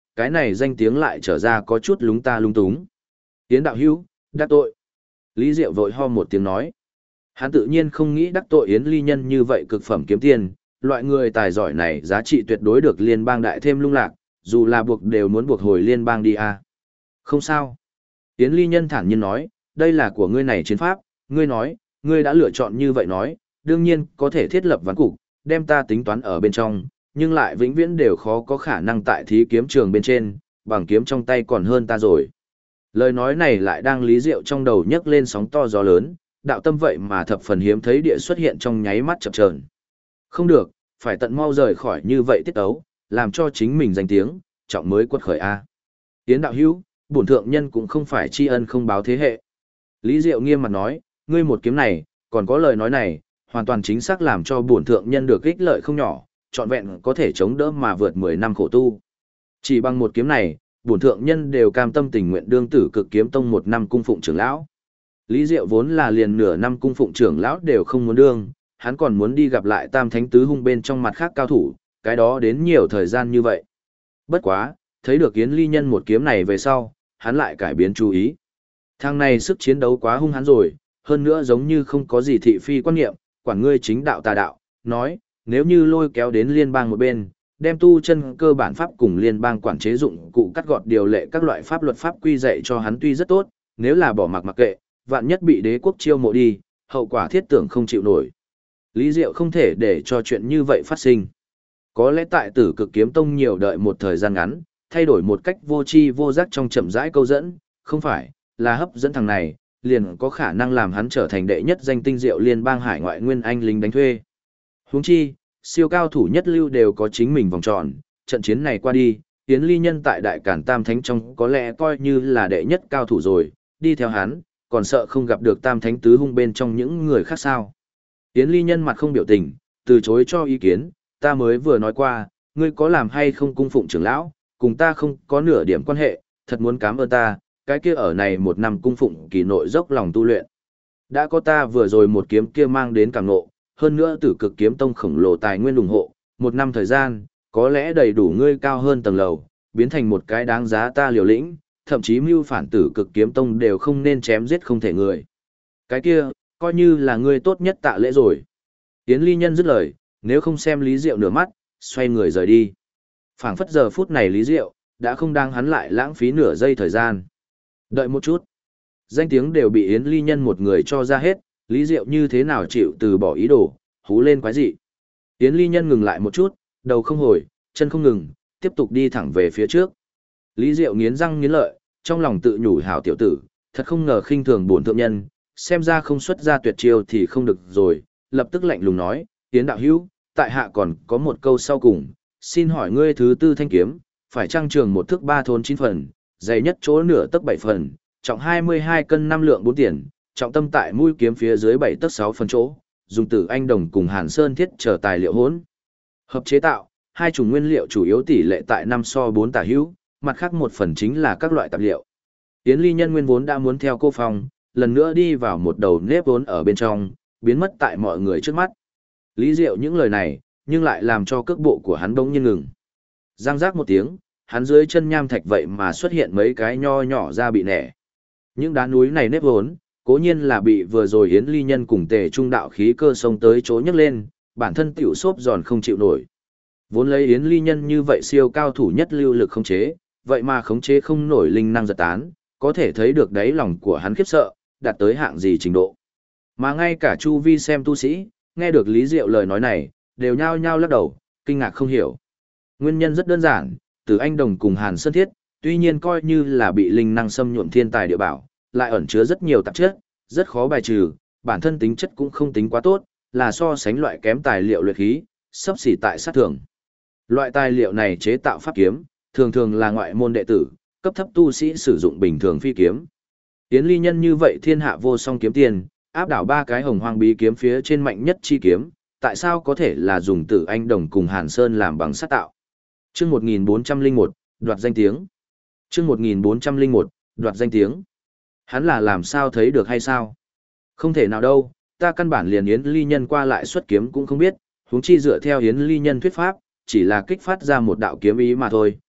cái này danh tiếng lại trở ra có chút lúng ta lung túng. Yến đạo hữu, đắc tội. Lý Diệu vội ho một tiếng nói. Hắn tự nhiên không nghĩ đắc tội Yến Ly Nhân như vậy cực phẩm kiếm tiền, loại người tài giỏi này giá trị tuyệt đối được liên bang đại thêm lung lạc, dù là buộc đều muốn buộc hồi liên bang đi à. Không sao. Yến Ly Nhân thản nhiên nói, đây là của ngươi này chiến pháp, ngươi nói, ngươi đã lựa chọn như vậy nói, đương nhiên có thể thiết lập ván cục, đem ta tính toán ở bên trong, nhưng lại vĩnh viễn đều khó có khả năng tại thí kiếm trường bên trên, bằng kiếm trong tay còn hơn ta rồi. Lời nói này lại đang Lý Diệu trong đầu nhấc lên sóng to gió lớn, đạo tâm vậy mà thập phần hiếm thấy địa xuất hiện trong nháy mắt chập chờn. Không được, phải tận mau rời khỏi như vậy tiết tấu, làm cho chính mình danh tiếng, trọng mới quật khởi a. Tiến đạo hữu, bổn thượng nhân cũng không phải tri ân không báo thế hệ. Lý Diệu nghiêm mặt nói, ngươi một kiếm này, còn có lời nói này, hoàn toàn chính xác làm cho bổn thượng nhân được ích lợi không nhỏ, trọn vẹn có thể chống đỡ mà vượt 10 năm khổ tu. Chỉ bằng một kiếm này, bổn thượng nhân đều cam tâm tình nguyện đương tử cực kiếm tông 1 năm cung phụng trưởng lão. Lý Diệu vốn là liền nửa năm cung phụng trưởng lão đều không muốn đương, hắn còn muốn đi gặp lại Tam Thánh Tứ Hung bên trong mặt khác cao thủ, cái đó đến nhiều thời gian như vậy. Bất quá, thấy được Yến Ly Nhân một kiếm này về sau, hắn lại cải biến chú ý. Thằng này sức chiến đấu quá hung hãn rồi, hơn nữa giống như không có gì thị phi quan niệm, quản ngươi chính đạo tà đạo, nói, nếu như lôi kéo đến liên bang một bên, đem tu chân cơ bản pháp cùng liên bang quản chế dụng cụ cắt gọt điều lệ các loại pháp luật pháp quy dạy cho hắn tuy rất tốt, nếu là bỏ mặc kệ, vạn nhất bị đế quốc chiêu mộ đi, hậu quả thiết tưởng không chịu nổi. Lý Diệu không thể để cho chuyện như vậy phát sinh. Có lẽ tại Tử Cực Kiếm Tông nhiều đợi một thời gian ngắn, thay đổi một cách vô tri vô giác trong chậm rãi câu dẫn, không phải, là hấp dẫn thằng này, liền có khả năng làm hắn trở thành đệ nhất danh tinh diệu liên bang hải ngoại nguyên anh lính đánh thuê. Huống chi, siêu cao thủ nhất lưu đều có chính mình vòng tròn, trận chiến này qua đi, Yến Ly Nhân tại Đại Cản Tam Thánh trong có lẽ coi như là đệ nhất cao thủ rồi, đi theo hắn, còn sợ không gặp được Tam Thánh Tứ Hung bên trong những người khác sao. Yến Ly Nhân mặt không biểu tình, từ chối cho ý kiến, ta mới vừa nói qua, ngươi có làm hay không cung phụng trưởng lão, cùng ta không có nửa điểm quan hệ, thật muốn cảm ơn ta, cái kia ở này 1 năm cung phụng kỳ nội dốc lòng tu luyện. Đã có ta vừa rồi một kiếm kia mang đến cảm ngộ, hơn nữa Tử Cực Kiếm Tông khổng lồ tài nguyên ủng hộ, 1 năm thời gian, có lẽ đầy đủ ngươi cao hơn tầng lầu, biến thành một cái đáng giá ta liều lĩnh, thậm chí mưu phản Tử Cực Kiếm Tông đều không nên chém giết không thể người. Cái kia, coi như là ngươi tốt nhất tạ lễ rồi. Yến Ly Nhân dứt lời, nếu không xem Lý Diệu nửa mắt, xoay người rời đi. Phảng phất giờ phút này Lý Diệu, đã không đang hắn lại lãng phí nửa giây thời gian. Đợi một chút. Danh tiếng đều bị Yến Ly Nhân một người cho ra hết, Lý Diệu như thế nào chịu từ bỏ ý đồ, hú lên quái dị. Yến Ly Nhân ngừng lại một chút, đầu không hồi, chân không ngừng, tiếp tục đi thẳng về phía trước. Lý Diệu nghiến răng nghiến lợi, trong lòng tự nhủ hảo tiểu tử, thật không ngờ khinh thường bổn thượng nhân, xem ra không xuất ra tuyệt chiêu thì không được rồi, lập tức lạnh lùng nói, Yến đạo hữu, tại hạ còn có một câu sau cùng, xin hỏi ngươi thứ tư thanh kiếm, phải trang trường 1 thước 3 thốn 9 phần, dày nhất chỗ nửa tấc 7 phần, trọng 22 cân 5 lượng 4 tiền, trọng tâm tại mũi kiếm phía dưới 7 tấc 6 phần chỗ, dùng Tử Anh đồng cùng Hàn Sơn thiết trở tài liệu hỗn hợp chế tạo, hai chủng nguyên liệu chủ yếu tỷ lệ tại 5:4 tả hữu, mặt khác 1 phần chính là các loại tạp liệu. Yến Ly Nhân nguyên vốn đã muốn theo cô phòng, lần nữa đi vào một đầu nếp vốn ở bên trong, biến mất tại mọi người trước mắt. Lý Diệu những lời này, nhưng lại làm cho cước bộ của hắn bỗng nhiên ngừng. Giang giác một tiếng, hắn dưới chân nham thạch vậy mà xuất hiện mấy cái nho nhỏ ra bị nẻ. Những đá núi này nếp vốn, cố nhiên là bị vừa rồi Yến Ly Nhân cùng Tề Trung đạo khí cơ sông tới chỗ nhấc lên, bản thân tiểu xốp giòn không chịu nổi. Vốn lấy Yến Ly Nhân như vậy siêu cao thủ nhất lưu lực khống chế, vậy mà khống chế không nổi linh năng giật tán, có thể thấy được đáy lòng của hắn khiếp sợ, đạt tới hạng gì trình độ. Mà ngay cả chu vi xem tu sĩ, nghe được Lý Diệu lời nói này, đều nhao nhao lắc đầu, kinh ngạc không hiểu. Nguyên nhân rất đơn giản, Từ Anh Đồng cùng Hàn Sơn Thiết, tuy nhiên coi như là bị linh năng xâm nhuộm thiên tài địa bảo, lại ẩn chứa rất nhiều tạp chất, rất khó bài trừ, bản thân tính chất cũng không tính quá tốt, là so sánh loại kém tài liệu luyện khí, sắp xỉ tại sát thường. Loại tài liệu này chế tạo pháp kiếm, thường thường là ngoại môn đệ tử, cấp thấp tu sĩ sử dụng bình thường phi kiếm. Yến Ly Nhân như vậy thiên hạ vô song kiếm tiền, áp đảo 3 cái hồng hoang bí kiếm phía trên mạnh nhất chi kiếm, tại sao có thể là dùng Tử Anh Đồng cùng Hàn Sơn làm bằng sắt tạo. Chương 1401, đoạt danh tiếng. Chương 1401, đoạt danh tiếng. Hắn là làm sao thấy được hay sao? Không thể nào đâu, ta căn bản liền Yến Ly Nhân qua lại xuất kiếm cũng không biết, huống chi dựa theo Yến Ly Nhân thuyết pháp, chỉ là kích phát ra một đạo kiếm ý mà thôi,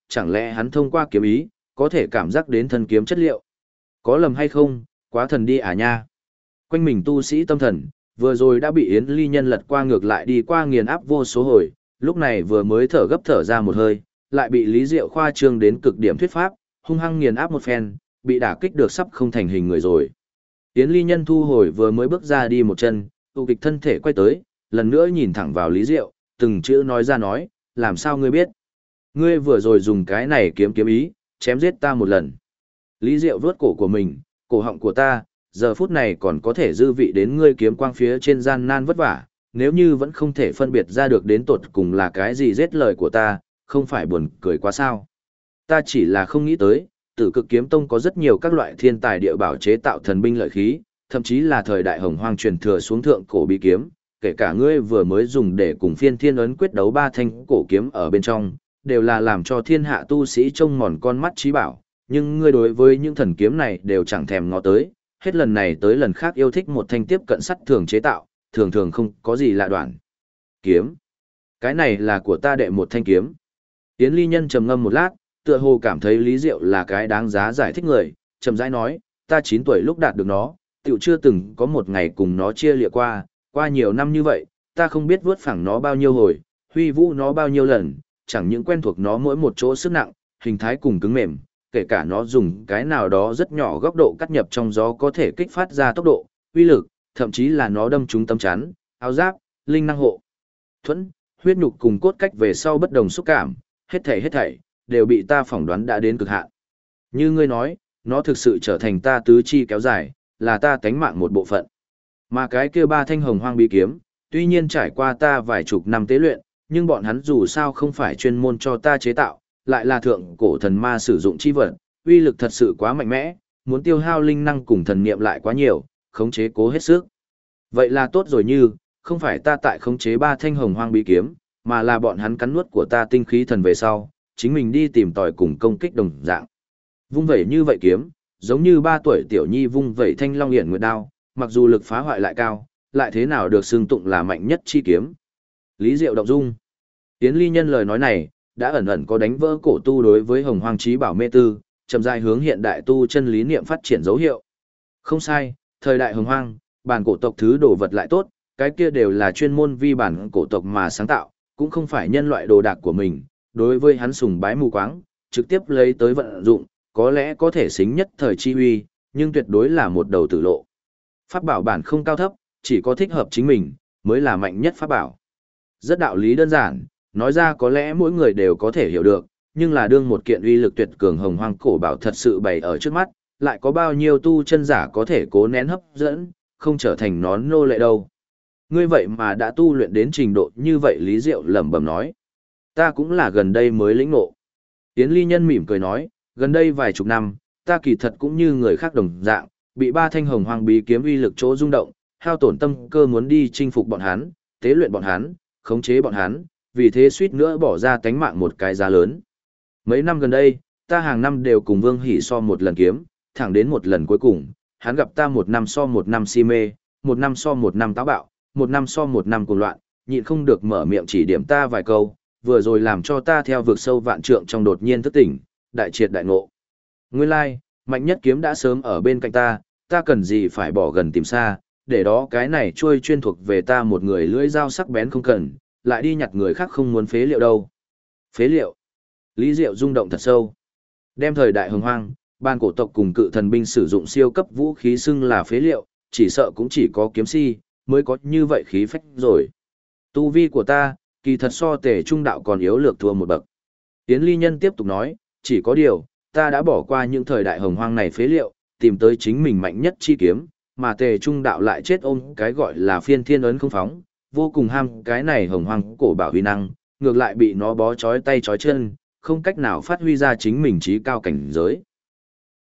chẳng lẽ hắn thông qua kiếm ý, có thể cảm giác đến thân kiếm chất liệu. Có lầm hay không, quá thần đi à nha. Quanh mình tu sĩ tâm thần, vừa rồi đã bị Yến Ly Nhân lật qua ngược lại đi qua nghiền áp vô số hồi, lúc này vừa mới thở gấp thở ra một hơi, lại bị Lý Diệu khoa trương đến cực điểm thuyết pháp, hung hăng nghiền áp một phen, bị đả kích được sắp không thành hình người rồi. Yến Ly Nhân thu hồi vừa mới bước ra đi một chân, tụ kịch thân thể quay tới, lần nữa nhìn thẳng vào Lý Diệu, từng chữ nói ra nói, làm sao ngươi biết? Ngươi vừa rồi dùng cái này kiếm ý, chém giết ta một lần. Lý Diệu vuốt cổ của mình, cổ họng của ta, giờ phút này còn có thể dư vị đến ngươi kiếm quang phía trên gian nan vất vả, nếu như vẫn không thể phân biệt ra được đến tột cùng là cái gì giết lời của ta, không phải buồn cười quá sao. Ta chỉ là không nghĩ tới, Tử Cực Kiếm Tông có rất nhiều các loại thiên tài địa bảo chế tạo thần binh lợi khí, thậm chí là thời đại hồng hoang truyền thừa xuống thượng cổ bí kiếm, kể cả ngươi vừa mới dùng để cùng Phiên Thiên ấn quyết đấu ba thanh cổ kiếm ở bên trong, đều là làm cho thiên hạ tu sĩ trông mòn con mắt trí bảo, nhưng ngươi đối với những thần kiếm này đều chẳng thèm ngó tới, hết lần này tới lần khác yêu thích một thanh tiếp cận sắt thường chế tạo, thường thường không có gì lạ đoạn. Kiếm. Cái này là của ta đệ một thanh kiếm. Yến Ly Nhân trầm ngâm một lát, tựa hồ cảm thấy Lý Diệu là cái đáng giá giải thích người, trầm rãi nói, ta 9 tuổi lúc đạt được nó, tiểu chưa từng có một ngày cùng nó chia lịa qua nhiều năm như vậy, ta không biết vớt phẳng nó bao nhiêu hồi, huy vũ nó bao nhiêu lần, chẳng những quen thuộc nó mỗi một chỗ sức nặng, hình thái cùng cứng mềm, kể cả nó dùng cái nào đó rất nhỏ góc độ cắt nhập trong gió có thể kích phát ra tốc độ, uy lực, thậm chí là nó đâm trúng tấm chắn, áo giáp, linh năng hộ thuẫn, huyết nhục cùng cốt cách về sau bất đồng xúc cảm, hết thảy đều bị ta phỏng đoán đã đến cực hạn. Như ngươi nói, nó thực sự trở thành ta tứ chi kéo dài, là ta tánh mạng một bộ phận. Mà cái kia ba thanh hồng hoang bí kiếm, tuy nhiên trải qua ta vài chục năm tế luyện, nhưng bọn hắn dù sao không phải chuyên môn cho ta chế tạo, lại là thượng cổ thần ma sử dụng chi vật, uy lực thật sự quá mạnh mẽ, muốn tiêu hao linh năng cùng thần niệm lại quá nhiều, khống chế cố hết sức. Vậy là tốt rồi như, không phải ta tại khống chế ba thanh hồng hoang bí kiếm, mà là bọn hắn cắn nuốt của ta tinh khí thần về sau, chính mình đi tìm tòi cùng công kích đồng dạng. Vung vẩy như vậy kiếm, giống như 3 tuổi tiểu nhi vung vẩy thanh long hiển nguyệt đao, mặc dù lực phá hoại lại cao, lại thế nào được xưng tụng là mạnh nhất chi kiếm. Lý Diệu động dung. Yến Ly Nhân lời nói này, đã ẩn ẩn có đánh vỡ cổ tu đối với hồng hoang trí bảo mê tư, chậm rãi hướng hiện đại tu chân lý niệm phát triển dấu hiệu. Không sai, thời đại hồng hoang, bản cổ tộc thứ đồ vật lại tốt, cái kia đều là chuyên môn vi bản cổ tộc mà sáng tạo, cũng không phải nhân loại đồ đạc của mình, đối với hắn sùng bái mù quáng, trực tiếp lấy tới vận dụng, có lẽ có thể xính nhất thời chi uy, nhưng tuyệt đối là một đầu tử lộ. Pháp bảo bản không cao thấp, chỉ có thích hợp chính mình, mới là mạnh nhất pháp bảo. Rất đạo lý đơn giản, nói ra có lẽ mỗi người đều có thể hiểu được, nhưng là đương một kiện uy lực tuyệt cường hồng hoang cổ bảo thật sự bày ở trước mắt, lại có bao nhiêu tu chân giả có thể cố nén hấp dẫn, không trở thành nón nô lệ đâu. Ngươi vậy mà đã tu luyện đến trình độ như vậy, Lý Diệu lẩm bẩm nói. Ta cũng là gần đây mới lĩnh ngộ. Yến Ly Nhân mỉm cười nói, gần đây vài chục năm, ta kỳ thật cũng như người khác đồng dạng, bị ba thanh hồng hoang bí kiếm uy lực chỗ rung động, hao tổn tâm cơ muốn đi chinh phục bọn hắn, tế luyện bọn hắn, khống chế bọn hắn, vì thế suýt nữa bỏ ra tánh mạng một cái giá lớn. Mấy năm gần đây, ta hàng năm đều cùng Vương Hỷ so một lần kiếm, thẳng đến một lần cuối cùng, hắn gặp ta một năm so một năm si mê, một năm so một năm táo bạo, một năm so một năm cuồng loạn, nhịn không được mở miệng chỉ điểm ta vài câu, vừa rồi làm cho ta theo vực sâu vạn trượng trong đột nhiên thức tỉnh, đại triệt đại ngộ. Nguyên lai, mạnh nhất kiếm đã sớm ở bên cạnh ta cần gì phải bỏ gần tìm xa, để đó cái này trôi chuyên thuộc về ta một người lưỡi dao sắc bén không cần, lại đi nhặt người khác không muốn phế liệu đâu. Phế liệu. Lý Diệu rung động thật sâu. Đem thời đại hồng hoang, ban cổ tộc cùng cự thần binh sử dụng siêu cấp vũ khí xưng là phế liệu, chỉ sợ cũng chỉ có kiếm si, mới có như vậy khí phách rồi. Tu vi của ta, kỳ thật so Tề Trung đạo còn yếu lược thua một bậc. Yến Ly Nhân tiếp tục nói, chỉ có điều, ta đã bỏ qua những thời đại hồng hoang này phế liệu, tìm tới chính mình mạnh nhất chi kiếm, mà Tề Trung đạo lại chết ôm cái gọi là Phiên Thiên ấn không phóng, vô cùng ham cái này hồng hoang cổ bảo huy năng, ngược lại bị nó bó chói tay chói chân, không cách nào phát huy ra chính mình trí cao cảnh giới.